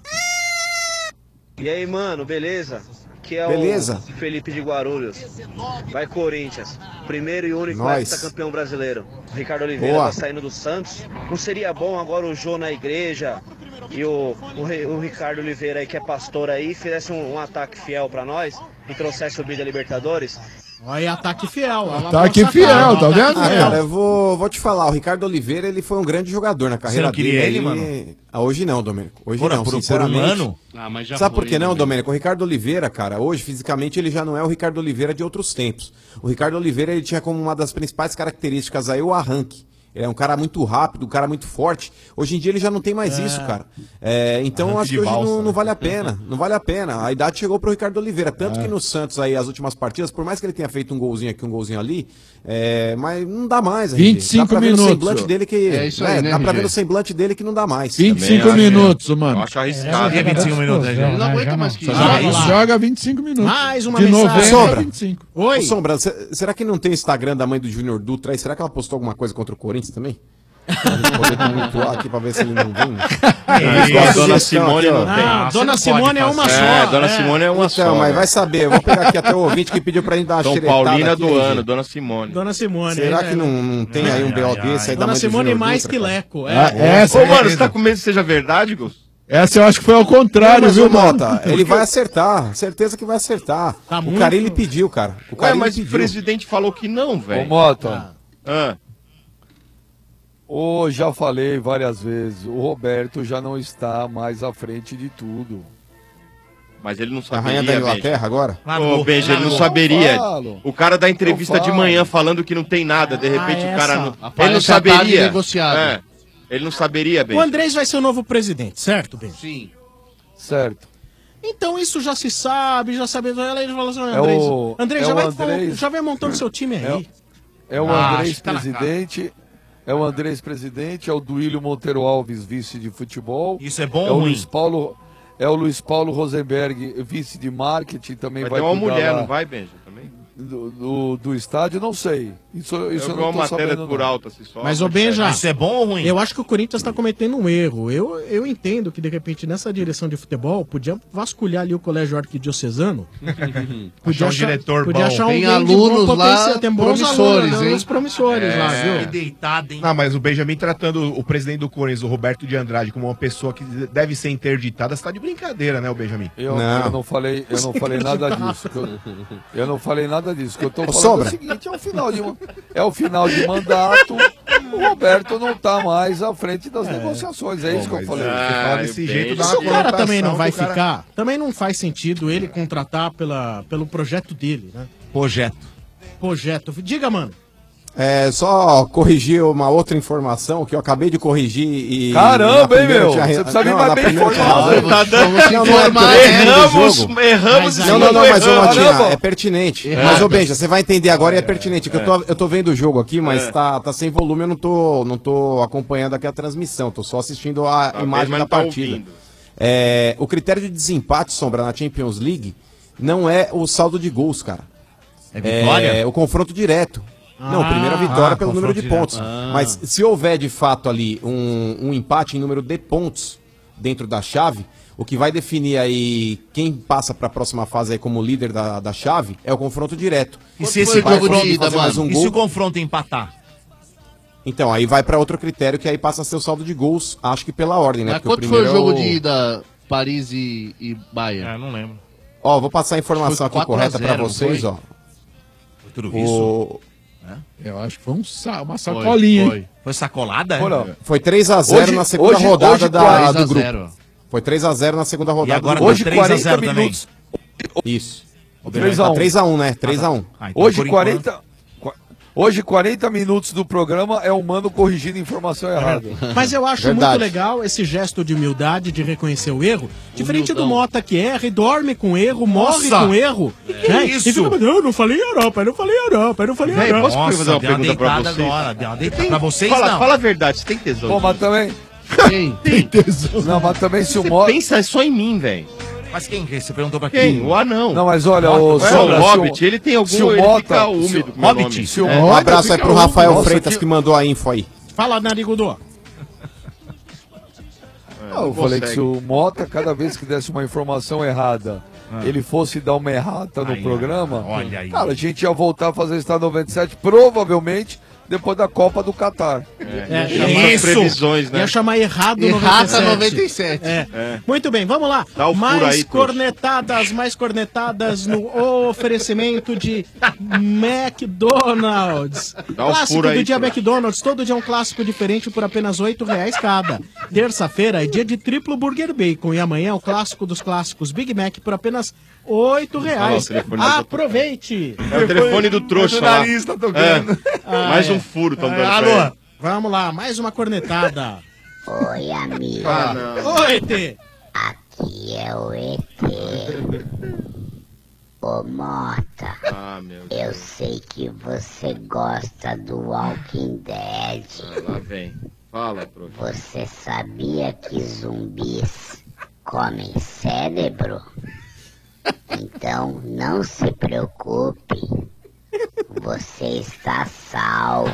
E aí, mano, beleza? Aqui é Beleza. o Felipe de Guarulhos. Vai Corinthians. Primeiro e único Nós. campeão brasileiro. O Ricardo Oliveira Boa. tá saindo do Santos. Não seria bom agora o Jô na igreja e o Ricardo Oliveira aí, que é pastor aí, fizesse um ataque fiel pra nós e trouxesse o Bida Libertadores? Olha, ataque fiel. Ataque fiel, tá vendo? Cara, eu vou te falar, o Ricardo Oliveira, ele foi um grande jogador na carreira Você não queria dele. ele, mano? Hoje não, Domênico. Hoje Por não, um sinceramente. ano? Mas já Sabe foi, por que não, né? Domênico? O Ricardo Oliveira, cara, hoje, fisicamente, ele já não é o Ricardo Oliveira de outros tempos. O Ricardo Oliveira, ele tinha como uma das principais características aí o arranque. Ele é um cara muito rápido, um cara muito forte. Hoje em dia ele já não tem mais isso, cara. Então eu acho que hoje não vale a pena. Não vale a pena. A idade chegou pro Ricardo Oliveira. Tanto que no Santos aí, as últimas partidas, por mais que ele tenha feito um golzinho aqui, um golzinho ali, mas não dá mais. 25 dá pra ver minutos. no semblante dele que. É isso aí, né, dá pra MG? ver no semblante dele que não dá mais. 25 minutos, mano. Eu acho arriscado. É 25 minutos, né, Ele gente? não aguenta mais que isso. Joga 25 minutos. Mais uma De mensagem. 90 a Sombra. 25. Oi. Ô, Sombra, será que não tem Instagram da mãe do Júnior Dutra aí? Será que ela postou alguma coisa contra o Corinthians também? Pra gente poder tumultuar aqui pra ver se ele não vem. A dona Simone não tem. Não, Dona Simone é uma só. É, dona Simone é uma só. Então, mas né? vai saber. Eu vou pegar aqui até o ouvinte que pediu pra gente dar uma São xeretada Paulina aqui, do hein, ano, gente? dona Simone. Dona Simone. Será que não tem aí um BO desse aí da Dona mãe do Simone Júnior mais Dutra, que cara? Leco. Essa, Ô, mano, você tá com medo que seja verdade, Gus? essa eu acho que foi ao contrário, Não, mas, viu, ô, Mota, Mota? ele vai acertar. Certeza que vai acertar. Tá o muito- Carilli pediu, cara. O Ué, Carilli mas o pediu. presidente falou que não, Ô, velho. Mota, Ah, já falei várias vezes, o Roberto já não está mais à frente de tudo. mas ele não A saberia, rainha da Benja. Inglaterra agora? Ô, Benja, ele não saberia. falo. O cara dá entrevista Eu de falo. manhã falando que não tem nada, de repente o cara essa. não... Ele Aparece não a tarde saberia. negociado. É, ele não saberia, O Benja. Andrés vai ser o novo presidente, certo, Ben? Sim. Certo. Então isso já se sabe, já sabe. Ele falou assim, É Andrés, o- Andrés, é já, o vai, Andrés. já vai montando seu time aí. É o Ah, Andrés acho que tá na presidente, é o Andrés presidente, é o Duílio Monteiro Alves, vice de futebol. Isso é bom É ou o ruim? Luiz Paulo Rosenberg, vice de marketing, também Vai vai ter uma cuidar mulher, lá. não vai, Benja, também? do estádio, não sei. Isso eu vi não uma tô matéria sabendo, por não. alto, assim, só. Mas, ô Benja, Isso é bom ou ruim? eu acho que o Corinthians tá cometendo um erro. Eu entendo que, de repente, nessa direção de futebol, podia vasculhar ali o colégio arquidiocesano. Achar um diretor podia bom. achar Tem alguém de alunos bom lá potencial. Tem bons promissores, alunos, hein? uns promissores lá, viu? Que deitado, hein? Não, mas o Benjamin tratando o presidente do Corinthians, o Roberto de Andrade, como uma pessoa que deve ser interditada, você tá de brincadeira, né, o Benjamin? Eu não falei nada disso. Eu não falei nada disso. O que eu tô falando Sombra. é o seguinte, é o final de mandato. O Roberto não tá mais à frente das negociações. É isso que eu falei. Fala desse jeito, dá Se uma o cara também não conotação vai do cara- ficar, também não faz sentido ele contratar pelo projeto dele, né? Projeto. Diga, mano. Só corrigir uma outra informação que eu acabei de corrigir e. Caramba, na primeira hein, meu? tinha re- Você precisa vir Não, mais na bem primeira tinha informado. razão. Tá dando- Não, não é informar, porque eu lembro do erramos, jogo. erramos, Não, mas ô, Motinha, Caramba. é pertinente. Errado. Mas, ô Benja, você vai entender agora e é pertinente. Que eu tô vendo o jogo aqui, mas tá sem volume, eu não tô acompanhando aqui a transmissão, tô só assistindo a imagem mas da tá partida. ouvindo. O critério de desempate, Sombra, na Champions League, não é o saldo de gols, cara. É vitória? É o confronto direto. Não, primeira vitória pelo número de confronto pontos. direto. Mas se houver de fato ali um empate em número de pontos dentro da chave, o que vai definir aí quem passa para a próxima fase aí como líder da chave é o confronto direto. E se esse vai confronto, fazer mais um e gol, se o confronto empatar? então aí vai para outro critério que aí passa a ser o saldo de gols, acho que pela ordem, né? Mas Porque quanto foi o primeiro jogo é de ida Paris e Bayern? Não lembro. Ó, vou passar a informação Foi aqui correta 4-0, para não vocês, foi? ó. Foi tudo O- Eu acho que foi uma sacolinha, hein? Foi sacolada? Olha, foi 3x0 Hoje- na segunda hoje- rodada hoje do 3x0. grupo. Foi 3x0 na segunda rodada. agora do tá grupo. 3x0 também? Isso. 3x1. 3x1, né? 3x1. Hoje, 40 minutos do programa é o Mano corrigindo informação errada. Mas eu acho Verdade. muito legal esse gesto de humildade, de reconhecer o erro. Diferente do Mota que erra e dorme com erro, morre Nossa! com erro. Né? isso? E fica, eu não falei Europa, eu não falei Europa, eu não falei Véi, Europa. posso fazer uma deu uma pergunta pra deitada vocês? agora, deu uma deitada. Pra vocês, fala, não. Fala a verdade, você tem tesão. Pô, mas também. Quem? Tem tesão. Não, mas também se o Você Mota. pensa só em mim, velho. Mas quem? Você perguntou pra Quem? quem? O anão. Não, mas olha, o o Sombra, Hobbit, ele tem algum... se o ele Mota- fica úmido com o meu Hobbit? nome. se o Um Mota abraço aí fica pro Rafael Nossa, Freitas que mandou a info aí. Fala, Narigudo. Eu falei que se o Mota, cada vez que desse uma informação errada, ele fosse dar uma errata no Aí, programa, olha aí. cara, a gente ia voltar a fazer Estado 97, provavelmente, depois da Copa do Catar. Chamar as previsões, né? Ia chamar errado Errata 97. 97. É. Muito bem, vamos lá. Dá o furo Mais aí, trouxa. mais cornetadas no oferecimento de McDonald's. Dá o Clássico furo aí, do dia trouxa. McDonald's, todo dia um clássico diferente por apenas R$8 cada. Terça-feira é dia de triplo Burger Bacon e amanhã é o clássico dos clássicos Big Mac por apenas R$8. Olha lá, o telefone do- Aproveite! É o telefone do trouxa lá. tá tocando. Mais um furo, estão dando pra Alô? ele. Vamos lá, mais uma cornetada. Oi, amigo. Ah, não. Oi, ET! Aqui é o ET. Ô, Mota, Ah, meu Deus. eu sei que você gosta do Walking Dead. Lá vem. Fala, trouxa. Você sabia que zumbis comem cérebro? Então, não se preocupe. Você está salvo.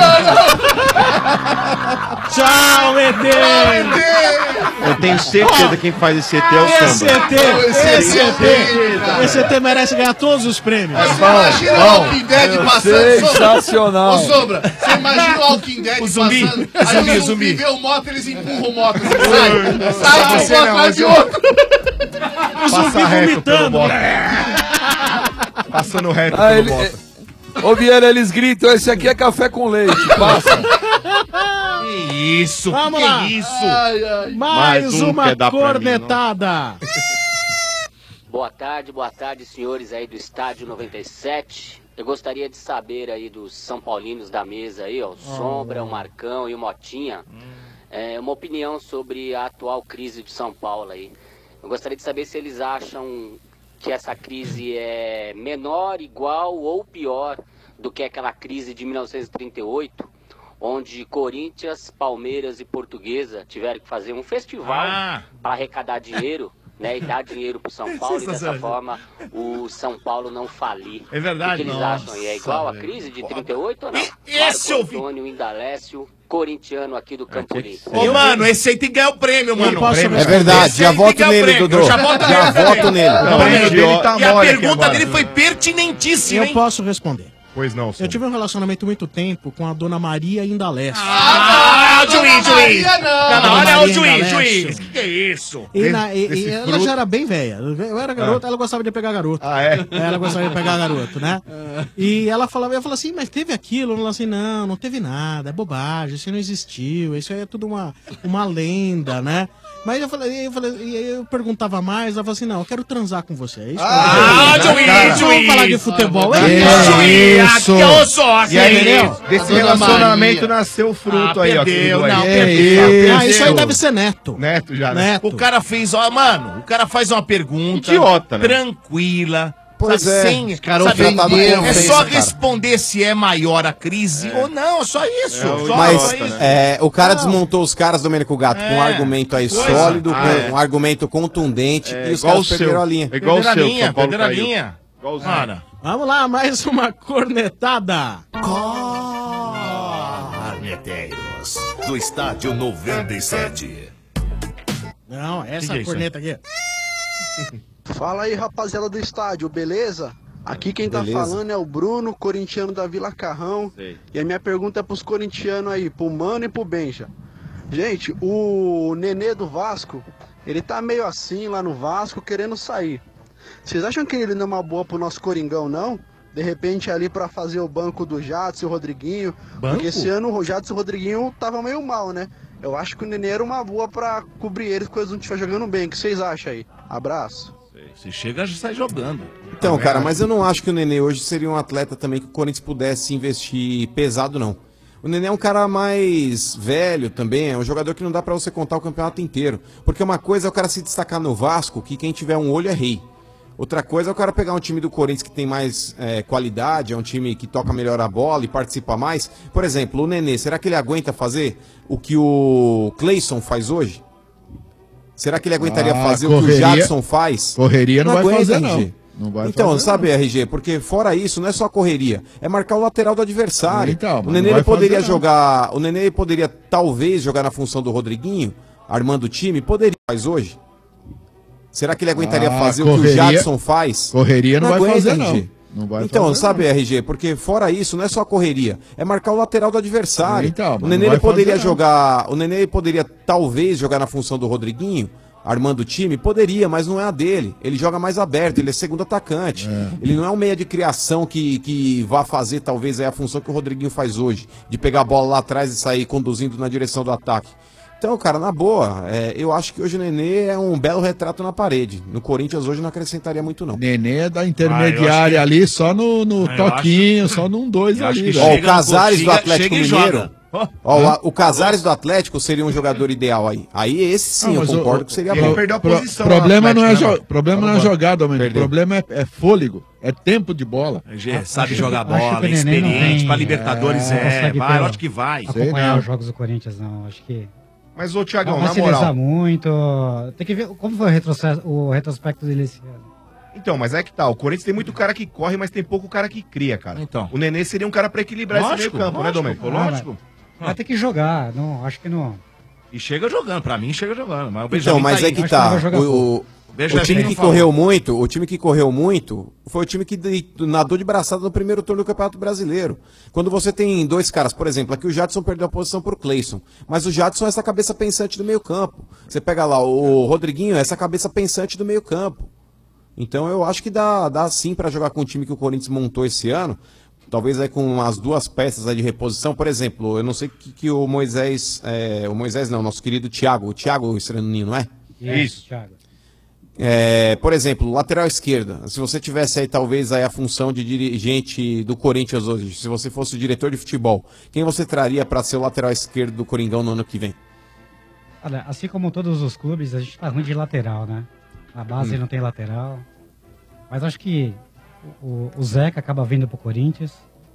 Tchau, ET! Eu tenho certeza que quem faz esse ET é o Esse Sombra. Esse ET merece ganhar todos os prêmios. Você imagina o Walking Dead passando. Sensacional. Ô, Sombra, você imagina o Walking Dead O zumbi, passando. o zumbi, Aí o zumbi. vê o moto, eles empurram o moto. Sai, sai, Você um não, atrás de eu- outro. O zumbi Passa reto pelo vomitando. Mota. Passando reto Ah, pelo ele, Mota. Ô, Vieira, eles gritam, esse aqui é café com leite, passa. Que isso? Vamos que lá. isso? Mais Mais um uma quer dar pra mim, cornetada. Boa tarde, senhores aí do Estádio 97. Eu gostaria de saber aí dos São Paulinos da mesa aí, ó, o Sombra, o Marcão e o Motinha, uma opinião sobre a atual crise de São Paulo aí. Eu gostaria de saber se eles acham que essa crise é menor, igual ou pior do que aquela crise de 1938, onde Corinthians, Palmeiras e Portuguesa tiveram que fazer um festival para arrecadar dinheiro né, e dar dinheiro pro São Paulo e dessa forma o São Paulo não falir. É verdade, O que eles acham aí? É igual a crise de 38 ou não? Esse Marco Antônio Indalécio, corintiano aqui do Campo Limpo. Ô, mano, esse aí tem que ganhar o prêmio, mano. É verdade, já voto nele, Dudu. Já voto nele. E a pergunta dele foi pertinentíssima, hein? Eu posso responder. Pois não, Eu tive um relacionamento muito tempo com a dona Maria Indalécio. Juiz! Não, olha o juiz! O que é isso? E ela já era bem velha. Eu era garoto, ela gostava de pegar garoto. Ah, é? Ela gostava de pegar garoto, né? E ela falava, eu falava assim, mas teve aquilo? Ela falava assim, não teve nada, é bobagem, isso não existiu, isso aí é tudo uma lenda, né? Mas eu perguntava mais, ela falava assim, não, eu quero transar com você. É isso juiz! Vamos falar de futebol. Isso! E aí, desse relacionamento nasceu o fruto aí, ó. Perdeu. Isso aí deve ser neto. Neto já, né? O cara fez, mano, o cara faz uma pergunta idiota, né? Tranquila. Pois sabe, é, sem, cara, sabe, ofendido, é só cara. responder se é maior a crise ou não, é só isso. Mas o cara desmontou os caras, Domênico Gato, com um argumento aí sólido, com um argumento contundente, e os caras perderam a linha. Igual perderam a linha. Cara, vamos lá, mais uma cornetada. Corneteiros, do estádio 97. Não, essa Que é isso? corneta aqui. Fala aí, rapaziada do estádio, beleza? Aqui quem tá Beleza. falando é o Bruno, corintiano da Vila Carrão. E a minha pergunta é pros corintianos aí, pro Mano e pro Benja. Gente, o Nenê do Vasco, ele tá meio assim lá no Vasco, querendo sair. Vocês acham que ele não é uma boa pro nosso Coringão, não? De repente ali pra fazer o banco do Jadson e o Rodriguinho. Porque esse ano o Jadson e o Rodriguinho tava meio mal, né? Eu acho que o Nenê era uma boa pra cobrir eles quando eles não estiver jogando bem. O que vocês acham aí? Abraço. Se chega, já sai jogando. Então, cara, mas eu não acho que o Nenê hoje seria um atleta também que o Corinthians pudesse investir pesado, não. O Nenê é um cara mais velho também, é um jogador que não dá pra você contar o campeonato inteiro. Porque uma coisa é o cara se destacar no Vasco, que quem tiver um olho é rei. Outra coisa é o cara pegar um time do Corinthians que tem mais qualidade, é um time que toca melhor a bola e participa mais. Por exemplo, o Nenê, será que ele aguenta fazer o que o Cleison faz hoje? Será que ele aguentaria fazer o que o Jadson faz? Correria não vai fazer, RG. não vai Então, fazer, sabe, RG, porque fora isso, não é só correria, é marcar o lateral do adversário. Então, o Nenê ele poderia jogar, o Nenê poderia talvez jogar na função do Rodriguinho, armando o time, poderia, faz hoje. Será que ele aguentaria fazer o que o Jadson faz? Correria não vai aguenta, fazer, RG. não vai então, fazer, sabe, RG, porque fora isso, não é só correria, é marcar o lateral do adversário. Então, o Nenê ele poderia jogar, o Nenê ele poderia talvez jogar na função do Rodriguinho, armando o time, poderia, mas não é a dele. Ele joga mais aberto, ele é segundo atacante. Ele não é um meia de criação que vá fazer talvez aí a função que o Rodriguinho faz hoje, de pegar a bola lá atrás e sair conduzindo na direção do ataque. Então, cara, na boa, eu acho que hoje o Nenê é um belo retrato na parede. No Corinthians hoje não acrescentaria muito, não. Nenê é da intermediária ali, só no toquinho, só num 2 ali. Ó, o Casares do Atlético Mineiro. Ó, o Casares do Atlético seria um jogador ideal aí. Aí esse sim, eu concordo que seria bom. Problema não é jogada, o problema é fôlego, é tempo de bola. Sabe jogar bola, é experiente, pra Libertadores vai, lógico que vai. Acompanhar os jogos do Corinthians, não, acho que... Mas, ô, Thiagão, vai na se moral... lesar muito, tem que ver como foi o retrospecto dele esse ano. Então, mas é que tá, o Corinthians tem muito cara que corre, mas tem pouco cara que cria, cara. Então. O Nenê seria um cara pra equilibrar esse meio campo, né, Domênico? Lógico. Vai ter que jogar, não, acho que não. E chega jogando, pra mim chega jogando. Mas o Então, Benjamin mas tá é que aí. tá. Benjamin O time não que falou. correu muito, foi o time que nadou de braçada no primeiro turno do Campeonato Brasileiro. Quando você tem dois caras, por exemplo, aqui o Jadson perdeu a posição pro Cleison, mas o Jadson é essa cabeça pensante do meio-campo. Você pega lá o Rodriguinho, é essa cabeça pensante do meio-campo. Então eu acho que dá sim pra jogar com o time que o Corinthians montou esse ano. Talvez aí com as duas peças aí de reposição, por exemplo, eu não sei que o Moisés, nosso querido Thiago, o Thiago Estreninho, não é? Isso, Thiago. Por exemplo, lateral esquerda, se você tivesse aí talvez aí a função de dirigente do Corinthians hoje, se você fosse o diretor de futebol, quem você traria para ser o lateral esquerdo do Coringão no ano que vem? Olha, assim como todos os clubes, a gente tá ruim de lateral, né? A base não tem lateral, mas acho que o Zeca acaba vindo pro Corinthians.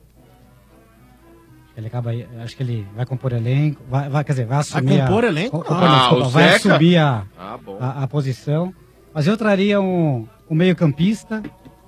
Acho que ele vai compor elenco, vai assumir compor elenco? vai Zeca? assumir a posição. Mas eu traria um meio-campista,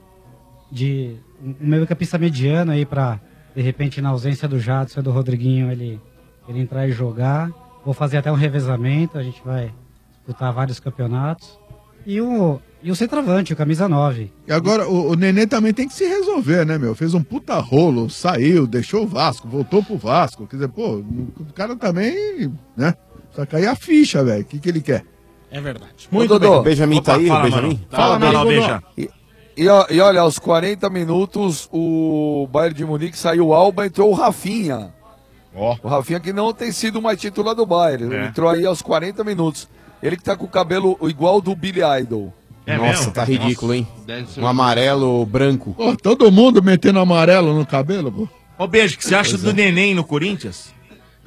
um meio-campista mediano aí pra, de repente, na ausência do Jadson e do Rodriguinho, ele entrar e jogar. Vou fazer até um revezamento, a gente vai disputar vários campeonatos. E o centroavante, o camisa 9. E agora o Nenê também tem que se resolver, né, meu? Fez um puta rolo, saiu, deixou o Vasco, voltou pro Vasco. Quer dizer, pô, o cara também, né? Só cair a ficha, velho. O que ele quer? É verdade. Muito bem. O Benjamin tá aí, o Benjamin? Fala, Beija. E olha, aos 40 minutos, o Bayern de Munique saiu o Alba, entrou o Rafinha. O Rafinha que não tem sido mais titular do Bayern. Entrou aí aos 40 minutos. Ele que tá com o cabelo igual do Billy Idol. Nossa, tá ridículo, hein? Um amarelo branco. Pô, todo mundo metendo amarelo no cabelo, pô. Ô, Beijo, o que você acha do Neném no Corinthians?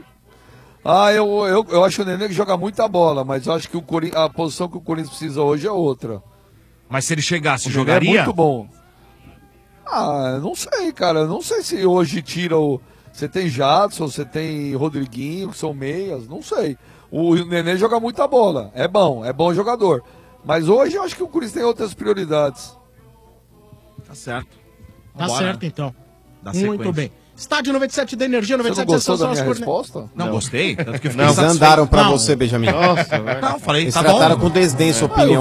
Eu acho o Nenê que joga muita bola, mas eu acho que a posição que o Corinthians precisa hoje é outra. Mas se ele chegasse, O jogaria? Nenê é muito bom. Não sei, cara. Não sei se hoje tira o... Você tem Jadson, você tem Rodriguinho, que são meias, não sei. O Nenê joga muita bola, é bom jogador. Mas hoje eu acho que o Corinthians tem outras prioridades. Tá certo. Tá certo, então. Dá Muito sequência. bem. Estádio 97 da Energia, 97 Você não gostou são da as minha corne- resposta? Não gostei? Tanto que eu fiquei Eles satisfeito. andaram pra Não. você, Benjamin. Nossa, velho. Não, falei, Eles tá trataram bom. com desdém sua opinião.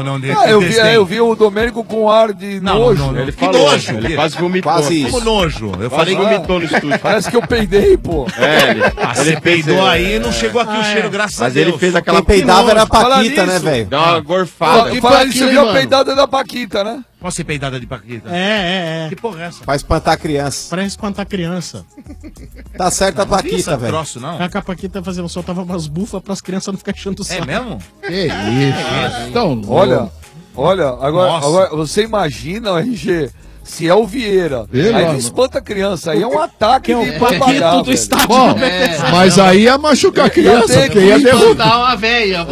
Eu vi o Domênico com ar de nojo. Ele Que falou, nojo. ele quase vomitou. Quase isso. Como nojo. Eu Quase falei vomitou no estúdio. Parece que eu peidei, pô. Você peidou aí e não chegou aqui o cheiro, graças a Mas Deus. ele fez aquela... Quem peidava era a Fala Paquita, né, nisso. velho? Dá uma gorfada. E para isso, viu a peidada da Paquita, né? Posso ser peidada de Paquita? É. Que porra é essa? Pra espantar a criança. Parece espantar criança. Tá certo a Paquita, velho. Troço, não? A Paquita fazendo, soltava umas bufas pras crianças não ficarem enchendo o saco. É mesmo? Que isso? Tão Olha, agora Nossa. você imagina, RG, se é o Vieira, Pelo aí não amor. espanta a criança, aí é um ataque Que é o de Paquito papagaio, do velho. estádio. Bom, mas aí ia machucar a criança, ter porque que ia derrubar. Dá uma veia.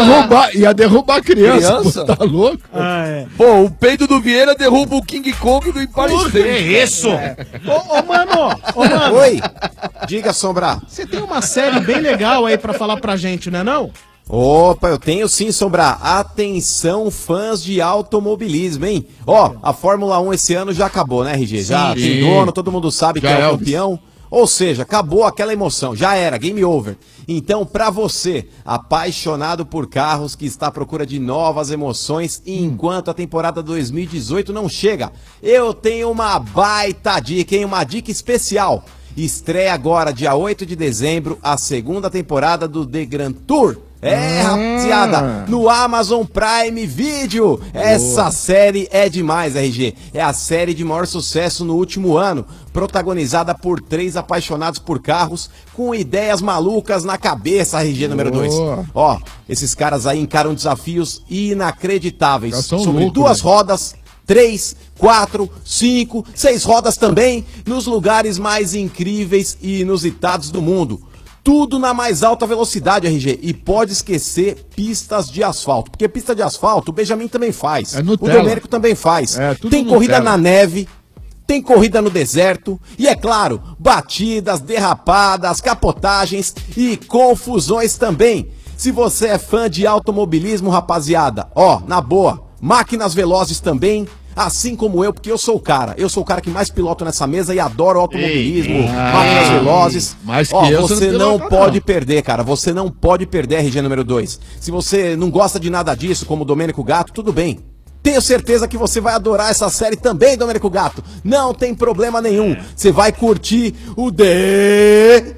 Ia derrubar a criança. Criança? Pô, tá louco? Pô, o peido do Vieira derruba o King Kong do Empire State. Que isso? Ô, mano, Oi! Diga, Sombra. você tem uma série bem legal aí pra falar pra gente, né não? Opa, eu tenho sim, Sombra. Atenção, fãs de automobilismo, hein? Ó, a Fórmula 1 esse ano já acabou, né, RG? Já Sim. tem dono, todo mundo sabe Já que é é o Elvis. campeão. Ou seja, acabou aquela emoção, já era, game over. Então, pra você, apaixonado por carros, que está à procura de novas emoções, enquanto a temporada 2018 não chega, eu tenho uma baita dica, hein? Uma dica especial. Estreia agora, dia 8 de dezembro, a segunda temporada do The Grand Tour. Rapaziada, no Amazon Prime Video. Essa série é demais, RG. É a série de maior sucesso no último ano, protagonizada por 3 apaixonados por carros com ideias malucas na cabeça, RG número 2. Ó, esses caras aí encaram desafios inacreditáveis Já são sobre loucos, 2 né? rodas, 3, 4, 5, 6 rodas também, nos lugares mais incríveis e inusitados do mundo. Tudo na mais alta velocidade, RG. E pode esquecer pistas de asfalto. Porque pista de asfalto, o Benjamin também faz. É O Nutella. Domênico também faz. É, tudo Tem corrida Nutella. na neve, tem corrida no deserto. E é claro, batidas, derrapadas, capotagens e confusões também. Se você é fã de automobilismo, rapaziada, ó, na boa, máquinas velozes também. Assim como eu, porque eu sou o cara. Eu sou o cara que mais piloto nessa mesa e adoro automobilismo, máquinas velozes. Mais que Ó, eu, você você não pilota, pode não. perder, cara. Você não pode perder RG número 2. Se você não gosta de nada disso, como o Domênico Gato, tudo bem. Tenho certeza que você vai adorar essa série também, Domênico Gato. Não tem problema nenhum. Você vai curtir o The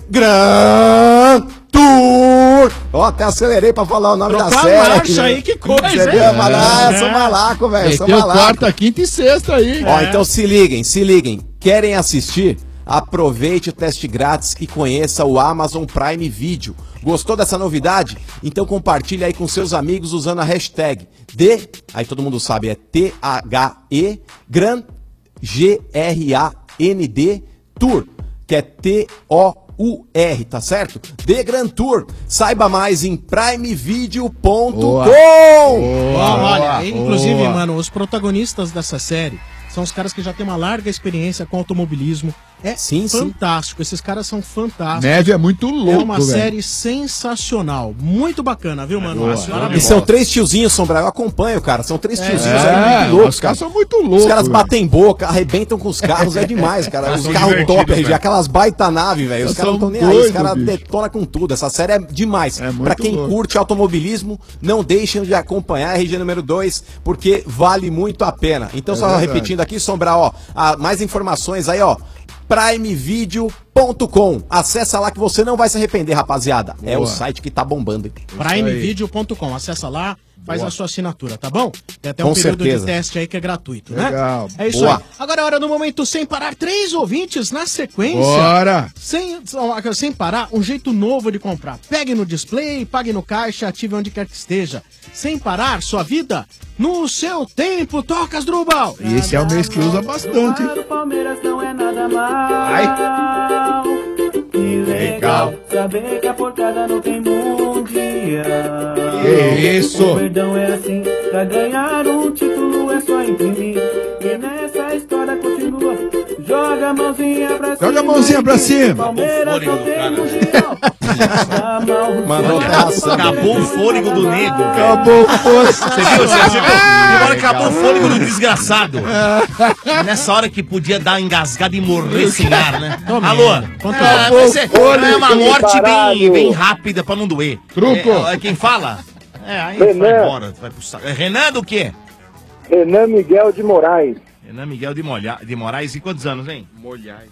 Grand Tour. Ó, até acelerei pra falar o nome da Trocar série. a marcha aí, que coisa, Você hein? viu? Eu sou malaco, velho. Sou Tem o malaco. quarta, quinta e sexta aí. Ó, então se liguem. Querem assistir? Aproveite o teste grátis e conheça o Amazon Prime Video. Gostou dessa novidade? Então compartilha aí com seus amigos usando a hashtag aí todo mundo sabe, é THE Grand GRAND Tour, que é TOUR, tá certo? The Grand Tour. Saiba mais em primevideo.com. Olha, inclusive, mano, os protagonistas dessa série são os caras que já têm uma larga experiência com automobilismo, É fantástico. Esses caras são fantásticos. Neve é muito louco, É uma velho. série sensacional. Muito bacana, viu, mano? E são 3 tiozinhos, Sombra. Eu acompanho, cara. São 3 tiozinhos aí muito loucos. os caras são muito loucos. Os caras velho. batem boca, arrebentam com os carros, é demais, cara. Os São carros top, divertidos, RG, velho. aquelas baita nave, velho. Os Eles caras não são estão nem aí, os doidos, caras bicho. detonam com tudo. Essa série é demais. muito Pra quem louco. curte automobilismo, não deixem de acompanhar a RG número 2, porque vale muito a pena. Então, só verdade. repetindo aqui, Sombra, ó, mais informações aí, ó. primevideo.com. Acessa lá que você não vai se arrepender, rapaziada. É o Boa. site que tá bombando. hein? Primevideo.com. Acessa lá, faz Boa. a sua assinatura, tá bom? Tem até Com um período certeza. de teste aí que é gratuito, Legal. né? É isso Boa. aí. Agora é hora do momento sem parar. 3 ouvintes na sequência. Bora. Sem parar, um jeito novo de comprar. Pegue no display, pague no caixa, ative onde quer que esteja. Sem parar, sua vida no seu tempo. Tocas, Drubal. E esse é o mês que usa bastante, hein? Palmeiras não é nada mal. Que legal saber que a porcada não tem mundial. Que isso? O perdão é assim, pra ganhar um título é só imprimir. E nessa história continua. Joga a mãozinha pra cima. Joga a mãozinha pra cima. Palmeiras não tem mundial. Nada mal. Mandou Acabou o fôlego do nego. Acabou o Você viu? Você viu? Agora acabou o fôlego do desgraçado. Nessa hora que podia dar uma engasgada e morrer sem ar, né? Alô? É uma morte bem rápida pra não doer. Truco. Quem fala? Aí Renan. vai embora. Vai pro saco. É Renan do quê? Renan Miguel de Moraes. Renan Miguel de Moraes. E quantos anos, hein? Molhais.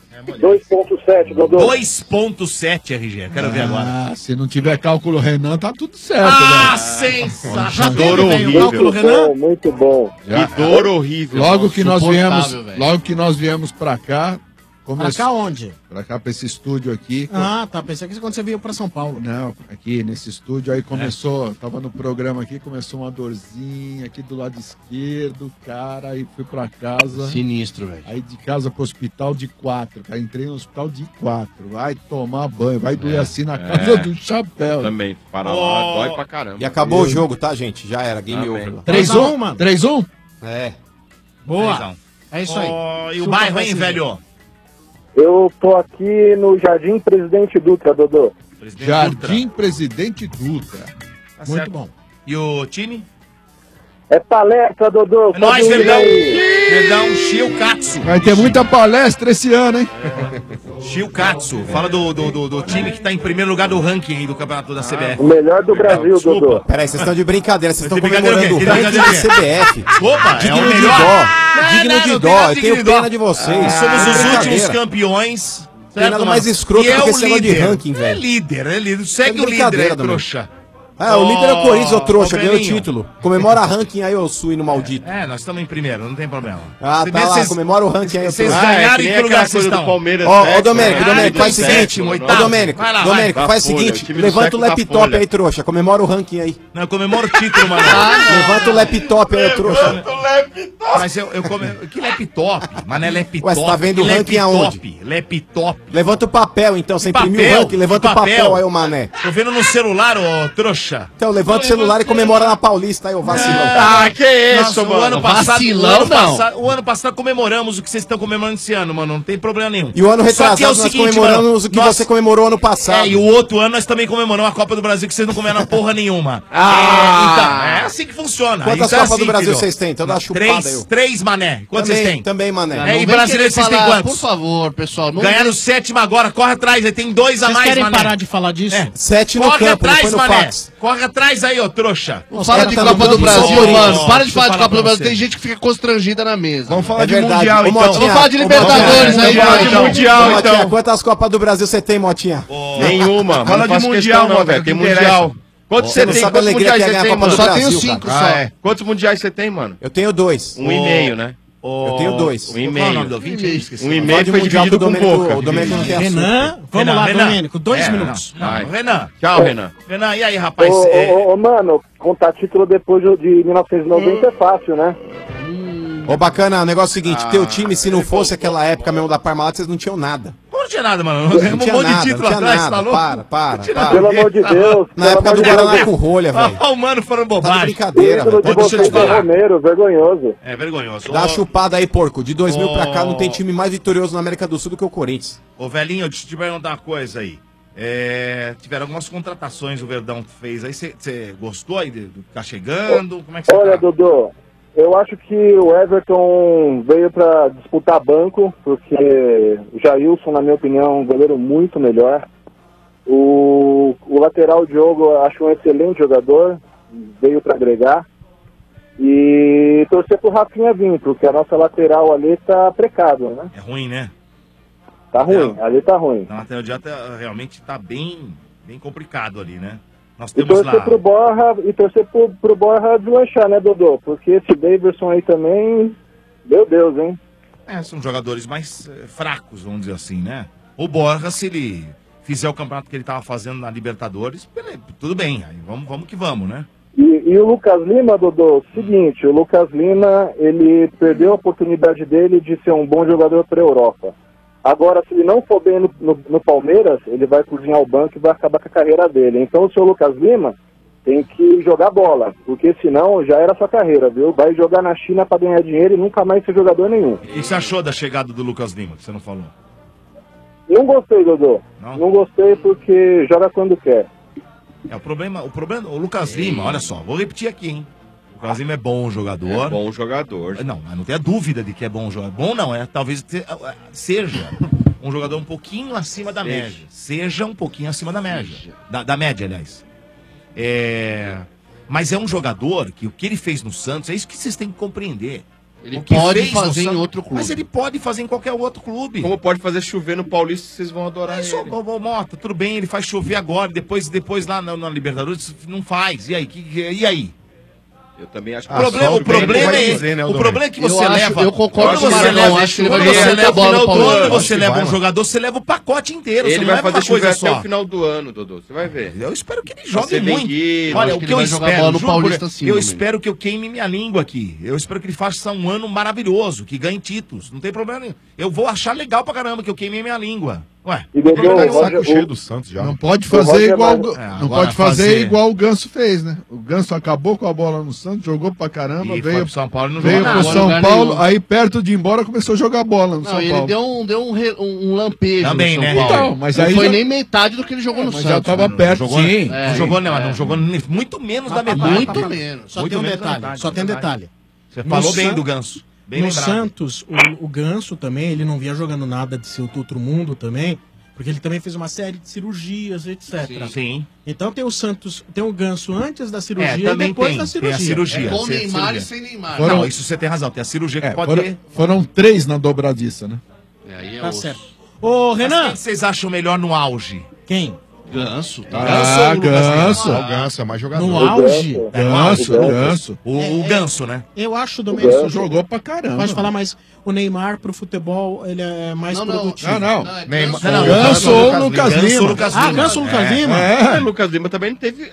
2.7, Dodô. 2.7, RG. Quero ver agora. Ah, se não tiver cálculo Renan, tá tudo certo, Ah, né? sensacional. Já Dor teve, horrível. cálculo Renan? Muito bom. Já. Que dor horrível. Logo que nós viemos, Insuportável, velho. logo que nós viemos pra cá, Pra cá onde? Pra cá, pra esse estúdio aqui. Ah, tá. Pensei que quando você veio pra São Paulo. Não, aqui nesse estúdio, aí começou, tava no programa aqui, começou uma dorzinha aqui do lado esquerdo, cara, aí fui pra casa. Sinistro, velho. Aí de casa pro hospital de 4, cara, entrei no hospital de 4, vai tomar banho, vai doer assim na casa do chapéu. Também, para lá, dói pra caramba. E acabou o jogo, tá, gente? Já era, game Amém. over. 3-1, mano. 3-1? É. Boa. É isso aí. E o bairro, hein, velho? Eu tô aqui no Jardim Presidente Dutra, Dodô. Jardim Presidente Dutra. Muito Muito bom. E o time? É palestra, Dodô. É nóis, Pode ir Verdão. aí. Verdão, Shiokatsu. Vai ter muita palestra esse ano, hein? Shiokatsu. Fala do time que tá em primeiro lugar do ranking aí do campeonato da CBF. O melhor do Brasil, Dodô. Peraí, vocês estão de brincadeira, vocês estão brincadeira comemorando o o quê? ranking da CBF. Opa, é o Digno de melhor. dó. Digno Não, de não dó. tem Eu nada tenho de dó. pena de vocês. Somos É os últimos brincadeira. campeões. Tem nada certo, mais mano? escroto E do que o esse negócio de líder. ranking, velho. É líder. Segue É o líder brincadeira, aí, Domênico. trouxa. O líder é o Corinthians, ô trouxa, ganhou o Belinho. título. Comemora ranking aí, ô suíno maldito. Nós estamos em primeiro, não tem problema. Ah, tá lá, comemora o ranking aí, ô Vocês trouxa. ganharam em que lugar vocês estão? Ó, Domênico, faz o seguinte. Ô, Domênico, Vai lá, Domênico, vai. faz o seguinte. Levanta o laptop aí, trouxa. Comemora o ranking aí. Não, eu comemoro o título, mano. Levanta o laptop aí, ô trouxa. Mas eu que laptop? Mano, é laptop. Ué, você tá vendo o Que ranking laptop? Laptop. Levanta o papel, então. Você imprimiu Papel? o ranking, levanta Que o papel aí, ô mané. Tô vendo no celular, ô trouxa. Então, levanta o celular e comemora na Paulista aí, ô vacilão. Ah, que isso, Nossa, mano. Vacilão, O ano passado comemoramos o que vocês estão comemorando esse ano, mano. Não tem problema nenhum. E o ano Só que retrasado é o nós seguinte, comemoramos mano, o que você comemorou ano passado. E o outro ano nós também comemoramos a Copa do Brasil, que vocês não comemoraram porra nenhuma. Ah! Então, é assim que funciona. Quantas Então é Copas assim, do Brasil filho. vocês têm? Então dá uma chupada aí. Três, mané. Quantos Também, vocês têm? Também, mané. É, e brasileiro vocês têm quantos? Por favor, pessoal. Não Ganharam o sétimo agora, corre atrás, aí tem 2 a Vocês mais, querem mané. parar de falar disso? 7 no Corre campo, atrás, depois no mané. fax. Corre atrás aí, ô trouxa. Não fala de Copa do Brasil, mano. Para de falar de Copa do Brasil. Tem gente que fica constrangida na mesa. Vamos falar É de verdade. Mundial, Ô, então. Motinha, Vamos falar de Libertadores aí, Vamos falar de então. Mundial, Ô, Motinha, então. quantas Copas do Brasil você tem, Motinha? Nenhuma. Fala não faço de questão Mundial, não, Mota, velho. que Tem interessa. Mundial. Quantos Você você não tem? sabe a Quantos alegria que é mundiais ganhar você a tem, Copa mano? do Só tenho Brasil, 5 cara. só. Quantos mundiais você tem, mano? Eu tenho 2. 1,5, né? Eu tenho 2. 1,5. Esqueci. 1,5 foi dividido com boca. O Domênico não tem assunto. Renan, vamos lá, Domênico. 2 É, minutos. não, Renan. Tchau, Renan. Renan, e aí, rapaz? Ô, mano, contar título depois de 1990 é fácil, né? Ô, bacana, o negócio é o seguinte, teu time, se não fosse aquela época mesmo da Parmalat, vocês não tinham nada. não tinha nada, mano. Nós ganhamos um monte de título atrás, tá louco? Para. Pelo amor de Deus. Na época do Guaraná com rolha, velho. Olha o mano falando bobagem. Brincadeira, Ídolo velho. de vocês é Romero, vergonhoso. É vergonhoso. Dá uma chupada aí, porco. De 2000 pra cá não tem time mais vitorioso na América do Sul do que o Corinthians. Ô, velhinho, deixa eu te perguntar uma coisa aí. Tiveram algumas contratações o Verdão fez aí. Você gostou aí do que tá chegando? Como é que você Olha, tá? Dodô, eu acho que o Everton veio para disputar banco, porque o Jailson, na minha opinião, é um goleiro muito melhor. O lateral Diogo, eu acho um excelente jogador, veio para agregar. E torcer pro Rafinha vir, porque a nossa lateral ali tá precária, né? É ruim, né? Tá ruim, ali tá ruim. Na lateral direita realmente tá bem complicado ali, né? Nós E temos torcer lá... pro Borja, pro Borja deslanchar, né, Dodô? Porque esse Davidson aí também, meu Deus, hein? São jogadores mais fracos, vamos dizer assim, né? O Borja, se ele fizer o campeonato que ele tava fazendo na Libertadores, beleza, tudo bem, aí vamos que vamos, né? E o Lucas Lima, Dodô, seguinte, o Lucas Lima, ele perdeu a oportunidade dele de ser um bom jogador para a Europa. Agora, se ele não for bem no Palmeiras, ele vai cozinhar o banco e vai acabar com a carreira dele. Então, o seu Lucas Lima tem que jogar bola, porque senão já era sua carreira, viu? Vai jogar na China para ganhar dinheiro e nunca mais ser jogador nenhum. O que você achou da chegada do Lucas Lima, que você não falou? Não gostei, Dodô. Não gostei porque joga quando quer. O problema, o Lucas Lima, olha só, vou repetir aqui, hein? O Lucas Lima é bom jogador. É bom jogador. Não, mas não tenha dúvida de que é bom jogador. Bom não, talvez seja um jogador um pouquinho acima da média. Seja um pouquinho acima da média. Da média, aliás. Mas é um jogador que o que ele fez no Santos, é isso que vocês têm que compreender. Ele O que pode fez no fazer em Santos- outro clube. Mas ele pode fazer em qualquer outro clube. Como pode fazer chover no Paulista, vocês vão adorar Isso, ele. Mota, tudo bem, ele faz chover agora, depois lá na Libertadores não faz. E aí? E aí? Eu também acho que O problema é que você leva. Eu concordo com o quando você Marcão, leva, acho que ele quando vai você jogar leva muita o final bola do no ano, Palmeiras. você leva um jogador, você leva o pacote inteiro. Ele você não vai leva fazer uma coisa chover até só. o final do ano, Dodô. Você vai ver. Eu espero que ele Vai jogue ser muito. vendido, Olha, acho o que que ele eu vai jogar espero, bola no juro por Paulista Deus, sim, eu domingo. espero que eu queime minha língua aqui. Eu espero que ele faça um ano maravilhoso, que ganhe títulos. Não tem problema nenhum. Eu vou achar legal pra caramba que eu queimei minha língua. Ué, E Dodô, Tá de o saco Roger- cheio do Santos já. Não pode O fazer Roger igual, vai- não agora pode fazer fazer- igual o Ganso fez, né? O Ganso acabou com a bola no Santos, jogou pra caramba, E foi veio pro São Paulo e não veio jogou pro nada. São Lugar Paulo, nenhum. aí perto de ir embora começou a jogar bola no Não, São ele Paulo. deu um lampejo Também, no São né? Paulo. Então, mas não aí foi já- nem metade do que ele jogou no mas Santos. já tava né? perto, jogou, sim. não jogou, né? Mas não jogou muito menos da metade. Muito menos. Só Muito tem um menos da detalhe, metade, só tem um verdade. detalhe. Você No falou bem San- do Ganso. Bem no lembrado. Santos, o Ganso também, ele não vinha jogando nada de seu outro mundo também, porque ele também fez uma série de cirurgias, etc. Sim. Então tem o Santos, tem o Ganso antes da cirurgia e também depois tem. da Tem a cirurgia. Com Tem a Neymar e cirurgia. sem Neymar. Foram- Não, isso você tem razão. Tem a cirurgia que pode ter. Foram 3 na dobradiça, né? Aí é Tá osso. certo. Ô, Mas Renan, quem vocês acham melhor no auge? quem? Ganso. Ah, Ganso. O Ganso é mais jogador. No auge? Ganso. O Ganso, né? Eu acho, Domênico, Ganso jogou pra caramba. pode falar, mas o Neymar pro futebol, ele é mais Não, não. produtivo. Não. é Neymar- Ganso. Ganso ou Lucas Ganso ou Lima. Lucas Ah, Lima. Ganso Lucas Lima? É, o Lucas Lima também não teve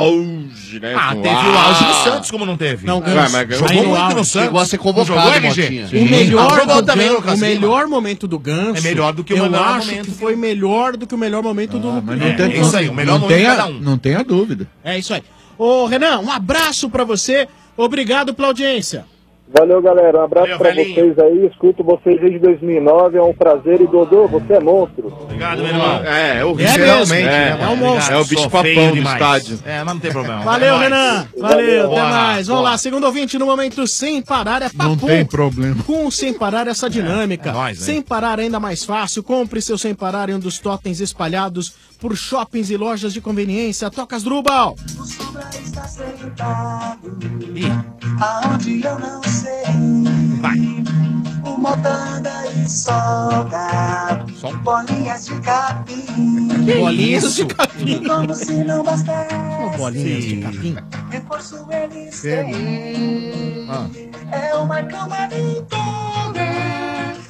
auge, né? Ah, No teve o auge no Santos, como não teve? Não, Vai, Ganso. mas Ganso Jogou Aí no muito auge. no Santos. Chegou a ser convocado, Não jogou, LG? Motinha. O melhor, jogou do também o Gan- Lucas o Lima. melhor momento do Ganso. É melhor do que o eu melhor acho momento que do- foi melhor do que o melhor momento do Mas do- não tem, É isso aí, o melhor não momento de tenha, cada um. não tenha dúvida. É isso aí. Ô, Renan, um abraço pra você. Obrigado pela audiência. Valeu, galera. Um abraço Valeu, pra velhinho. vocês aí. Escuto vocês desde 2009. É um prazer. E Dodô, você é monstro. Obrigado, meu irmão. É o É Literalmente, mesmo. né, É mano? um monstro. É o bicho Sou papão feio do demais. estádio. É, mas não tem problema. Valeu, É nóis. Renan. Valeu, até Bora, mais. Vamos bora. lá, segundo ouvinte no momento Sem Parar. É Não papo. tem problema. Com o Sem Parar essa dinâmica. é nóis, hein? Sem Parar ainda mais fácil. Compre seu Sem Parar em um dos totens espalhados por shoppings e lojas de conveniência. Tocas Drubal. O Sombra está sentado, Ih, aonde eu não sei. vai. O Motanda e Soga, bolinhas de capim. Bolinhas de capim. Como se não bastasse, Bolinhas de capim. reforço eles têm. É o Marcão Marinho,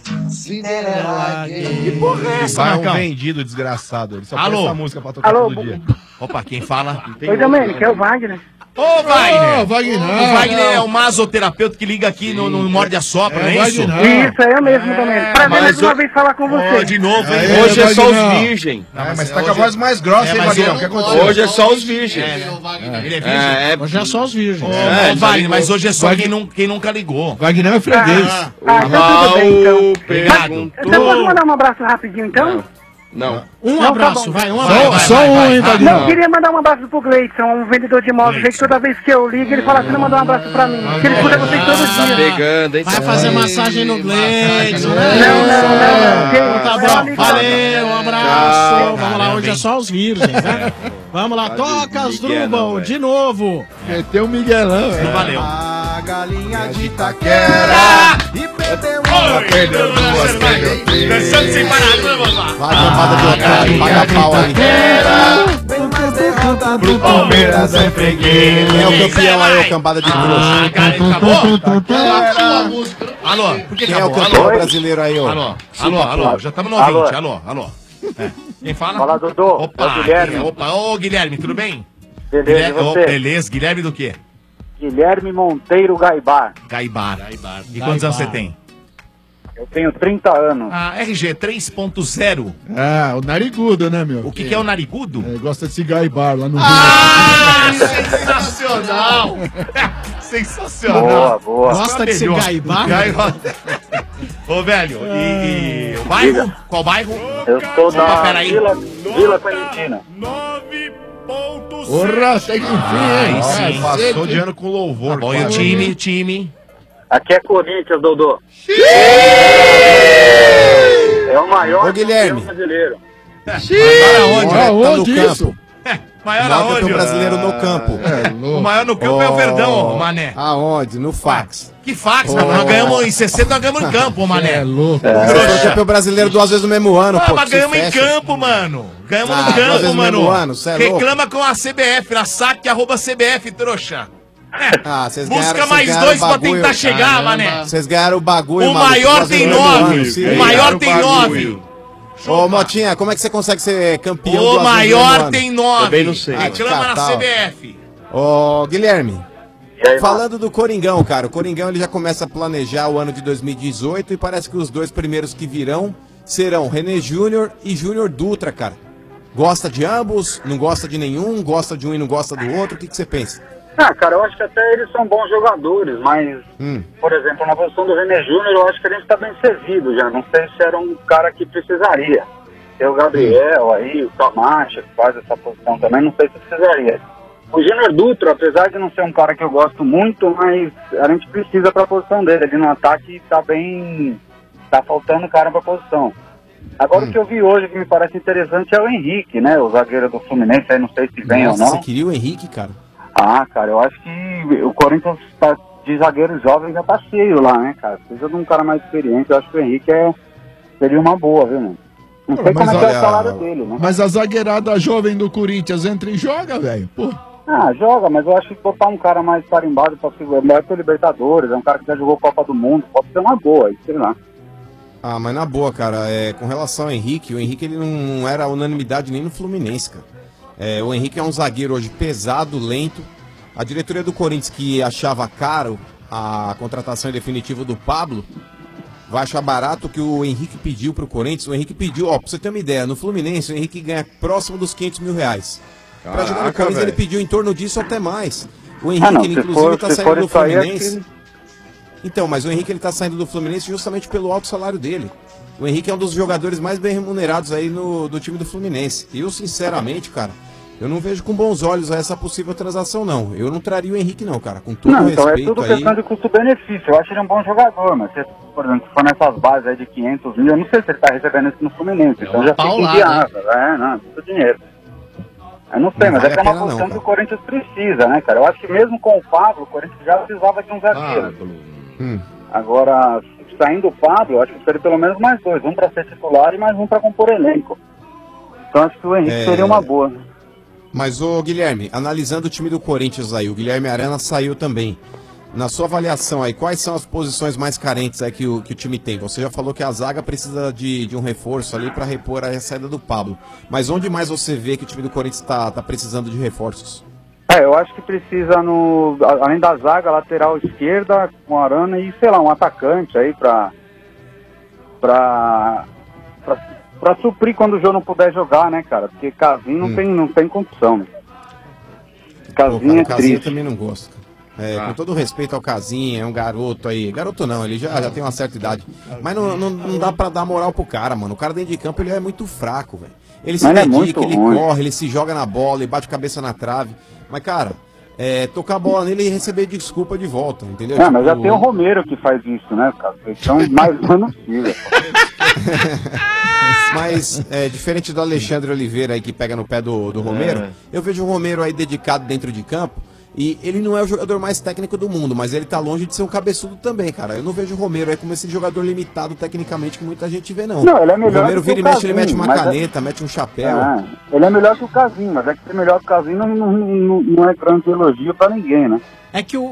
Cinderela Gay. Que porra é essa? Vai um vendido desgraçado. Ele só põe Alô? essa música pra tocar Alô? todo dia. Opa, quem fala? Oi, Domênico, é o Wagner. Ô, Wagner! Ô, Wagner, O Wagner é o masoterapeuta que liga aqui no Morde a Sopra, não é isso? Isso, é eu mesmo, Domênico. Prazer mais uma vez falar com você. De novo, hein? Hoje é só os virgens. Mas tá com a voz mais grossa, hein, Wagner? O que aconteceu? Hoje é só os virgens. Ele é virgem? Hoje é só os virgens. Ô, Wagner, mas hoje é só quem nunca ligou. Wagner é freguês. Então tudo bem, então. Perguntou. Então posso mandar um abraço rapidinho, então? Não. Um Não, abraço, tá bom. vai, um abraço. Só um, hein, Wagner? Não, queria mandar um abraço pro Gleidson, um vendedor de imóveis aí que toda vez que eu ligo ele fala assim, não mandou um abraço pra mim. Que ele escuta vocês todo Tá dia. pegando, hein? Vai fazer massagem no Gleidson, né? Não. Tá bom, valeu, um abraço. Vamos lá, hoje é só os virgens, né? Vamos lá, toca as Drubal, de novo. Meteu o Miguelão, Não valeu. A galinha de Itaquera e perdeu uma, perdeu duas, perdeu três. Dançando sem parar, vamos lá. Vai, cambada de otário, paga pau aí. Bem mais derrota pro Palmeiras é freguês. Quem é o campeão aí, ô cambada de trouxa? Cara, acabou? Alô, por que Quem é o acabou? campeão brasileiro aí, ô? Alô, já estamos no ouvinte, alô. É. Quem fala? Fala, Dodô. Opa, É o Guilherme. Opa, ô Guilherme, tudo bem? Beleza, Guilherme, e você? Beleza, Guilherme do quê? Guilherme Monteiro Gaibar. Gaibar. E quantos anos você tem? Eu tenho 30 anos. Ah, RG 3.0. Ah, o narigudo, né, meu? O que é o narigudo? Gosta de se gaibar lá no Rio. Ah, sensacional! Sensacional! Boa. Gosta de se gaibar? Ô, velho, e o bairro? Qual bairro? Eu sou da peraí. Vila Clementina. Porra, segue enfim, hein? Sim. Passou de ano com louvor. Bom, e o time? Aqui é Corinthians, Dodô. É o maior Ô, Guilherme. campeão brasileiro. Aonde Tá no isso? Maior Maior aonde? campeão brasileiro no campo. O maior no campo é o Verdão, Mané. Aonde? No fax. Que fax, mano. Nós ganhamos em 60, nós ganhamos em campo, Mané. É louco. Você foi campeão brasileiro 2 vezes no mesmo ano, Ah, pô. mas que se ganhamos em fecha. campo, mano. Ganhamos Ah, no 2 vezes campo, no mano. mesmo ano, cê é louco. Reclama com a CBF, na saque@CBF, trouxa. Ah, vocês Busca ganharam, mais vocês ganharam 2 o pra bagulho. tentar chegar, Mané. Vocês ganharam o bagulho, O maluco, maior 2 tem vezes no mesmo 9. ano, se O liga. maior tem 9. Ô, Motinha, como é que você consegue ser campeão O 2 vezes no mesmo maior ano? tem 9. Também não sei. Reclama na Catal. CBF. Ô, Guilherme, E aí, falando do Coringão, cara, o Coringão ele já começa a planejar o ano de 2018 e parece que os 2 primeiros que virão serão René Júnior e Júnior Dutra, cara. Gosta de ambos? Não gosta de nenhum? Gosta de um e não gosta do outro? O que você pensa? Ah, cara, eu acho que até eles são bons jogadores, mas, por exemplo, na posição do René Júnior, eu acho que a gente tá bem servido já. Não sei se era um cara que precisaria. Tem o Gabriel aí, o Camacha, que faz essa posição também, não sei se precisaria. O Júnior Dutra, apesar de não ser um cara que eu gosto muito, mas a gente precisa pra posição dele. Ali no ataque tá bem... tá faltando cara pra posição. Agora o que eu vi hoje que me parece interessante é o Henrique, né? O zagueiro do Fluminense, aí não sei se vem Nossa, ou não. você queria o Henrique, cara? Ah, cara, eu acho que o Corinthians tá, de zagueiro jovem já tá cheio lá, né, cara? Precisa de um cara mais experiente, eu acho que o Henrique seria uma boa, viu, mano? Não sei como é que é o salário dele, né? Mas a zagueirada jovem do Corinthians entra e joga, velho. Pô. Ah, joga, mas eu acho que botar um cara mais tarimbado pra segurar, melhor que o Libertadores, é um cara que já jogou Copa do Mundo, pode ser uma boa, sei lá. Ah, mas na boa, cara, com relação ao Henrique, o Henrique ele não era unanimidade nem no Fluminense, cara. O Henrique é um zagueiro hoje pesado, lento. A diretoria do Corinthians, que achava caro a contratação definitiva do Pablo, vai achar barato que o Henrique pediu pro Corinthians. O Henrique pediu, ó, pra você ter uma ideia, no Fluminense o Henrique ganha próximo dos 500 mil reais. Pra jogar no Corinthians ele pediu em torno disso até mais. O Henrique, ele, inclusive, tá saindo do Fluminense. Então, mas o Henrique ele tá saindo do Fluminense justamente pelo alto salário dele. O Henrique é um dos jogadores mais bem remunerados aí do time do Fluminense. E eu, sinceramente, cara, eu não vejo com bons olhos essa possível transação, não. Eu não traria o Henrique, não, cara. Com todo Não, respeito então é tudo aí. questão de custo-benefício. Eu acho ele um bom jogador, mas se, por exemplo, se for nessas bases aí de 500 mil, eu não sei se ele tá recebendo isso no Fluminense. Então já fica inviável. Não, muito dinheiro. Eu não sei, Não mas vale é que é a uma pena posição não, que o Corinthians precisa, né, cara? Eu acho que mesmo com o Pablo, o Corinthians já precisava de um zagueiro. Agora, saindo o Pablo, eu acho que seria pelo menos mais 2. Um pra ser titular e mais um pra compor elenco. Então acho que o Henrique seria uma boa. Mas, ô Guilherme, analisando o time do Corinthians aí, o Guilherme Arana saiu também. Na sua avaliação aí, quais são as posições mais carentes aí que o time tem? Você já falou que a zaga precisa de um reforço ali para repor a saída do Pablo. Mas onde mais você vê que o time do Corinthians tá precisando de reforços? Eu acho que precisa, além da zaga, lateral esquerda, com Arana e, sei lá, um atacante aí pra suprir quando o Jô não puder jogar, né, cara? Porque Casinho não tem condição, né? Casinho é Casinho eu triste. também não gosto. Com todo respeito ao Casinho, é um garoto aí. Garoto não, ele já tem uma certa idade. Mas não dá pra dar moral pro cara, mano. O cara dentro de campo ele é muito fraco, velho. Ele se dedica, ele corre, ele se joga na bola, ele bate a cabeça na trave. Mas, cara, tocar a bola nele e receber desculpa de volta, entendeu? Mas já tem o Romero que faz isso, né, cara? Então, mais ou menos filha. Mas, diferente do Alexandre Oliveira aí que pega no pé do Romero, eu vejo o Romero aí dedicado dentro de campo. E ele não é o jogador mais técnico do mundo, mas ele tá longe de ser um cabeçudo também, cara. Eu não vejo o Romero aí como esse jogador limitado tecnicamente que muita gente vê, não. Não, ele é melhor o Romero que o vira e mexe, ele Casinho, mete uma mas caneta, mete um chapéu. Ele é melhor que o Casinho, mas é que ser melhor que o Casinho não é grande elogio pra ninguém, né? É que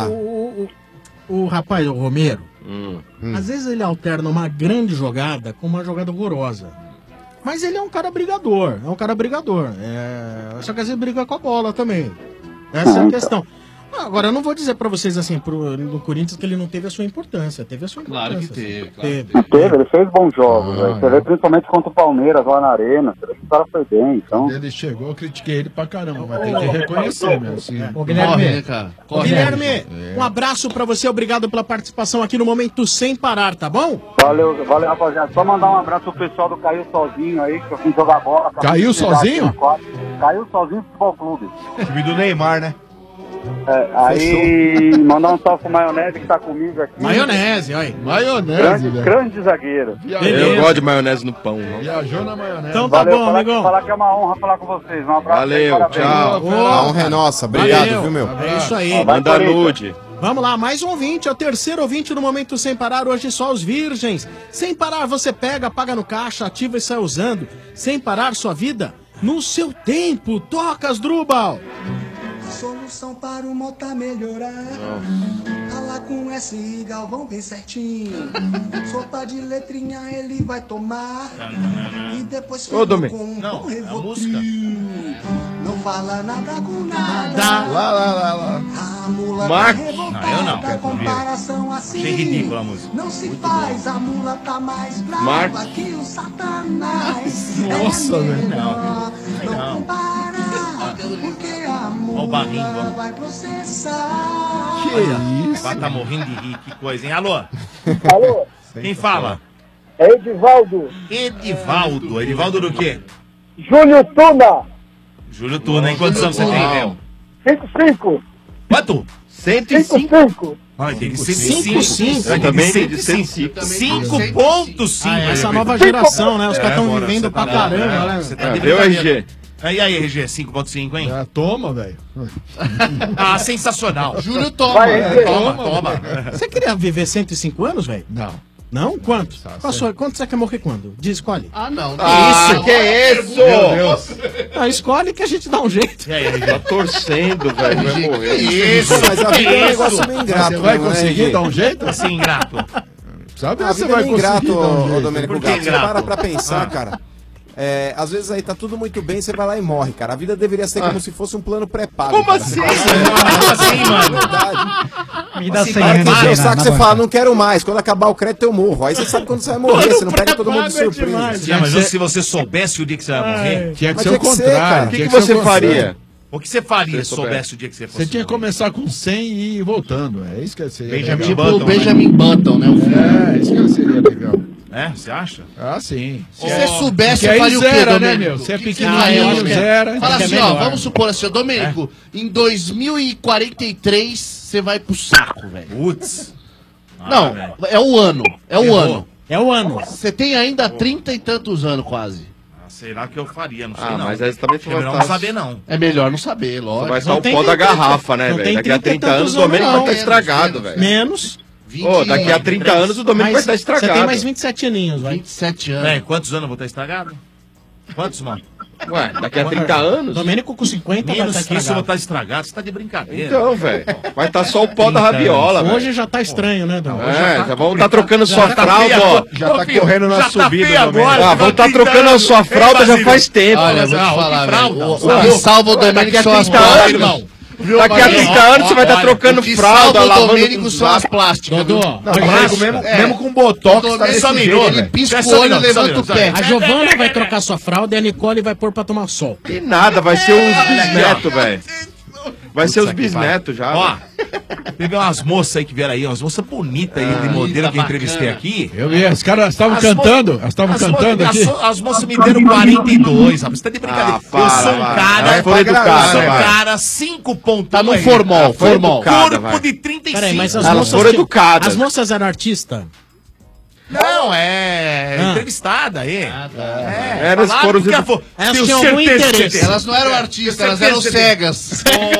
o rapaz, o Romero, às vezes ele alterna uma grande jogada com uma jogada horrorosa. Mas ele é um cara brigador, só que às vezes briga com a bola também. Essa é a questão. Agora, eu não vou dizer pra vocês assim, no Corinthians, que ele não teve a sua importância. Teve a sua importância. Claro que teve. Ele fez bons jogos. Você vê principalmente contra o Palmeiras lá na Arena. Você vê que o cara foi bem. Então... Ele chegou, eu critiquei ele pra caramba, mas tem que reconhecer mesmo. Assim. Ô, Guilherme, um abraço pra você, obrigado pela participação aqui no Momento Sem Parar, tá bom? Valeu, rapaziada. Só mandar um abraço pro pessoal do Caiu Sozinho aí, que eu fui jogar bola. Caiu sozinho? Caiu Sozinho Futebol Clube. Time do Neymar, né? Aí, mandar um salve pro Maionese que tá comigo aqui. Maionese, olha aí. Maionese, grande zagueiro. Eu gosto de maionese no pão. Viajou na maionese. Então tá bom, amigão. Falar que é uma honra falar com vocês. Um abraço. Valeu, tchau. A honra é nossa, obrigado, Valeu. viu, meu? É isso aí. Manda nude. Vamos lá, mais um ouvinte, é o terceiro ouvinte no Momento Sem Parar, hoje só os virgens. Sem parar você pega, paga no caixa, ativa e sai usando. Sem parar sua vida no seu tempo. Toca, Asdrubal. Solução para o Mota melhorar. Fala com S e Galvão bem certinho. Sopa de letrinha ele vai tomar. E depois Ô, Domê. com um Não, bom é a música. Não fala nada com nada. Lá. A mula Mark. tá revoltada. Não, eu não, quero Comparação assim. Achei ridícula a música. Não se faz, a mula tá mais brava Mark. que o Satanás. Nossa, velho. Não compara, porque a Ó o barrinho, mula ó. vai processar. Que isso? Vai tá morrendo de rir, que coisa, hein? Alô? Alô, Quem fala? é Edivaldo. Edivaldo do quê? Júnior Tuna. Júlio Tuna, hein? Quantos anos você tem, velho? 55. Quanto? 105. 55. Ah, tem de 105. 105. Eu também tenho de 105. 5.5. Essa nova geração, né? Os caras estão agora vivendo você pra tá- caramba, né? Você tá de Vê o brincadeira. RG. E aí, RG, 5.5, hein? Toma, velho. Ah, sensacional. Júlio toma. Toma. Você queria viver 105 anos, velho? Não. Não? Quanto? Quanto você quer morrer quando? Diz, escolhe. Ah, não. Ah, que isso? Meu Deus. Ah, escolhe que a gente dá um jeito. E aí, RG? Tá torcendo, velho. Vai morrer. Isso, Mas a vida é um negócio meio ingrato. Você vai né, conseguir RG? dar um jeito? Assim, ingrato. Sabe A se você vida é vai meio conseguir ingrato, dar um ô jeito? Domênico Por que Gato. Você ingrato? para pra pensar, cara. Às vezes aí tá tudo muito bem, você vai lá e morre, cara. A vida deveria ser como se fosse um plano pré-pago. Como cara. assim? Como assim, mano? Me dá 100 Para que anos encher aí o saco, na você banca. fala, não quero mais. Quando acabar o crédito, eu morro. Aí você sabe quando você vai morrer, você não pega todo mundo de pré-pago é surpresa. demais. Já, mas se você soubesse o dia que você vai morrer, Tinha que Mas ser o tinha que ser, contrário. cara. O que tinha você ser o contrário. faria? o que você faria se Se soubesse o dia que você fosse Você tinha que morrer? começar com 100 e ir voltando. É isso que seria Benjamin legal. Button, Tipo o Benjamin Button, né? O filme. É, isso que seria legal. É, você acha? Ah, sim. Se você soubesse, Porque eu aí faria o quê, zera, né, Domênico? meu? Você é O que que pequenininho, faria, eu acho Domênico? zera. Fala É assim, melhor. ó, vamos supor assim, ó, Domênico, em 2043 você vai pro saco, velho. Putz. Não, velho. é o ano, é o Errou. ano. É o ano. Você tem ainda 30 e tantos anos quase. Sei lá o que eu faria, não sei Ah, não. mas aí você também É melhor não saber, não. É melhor não saber, Só lógico. vai estar o tem pó da 30, garrafa, né, não velho? tem Daqui a 30 30 anos o anos, Domênico não. vai estar estragado, velho. Menos. Ô, daqui a 30 anos o Domênico vai estar Você tem estragado. mais 27 aninhos, vai. 27 Véi, anos. quantos anos eu vou estar estragado? Quantos, mano? Ué, daqui a 30 anos? Domênico com 50 vai Menos estar que isso não estragado. tá estragado, você tá de brincadeira. Então, velho. Vai estar só o pó da rabiola, velho. Hoje já tá estranho, né, Dom? Já vão estar trocando sua fralda, ó. Já tá correndo na já tá subida, feio Domênico. agora, Vão estar trocando a sua fralda já faz tempo. Olha, vou te falar, velho. O Ué, que salva o Domênico daqui a são as 30 anos, plásticas. Daqui a 30 anos você vai estar trocando O que fralda, salva o lavando Domênico com são as vaso. plásticas. Dodô, viu? Não, Domênico, mesmo com botox, tá desse jeito, Ele velho. pisca o olho e levanta o pé. A Giovana vai trocar sua fralda e a Nicole vai pôr pra tomar sol. E nada, vai ser os bisnetos, velho. Vai ser os bisnetos já. Ó, velho. teve umas moças aí que vieram aí, umas moças bonitas aí, de modelo que eu entrevistei aqui. Eu vi, os caras estavam As cantando. mo- Elas estavam as cantando mo- aqui. As moças me deram 42, rapaz. Você tá de brincadeira. eu sou um cara. Foi educado, eu sou um vai. cara 5 pontos. Tá no aí. formal, foi formal. educado, Corpo vai. de 35. Peraí, mas as Elas moças. foram educadas. As moças eram artistas? Não, é Ah. entrevistada aí. Elas falaram foram porque edu- ela falou, Elas tenho tinham algum certeza que interesse. você tem. Elas não eram artistas, elas eram cegas.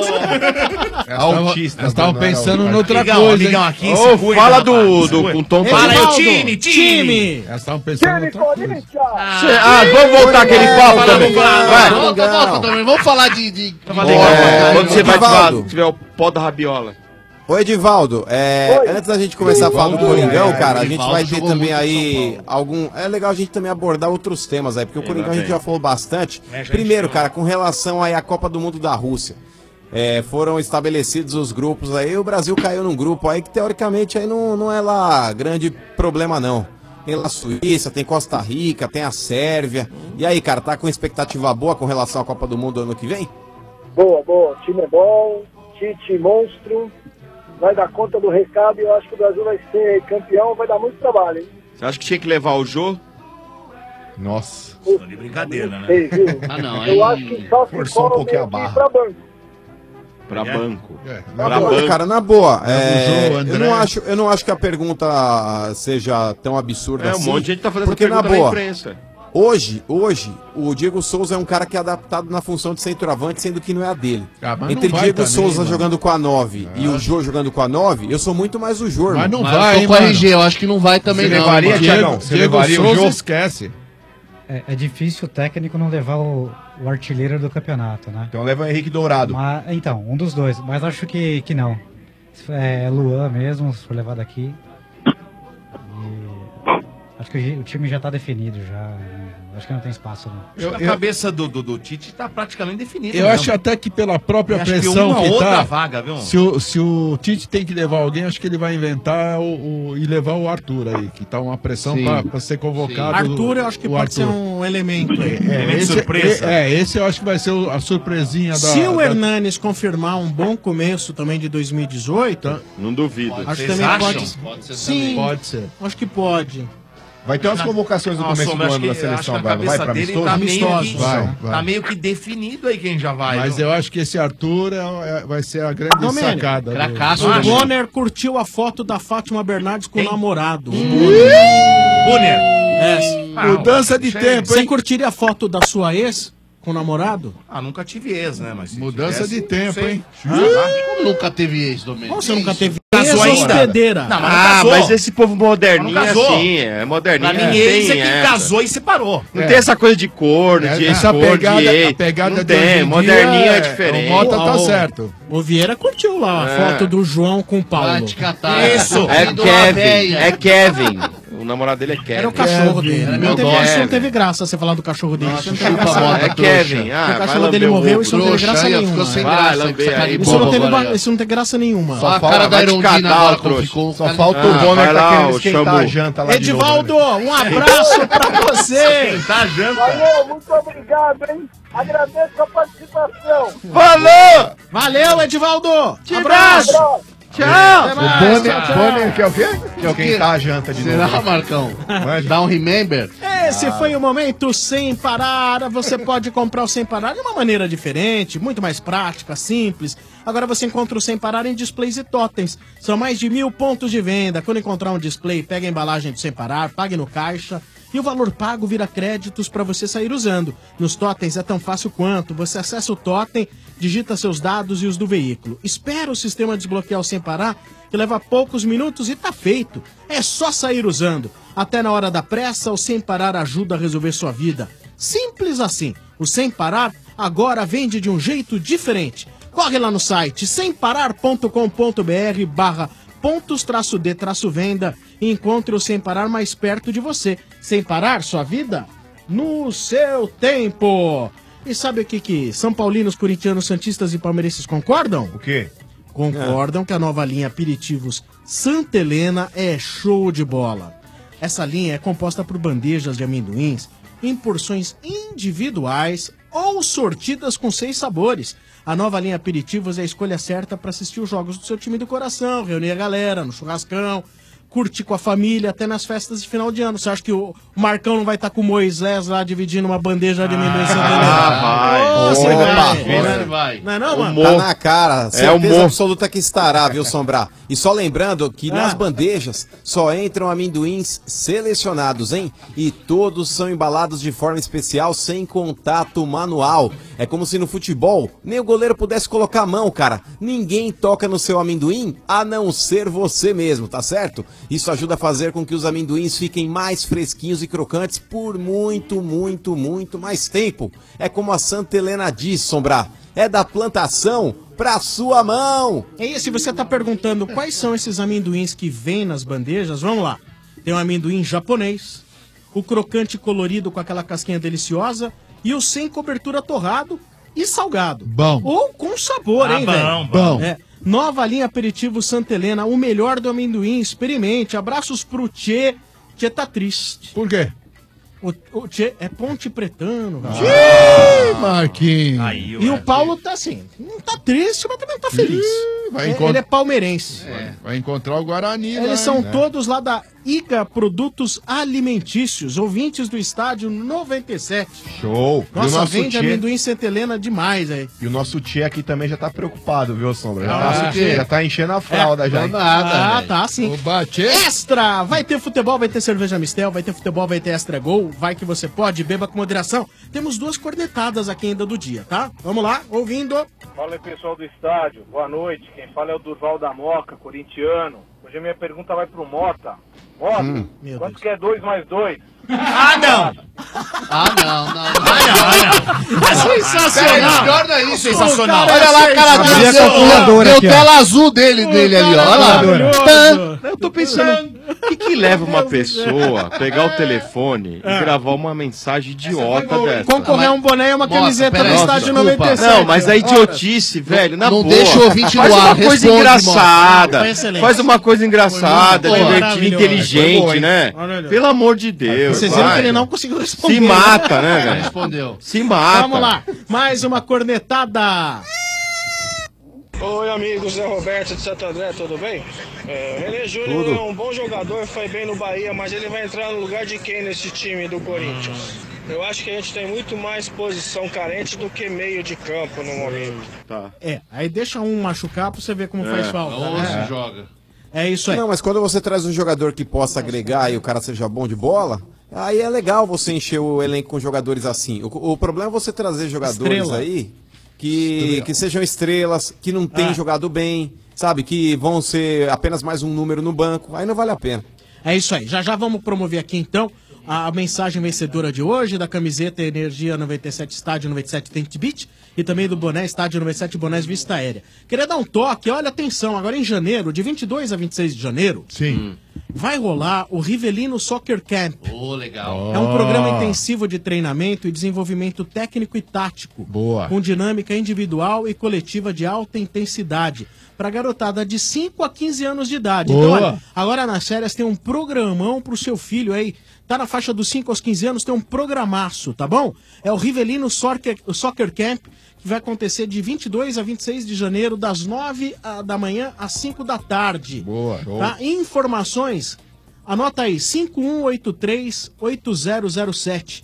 Autista. Elas estavam não era pensando autista. noutra Amigão, coisa. amigão hein? aqui, Ô, se cuida, fala rapaz, se do cuida. com Tom Fala aí, o Edivaldo, time. time. Elas estavam pensando noutra coisa. Vamos voltar aquele papo Fala, também. vamos lá, Vai. Volta, Domênico. Vamos falar de... Quando você vai Edivaldo. tiver o pó da rabiola. Ô Edivaldo, antes da gente começar a falar do Coringão, cara, a gente Edivaldo vai ter jogou também muito em São aí Paulo. algum. É legal a gente também abordar outros temas aí, porque o Coringão a gente já falou bastante. É, já Primeiro, encheu. cara, com relação aí à Copa do Mundo da Rússia. Foram estabelecidos os grupos aí, e o Brasil caiu num grupo aí que teoricamente aí não é lá grande problema não. Tem lá a Suíça, tem Costa Rica, tem a Sérvia. E aí, cara, tá com expectativa boa com relação à Copa do Mundo ano que vem? Boa, boa. O time é bom, Tite monstro, vai dar conta do recado e eu acho que o Brasil vai ser campeão, vai dar muito trabalho, hein? Você acha que tinha que levar o Jô? Nossa. Tô de brincadeira, né? Sei, viu? Ah, não, Eu aí... acho que só se Forçou um for pouquinho a meio que barra. pra banco. Pra banco. Pra boa, cara, na boa. João, eu, André. não acho que a pergunta seja tão absurda Um assim. monte de gente tá fazendo essa porque na pergunta na boa, imprensa. hoje, o Diego Souza é um cara que é adaptado na função de centroavante, sendo que não é a dele. Ah, mas Entre não vai Diego também, Souza mano. jogando com a 9 e o Jô jogando com a 9, eu sou muito mais o Jô, Mas irmão. não Mas vai, eu hein, tô com a mano. RG, eu acho que não vai também Você não. levaria, mano. Thiago? Diego, Você Diego levaria o Souza Jô? esquece. É difícil o técnico não levar o artilheiro do campeonato, né? Então leva o Henrique Dourado. Então, um dos dois. Mas acho que não. É Luan mesmo, se for levado aqui. E acho que o time já tá definido já. Acho que não tem espaço, não. A cabeça do Tite tá praticamente definida. Eu né? acho até que pela própria Eu acho que pressão uma que outra tá, vaga, viu? se o Tite tem que levar alguém, acho que ele vai inventar e levar o Arthur aí, que tá uma pressão Sim. pra ser convocado. Arthur, eu acho que o pode ser Arthur. um elemento aí. Elemento surpresa. Esse eu acho que vai ser a surpresinha da... Se o Hernanes confirmar um bom começo também de 2018, Não duvido. acho que Vocês também acham? pode. Pode ser Sim, também. Pode ser. acho que pode. Vai ter umas convocações no Nossa, começo do eu acho ano que- da acho que seleção, a vai, cabeça pra dele amistoso? tá meio que, Amistoso, vai. tá meio que definido aí quem já vai. Mas viu? eu acho que esse Arthur vai ser a grande Domênico, sacada. do- cracaço, O Acho. Bonner curtiu a foto da Fátima Bernardes com o namorado. Bonner. Mudança de tempo, Você hein? curtiria a foto da sua ex com o namorado? Ah, nunca tive ex, né? Mas se Mudança tivesse, de tempo, sei. hein? Como nunca teve ex, Domênico? Como você nunca Isso. teve Casou ex ainda? hospedeira? Não, mas não casou. Mas esse povo moderninho Mas não casou. assim, é moderninho. Pra mim, não ex é tem quem essa. casou e separou. Não tem essa coisa de corno, de Essa ex-corno, pegada, de a ex. pegada Não de hoje em tem, dia moderninho é diferente. O Mota tá O- certo. O Vieira curtiu lá a É. foto do João com o Paulo. Vai te catar. Isso. É Filho de uma Kevin, véia. é Kevin. O namorado dele é Kevin. Era o cachorro Kevin, dele. era Não meu teve, dó. isso não Kevin. teve graça você falar do cachorro dele. Isso não teve chupa graça. a bola, É trouxa. Kevin. O Ah, cachorro vai dele lamber o morreu, ovo. isso não teve Trouxa, graça aí, ó, nenhuma. ficou sem Vai, graça. lamber que essa cara aí, de Isso não, bobo teve, agora, isso não tem graça nenhuma. Só a Vai cara te da Irondina catar, agora, trouxa. como ficou. Só falta o Ah, Bonner vai tá lá, querendo o esquentar Xambu. a janta lá de novo, Edivaldo, né? um abraço pra você. Tá janta. Valeu, muito obrigado, hein? Agradeço a participação. Falou! Valeu, Edivaldo. Abraço! Tchau. O mais. Bonner quer o quê? Quer esquentar a janta de Será, novo. Marcão? Manja. Dá um remember? Esse foi o momento Sem Parar. Você pode comprar o Sem Parar de uma maneira diferente, muito mais prática, simples. Agora você encontra o Sem Parar em displays e totens. São mais de 1000 pontos de venda. Quando encontrar um display, pega a embalagem do Sem Parar, pague no caixa e o valor pago vira créditos para você sair usando. Nos totens é tão fácil quanto. Você acessa o totem, digita seus dados e os do veículo. Espera o sistema desbloquear o Sem Parar, que leva poucos minutos e tá feito. É só sair usando. Até na hora da pressa, o Sem Parar ajuda a resolver sua vida. Simples assim. O Sem Parar agora vende de um jeito diferente. Corre lá no site semparar.com.br/pontos-d-venda e encontre o Sem Parar mais perto de você. Sem Parar, sua vida no seu tempo. E sabe o que São Paulinos, corintianos, santistas e palmeirenses concordam? O quê? Concordam que a nova linha Aperitivos Santa Helena é show de bola. Essa linha é composta por bandejas de amendoins em porções individuais ou sortidas com 6 sabores. A nova linha Aperitivos é a escolha certa para assistir os jogos do seu time do coração, reunir a galera no churrascão, curtir com a família, até nas festas de final de ano. Você acha que o Marcão não vai estar com o Moisés lá dividindo uma bandeja de amendoim Santa Helena? Vai. Não é não, mano? Tá na cara, certeza humor. absoluta que estará, viu, Sombra? E só lembrando que nas bandejas só entram amendoins selecionados, hein? E todos são embalados de forma especial, sem contato manual. É como se no futebol nem o goleiro pudesse colocar a mão, cara. Ninguém toca no seu amendoim, a não ser você mesmo, tá certo? Isso ajuda a fazer com que os amendoins fiquem mais fresquinhos e crocantes por muito, muito, muito mais tempo. É como a Santa Helena diz, Sombra. É da plantação pra sua mão. E se você tá perguntando quais são esses amendoins que vêm nas bandejas, vamos lá. Tem o amendoim japonês, o crocante colorido com aquela casquinha deliciosa e o sem cobertura torrado e salgado. Bom. Ou com sabor, hein, velho? Bom. É. Nova linha Aperitivo Santa Helena, o melhor do amendoim. Experimente. Abraços pro Tchê. Tchê tá triste. Por quê? O Tchê é Ponte Pretano, velho. Marquinhos. E o Paulo tá assim, não tá triste, mas também não tá feliz. Vai Ele é palmeirense. Vai encontrar o Guarani. Eles lá, são hein? todos lá da IGA Produtos Alimentícios, ouvintes do estádio 97. Show. E o Nossa, nosso vende tchê- amendoim Santa Helena demais aí. E o nosso tio aqui também já tá preocupado, viu, Sombra? Ah, Já tá enchendo a fralda já. hein? Tá sim. Extra! Vai ter futebol, vai ter cerveja Mistel, vai ter futebol, vai ter Extra Gol. Vai que você pode, beba com moderação. Temos 2 cornetadas aqui ainda do dia, tá? Vamos lá, ouvindo. Fala aí, pessoal do estádio, boa noite. Quem fala é o Durval da Moca, corintiano. Hoje a minha pergunta vai pro Mota. Mota, quanto que é 2 mais 2? Ah, não! É sensacional! Torna isso. Sensacional. Olha lá a cara dele. Deu tela azul dele ali, ó. Olha lá. Eu tô pensando, o que leva uma pessoa a pegar o telefone e gravar uma mensagem idiota dessa? Concorrer a um boné e uma camiseta do estádio 97. Não, mas é idiotice, velho, na Não boa. deixa o ouvinte no Faz ar, uma coisa responde, engraçada. Foi excelente. Faz uma coisa engraçada, Foi divertida, maravilhoso. inteligente, Foi bom, né? hein? Pelo amor de Deus. Vocês viram vai. que ele não conseguiu responder. Se mata, né, velho? Respondeu. Se mata. Vamos lá, mais uma cornetada. Oi, amigos, Zé Roberto de Santo André, tudo bem? O René Júnior Tudo. é um bom jogador, foi bem no Bahia, mas ele vai entrar no lugar de quem nesse time do Corinthians? Eu acho que a gente tem muito mais posição carente do que meio de campo no momento. Tá. Aí deixa um machucar pra você ver como faz falta. Ou né? se joga. É isso aí. Não, mas quando você traz um jogador que possa agregar e o cara seja bom de bola, aí é legal você encher o elenco com jogadores assim. O problema é você trazer jogadores Estrela. aí que sejam estrelas, que não tenham jogado bem, sabe? Que vão ser apenas mais um número no banco. Aí não vale a pena. É isso aí. Já já vamos promover aqui então a mensagem vencedora de hoje da camiseta Energia 97 Estádio 97 Tent Beat e também do boné Estádio 97 Bonés Vista Aérea. Queria dar um toque, olha atenção, agora em janeiro, de 22 a 26 de janeiro, vai rolar o Rivelino Soccer Camp. Legal. É um programa intensivo de treinamento e desenvolvimento técnico e tático. Boa. Com dinâmica individual e coletiva de alta intensidade. Para garotada de 5 a 15 anos de idade. Então, Boa. olha, agora nas férias tem um programão pro seu filho aí. Tá na faixa dos 5 aos 15 anos, tem um programaço, tá bom? É o Rivelino Soccer Camp, que vai acontecer de 22 a 26 de janeiro, das 9 da manhã às 5 da tarde. Boa. Show. Tá? Informações, anota aí, 5183-8007.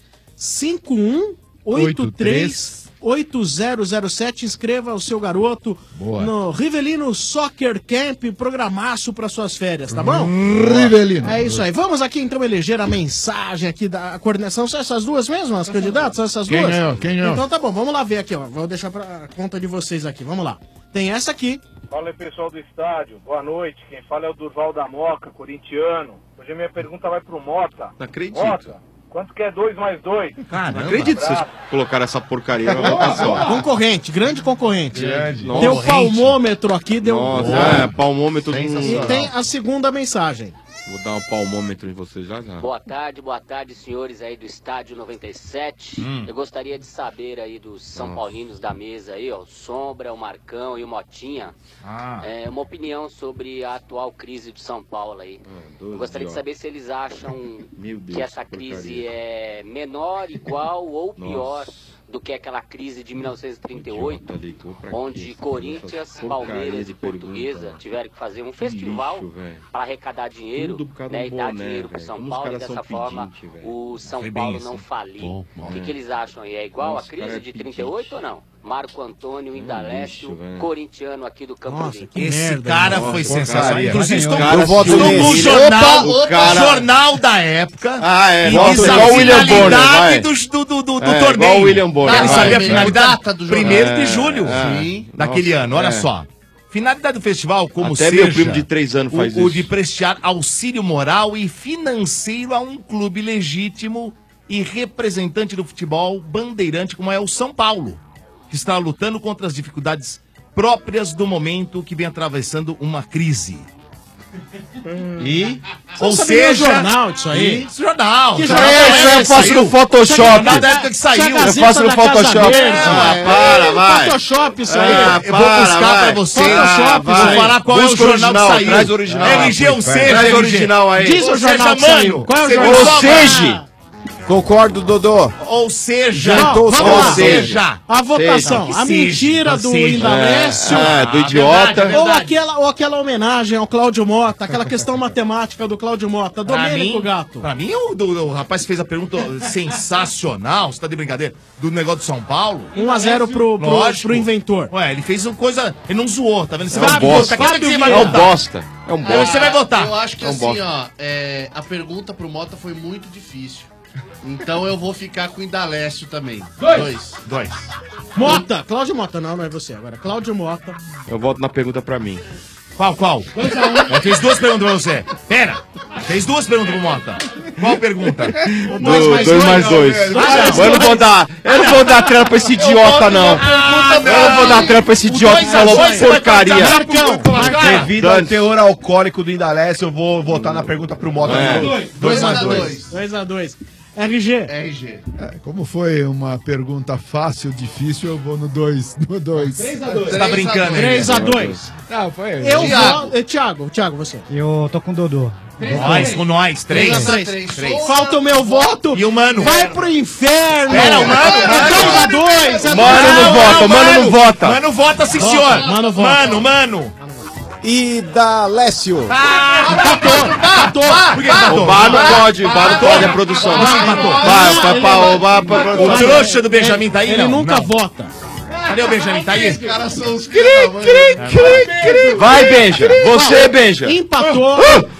5183-8007. Inscreva o seu garoto Boa. no Rivelino Soccer Camp, programaço para suas férias, tá bom? Rivelino. É isso aí. Vamos aqui então eleger a mensagem aqui da coordenação. São essas duas mesmo, as candidatas? São essas Quem duas? ganhou? Quem ganhou? Então tá bom, vamos lá ver aqui, ó. Vou deixar pra conta de vocês aqui. Vamos lá. Tem essa aqui. Fala aí, pessoal do estádio, boa noite. Quem fala é o Durval da Moca, corintiano. Hoje a minha pergunta vai pro Mota. Não acredito. Mota, quanto que é 2 mais 2? Não acredito que vocês colocaram essa porcaria na votação. Concorrente, grande concorrente. Grande. Teu Nossa. palmômetro aqui deu... Nossa, palmômetro. E tem a segunda mensagem. Vou dar um palmômetro em vocês já. Boa tarde, senhores aí do Estádio 97. Eu gostaria de saber aí dos São Paulinos da mesa aí, ó, o Sombra, o Marcão e o Motinha, uma opinião sobre a atual crise do São Paulo aí. Eu gostaria de saber se eles acham que essa crise é menor, igual ou pior do que aquela crise de 1938, onde Corinthians, Palmeiras e Portuguesa tiveram que fazer um festival para arrecadar dinheiro, né, e dar dinheiro para o São Paulo, e dessa forma o São Paulo não falir. O que eles acham aí? É igual a crise de 38 ou não? Marco Antônio Indalécio, corintiano aqui do Campo Limpo. Esse cara foi sensacional. Inclusive, estou no jornal da época. E diz a finalidade do torneio. Igual o William Bonner. Ele sabia a Vai. finalidade? Data do 1º de jornal. julho daquele Nossa, ano. Olha só. Finalidade do festival, como Até seja... meu primo de 3 anos faz o isso. de prestigiar auxílio moral e financeiro a um clube legítimo e representante do futebol bandeirante como é o São Paulo, que está lutando contra as dificuldades próprias do momento que vem atravessando uma crise. Ou Você sabia seja, o jornal disso aí? Jornal. Que jornal jornal é é esse? eu faço no Photoshop. Jornal da época que saiu. Eu faço no Photoshop. Vai. Photoshop isso aí. Eu vou buscar pra você. Photoshop isso Vou aí. falar qual é o jornal que saiu. Traz o original. RG, ou seja, Traz RG. o original aí. Diz o jornal que saiu. Qual é o Você jornal? viu Ou só, seja. Concordo, Dodô. Ou seja, Vamos lá. ou seja, A votação, Seja. a mentira do Seja. Indalécio. Do idiota. Ou aquela homenagem ao Cláudio Mota, aquela questão matemática do Cláudio Mota. Domênico Gato. Pra mim, o rapaz que fez a pergunta sensacional, você tá de brincadeira, do negócio de São Paulo. 1-0 pro inventor. Ué, ele fez uma coisa, ele não zoou, tá vendo? Você É um vai bosta. votar, quem você vai É um votar? bosta. É um Aí bosta. você vai votar. Eu acho que É um assim, bosta. ó, a pergunta pro Mota foi muito difícil. Então eu vou ficar com o Indalécio também. Dois. Mota, Cláudio Mota, não é você agora. Cláudio Mota. Eu volto na pergunta pra mim. Qual? Ele fez 2 perguntas pra você. Pera, fez 2 perguntas pro Mota. Qual pergunta? 2 mais 2. Eu não vou dar trampa pra esse idiota, não. Eu não vou dar trampa pra esse idiota que falou porcaria. Devido ao teor alcoólico do Indalécio, eu vou votar na pergunta pro Mota. 2-2. RG. Como foi uma pergunta fácil, difícil, eu vou no 2. 3-2. Você tá brincando, hein? 3-2. Não, foi Eu vou... Thiago, você. Eu tô com o Dodô. Com nós, 3. Falta o meu voto. E o Mano? Vai pro inferno. Pera, o Mano. 2-2. Mano não vota. Mano vota, sim, senhor. Mano vota. Mano. E da Lécio. Empatou. Por que empatou? O bar não pode, é produção. O trouxa do Benjamin tá aí, Ele não? nunca Não. vota. Cadê o Benjamin? Tá aí? Os caras são os Vai, Benja. Você, Benja. Empatou.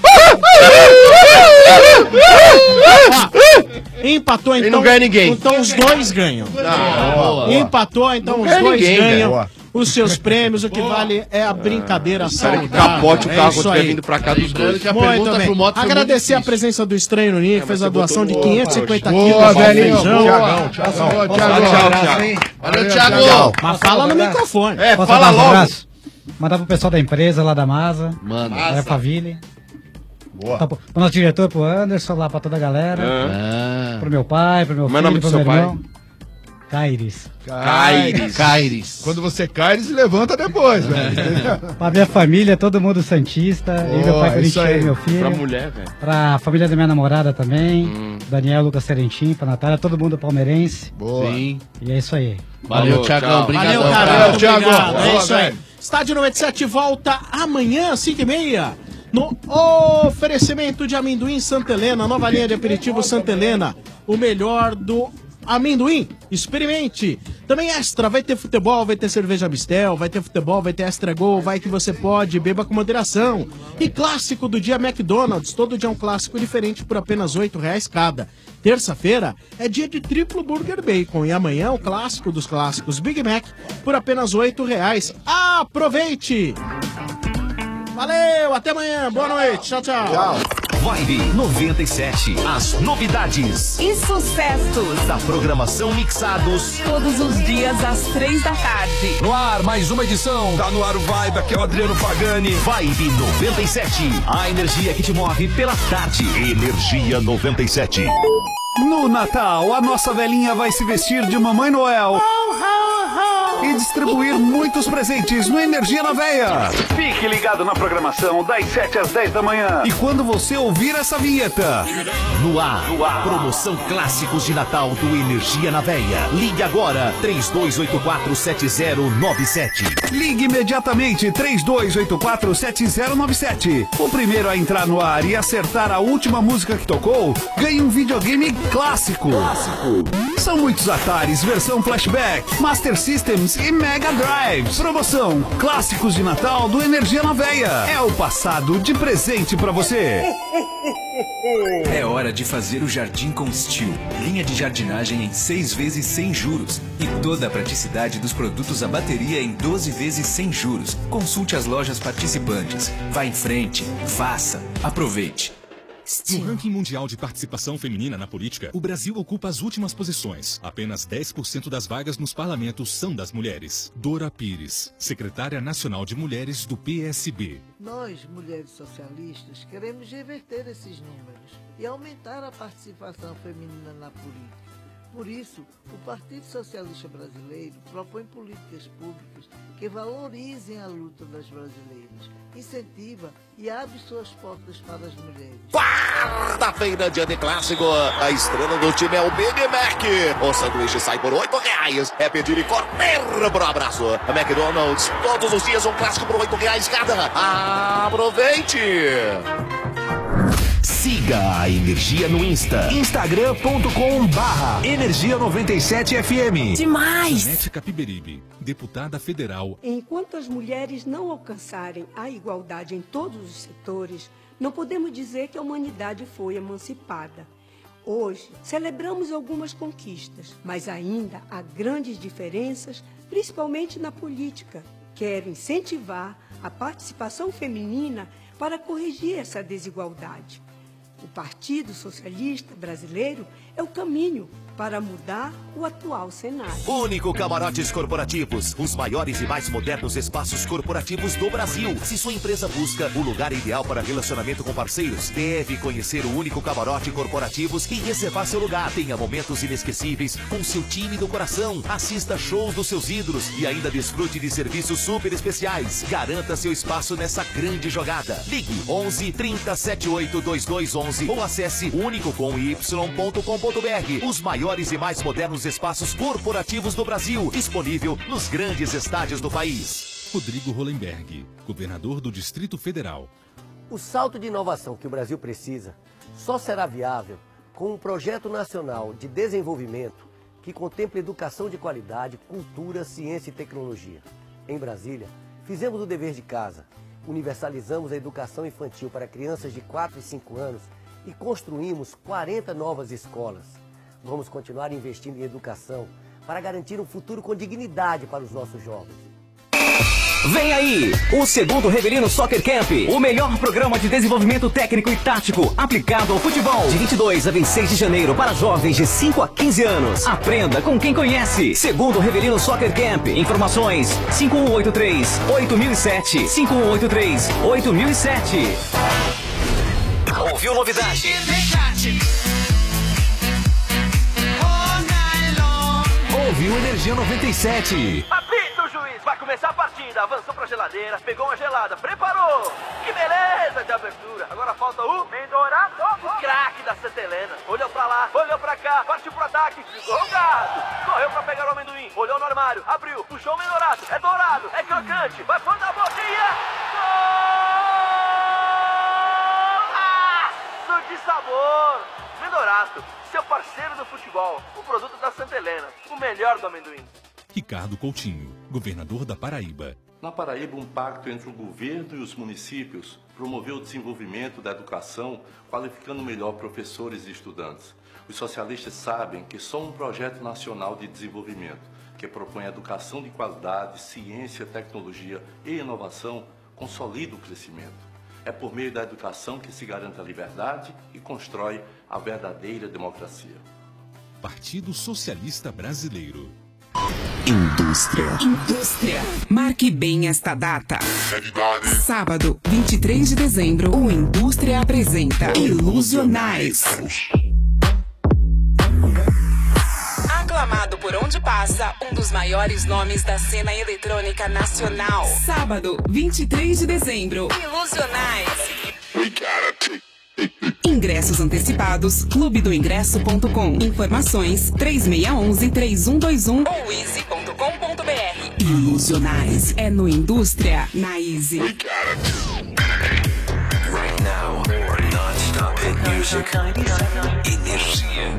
Empatou, então. E não ganha ninguém. Então os dois ganham. Empatou, então Não os ganha dois ninguém, ganham. velho. Os seus prêmios, o que vale é a brincadeira saudável. Capote o É carro isso quando estiver aí. vindo pra cá dos dois. que a Muito pergunta bem. pro Mota foi Agradecer a muito presença do Estranho Ninho, que fez a doação de 550 Boa, quilos de velhinho. feijão. Tiagão. Valeu, Thiago. Mas fala no microfone. Posso fala dar um logo. abraço? Mandar pro pessoal da empresa lá da Masa. Mano. Pra Faville. Boa. Pro nosso diretor, pro Anderson, lá pra toda a galera. Pro meu pai, pro meu Como é o filho, nome do pro seu meu pai? irmão. Caires. Caires. Quando você cai, eles levantam depois, velho. Pra minha família, todo mundo santista. E meu pai isso corintiano aí. e meu filho. Pra mulher, velho. Pra família da minha namorada também. Daniel, Lucas Serentim, pra Natália, todo mundo palmeirense. Boa. Sim. E é isso aí. Valeu, Thiagão. Obrigado. Valeu, cara. Valeu, Thiago. Obrigado. É Boa, isso aí. velho. Estádio 97 volta amanhã, 5h30. No oferecimento de amendoim Santa Helena, nova linha de aperitivo Santa Helena. O melhor do amendoim. Experimente. Também extra, vai ter futebol, vai ter cerveja Mistel, vai ter futebol, vai ter extra gol, vai que você pode, beba com moderação. E clássico do dia McDonald's, todo dia um clássico diferente por apenas R$8 cada. Terça-feira é dia de triplo burger bacon e amanhã o clássico dos clássicos Big Mac por apenas R$8. Aproveite! Valeu, até amanhã, boa noite, tchau, tchau. Tchau. Vibe 97. As novidades e sucessos da programação mixados todos os dias às 3 da tarde. No ar, mais uma edição. Tá no ar o Vibe, aqui é o Adriano Pagani. Vibe 97. A energia que te move pela tarde. Energia 97. No Natal, a nossa velhinha vai se vestir de Mamãe Noel e distribuir muitos presentes no Energia na Veia. Fique ligado na programação das 7 às 10 da manhã. E quando você ouvir essa vinheta, no ar, promoção clássicos de Natal do Energia na Veia. Ligue agora, 32847097. Ligue imediatamente, 32847097. O primeiro a entrar no ar e acertar a última música que tocou, ganha um videogame clássico. São muitos Ataris, versão flashback, Master Systems e Mega Drives. Promoção Clássicos de Natal do Energia na Veia. É o passado de presente pra você. É hora de fazer o jardim com Steel. Linha de jardinagem em 6 vezes sem juros. E toda a praticidade dos produtos à bateria em 12 vezes sem juros. Consulte as lojas participantes. Vá em frente, faça, aproveite. No ranking mundial de participação feminina na política, o Brasil ocupa as últimas posições. Apenas 10% das vagas nos parlamentos são das mulheres. Dora Pires, secretária nacional de mulheres do PSB. Nós, mulheres socialistas, queremos reverter esses números e aumentar a participação feminina na política. Por isso, o Partido Socialista Brasileiro propõe políticas públicas que valorizem a luta das brasileiras, incentiva e abre suas portas para as mulheres. Quarta-feira, dia de clássico, a estrela do time é o Big Mac. O sanduíche sai por R$8. É pedir e correr pro abraço. A McDonald's, todos os dias um clássico por R$8 cada. Aproveite! Siga a Energia no Insta. Instagram.com/Energia97FM. Demais! Janete Capiberibe, deputada federal. Enquanto as mulheres não alcançarem a igualdade em todos os setores, não podemos dizer que a humanidade foi emancipada. Hoje, celebramos algumas conquistas, mas ainda há grandes diferenças, principalmente na política. Quero incentivar a participação feminina para corrigir essa desigualdade. O Partido Socialista Brasileiro é o caminho para mudar o atual cenário. Único Camarotes Corporativos, os maiores e mais modernos espaços corporativos do Brasil. Se sua empresa busca o lugar ideal para relacionamento com parceiros, deve conhecer o Único Camarote Corporativos e reservar seu lugar. Tenha momentos inesquecíveis com seu time do coração. Assista shows dos seus ídolos e ainda desfrute de serviços super especiais. Garanta seu espaço nessa grande jogada. Ligue 11 30 78 2211 ou acesse unicocomy.com.br. Os maiores e mais modernos espaços corporativos do Brasil, disponível nos grandes estádios do país. Rodrigo Hollenberg, governador do Distrito Federal. O salto de inovação que o Brasil precisa só será viável com um projeto nacional de desenvolvimento que contemple educação de qualidade, cultura, ciência e tecnologia. Em Brasília, fizemos o dever de casa, universalizamos a educação infantil para crianças de 4 e 5 anos e construímos 40 novas escolas. Vamos continuar investindo em educação para garantir um futuro com dignidade para os nossos jovens. Vem aí, o segundo Revelino Soccer Camp, o melhor programa de desenvolvimento técnico e tático aplicado ao futebol. De 22 a 26 de janeiro para jovens de 5 a 15 anos. Aprenda com quem conhece. Segundo Revelino Soccer Camp. Informações 5183-8007. 5183-8007. Ouviu novidade? Ouviu Energia 97. Apita o juiz, vai começar a partida. Avançou pra geladeira, pegou uma gelada, preparou. Que beleza de abertura. Agora falta o Mendorato, o craque da Santa Helena. Olhou pra lá, olhou pra cá, partiu pro ataque, ligou o gato. Correu pra pegar o amendoim, olhou no armário, abriu, puxou o Mendorato. É dourado, é crocante, vai pôr na boquinha. Golaço de sabor. Mendorato, seu parceiro do futebol, o produto da Santa Helena, o melhor do amendoim. Ricardo Coutinho, governador da Paraíba. Na Paraíba, um pacto entre o governo e os municípios promoveu o desenvolvimento da educação, qualificando melhor professores e estudantes. Os socialistas sabem que só um projeto nacional de desenvolvimento, que propõe educação de qualidade, ciência, tecnologia e inovação, consolida o crescimento. É por meio da educação que se garante a liberdade e constrói a verdadeira democracia. Partido Socialista Brasileiro. Indústria. Marque bem esta data. Sábado, 23 de dezembro, o Indústria apresenta Ilusionais. Aclamado por onde passa, um dos maiores nomes da cena eletrônica nacional. Sábado, 23 de dezembro, Ilusionais. Ingressos antecipados, clubedoingresso.com. Informações 3611-3121 ou easy.com.br. Ilusionais é no Indústria, na Easy. Right now, non-stop hit music. Energia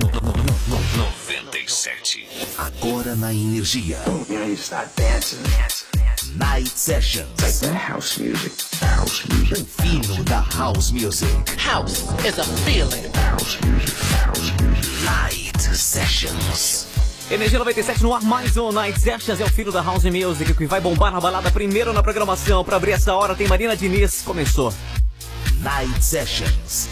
97. Agora na Energia. You know, you start dancing. Night Sessions. Like that house music. House music. O fino da House Music. House is a feeling. House music. House music. Night Sessions. Energia 97 no ar, mais um Night Sessions. É o filho da House Music que vai bombar na balada primeiro na programação. Pra abrir essa hora tem Marina Diniz. Começou. Night Sessions.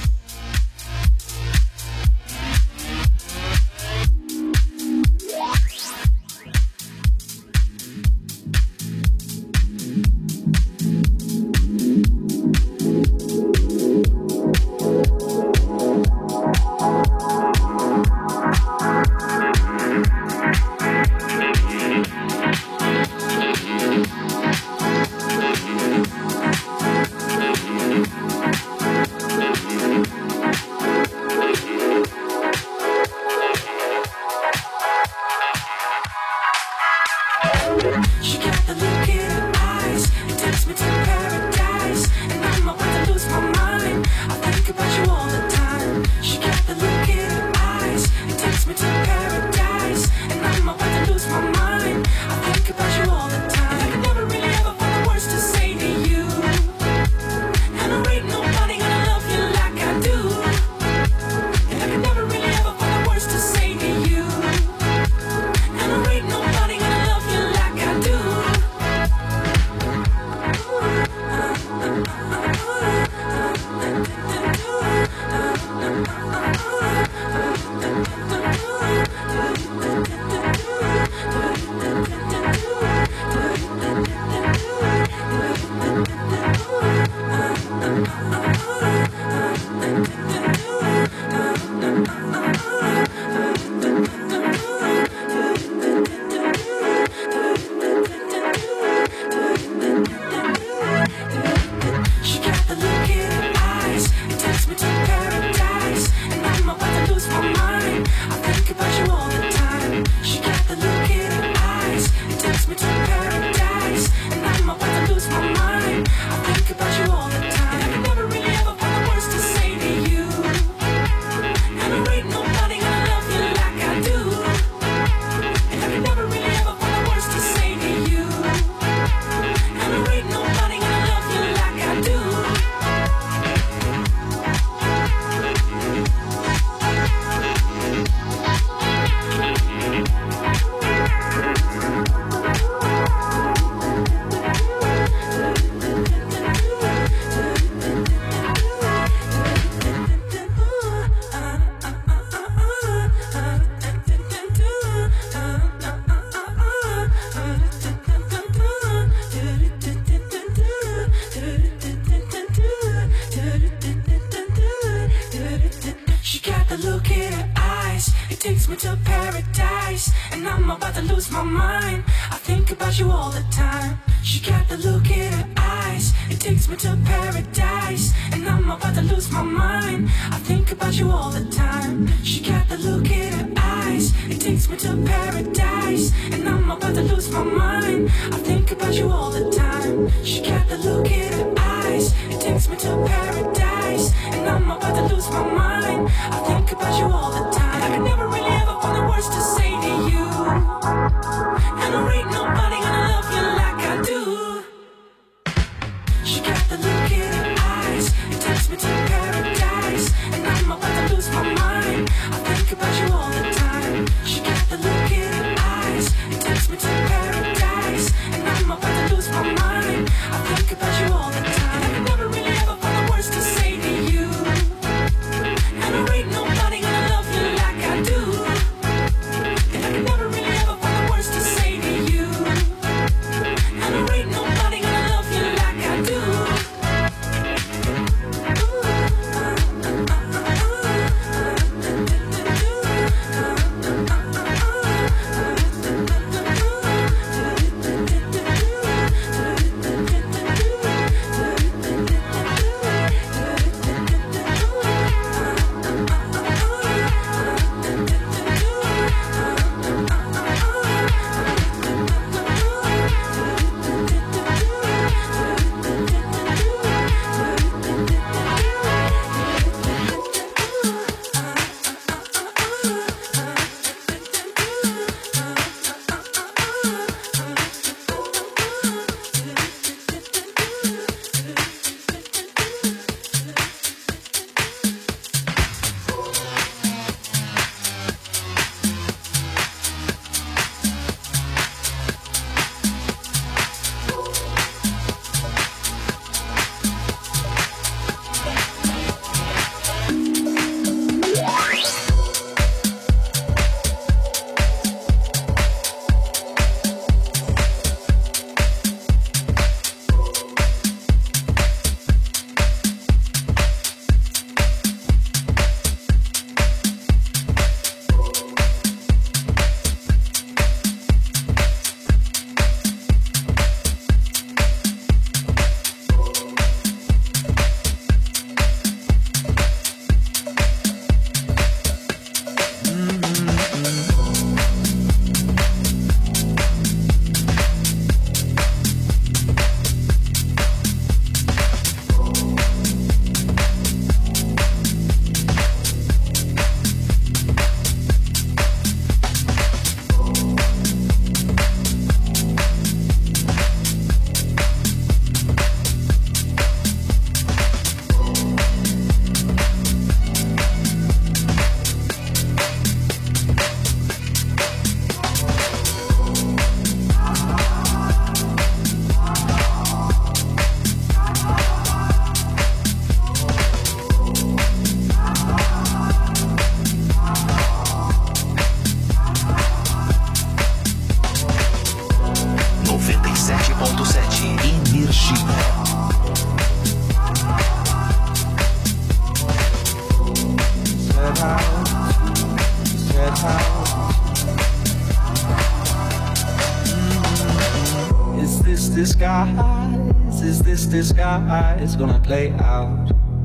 skies? Is this disguise gonna play out?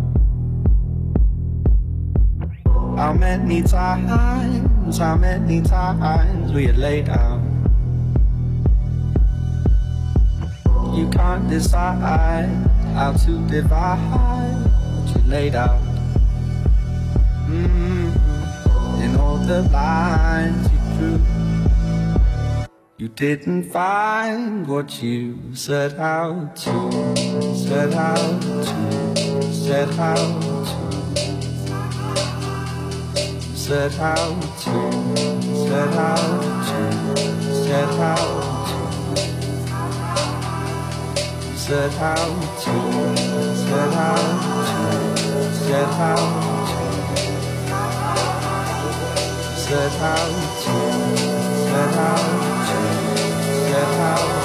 How many times we had laid out? You can't decide how to divide what you laid out. In all the lines you drew, you didn't find what you set out to, set out to, set out to, set out to, set out to, set out to, set out to, set out to, set out to, set out to, set out to, set out to.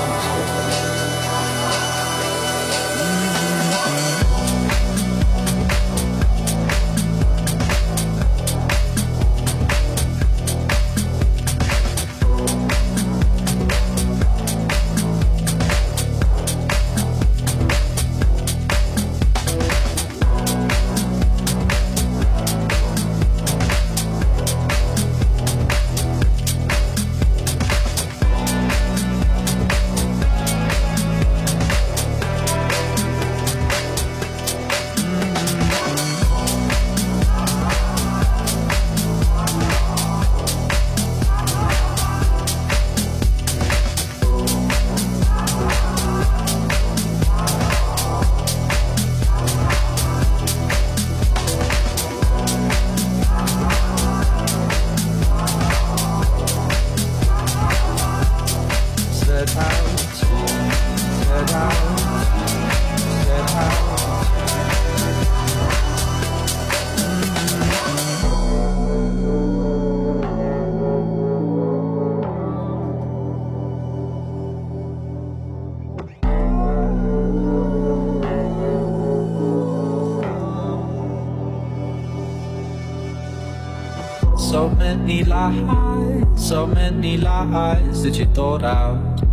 So many lies that you thought out.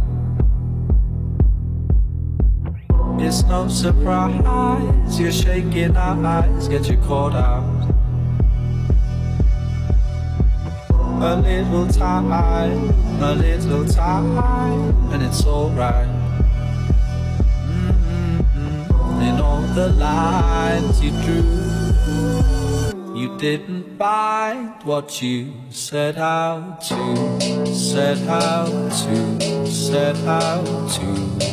It's no surprise your shaking eyes get you caught out. A little time, and it's alright. In all the lines you drew, you didn't find what you set out to, set out to, set out to,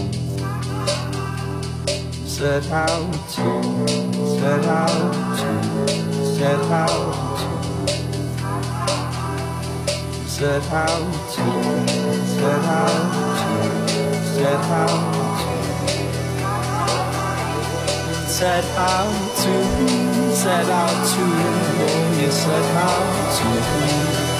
set out to, set out to, set out to, set out to, set out to, set out to, set out to, set out to, oh, you set out to.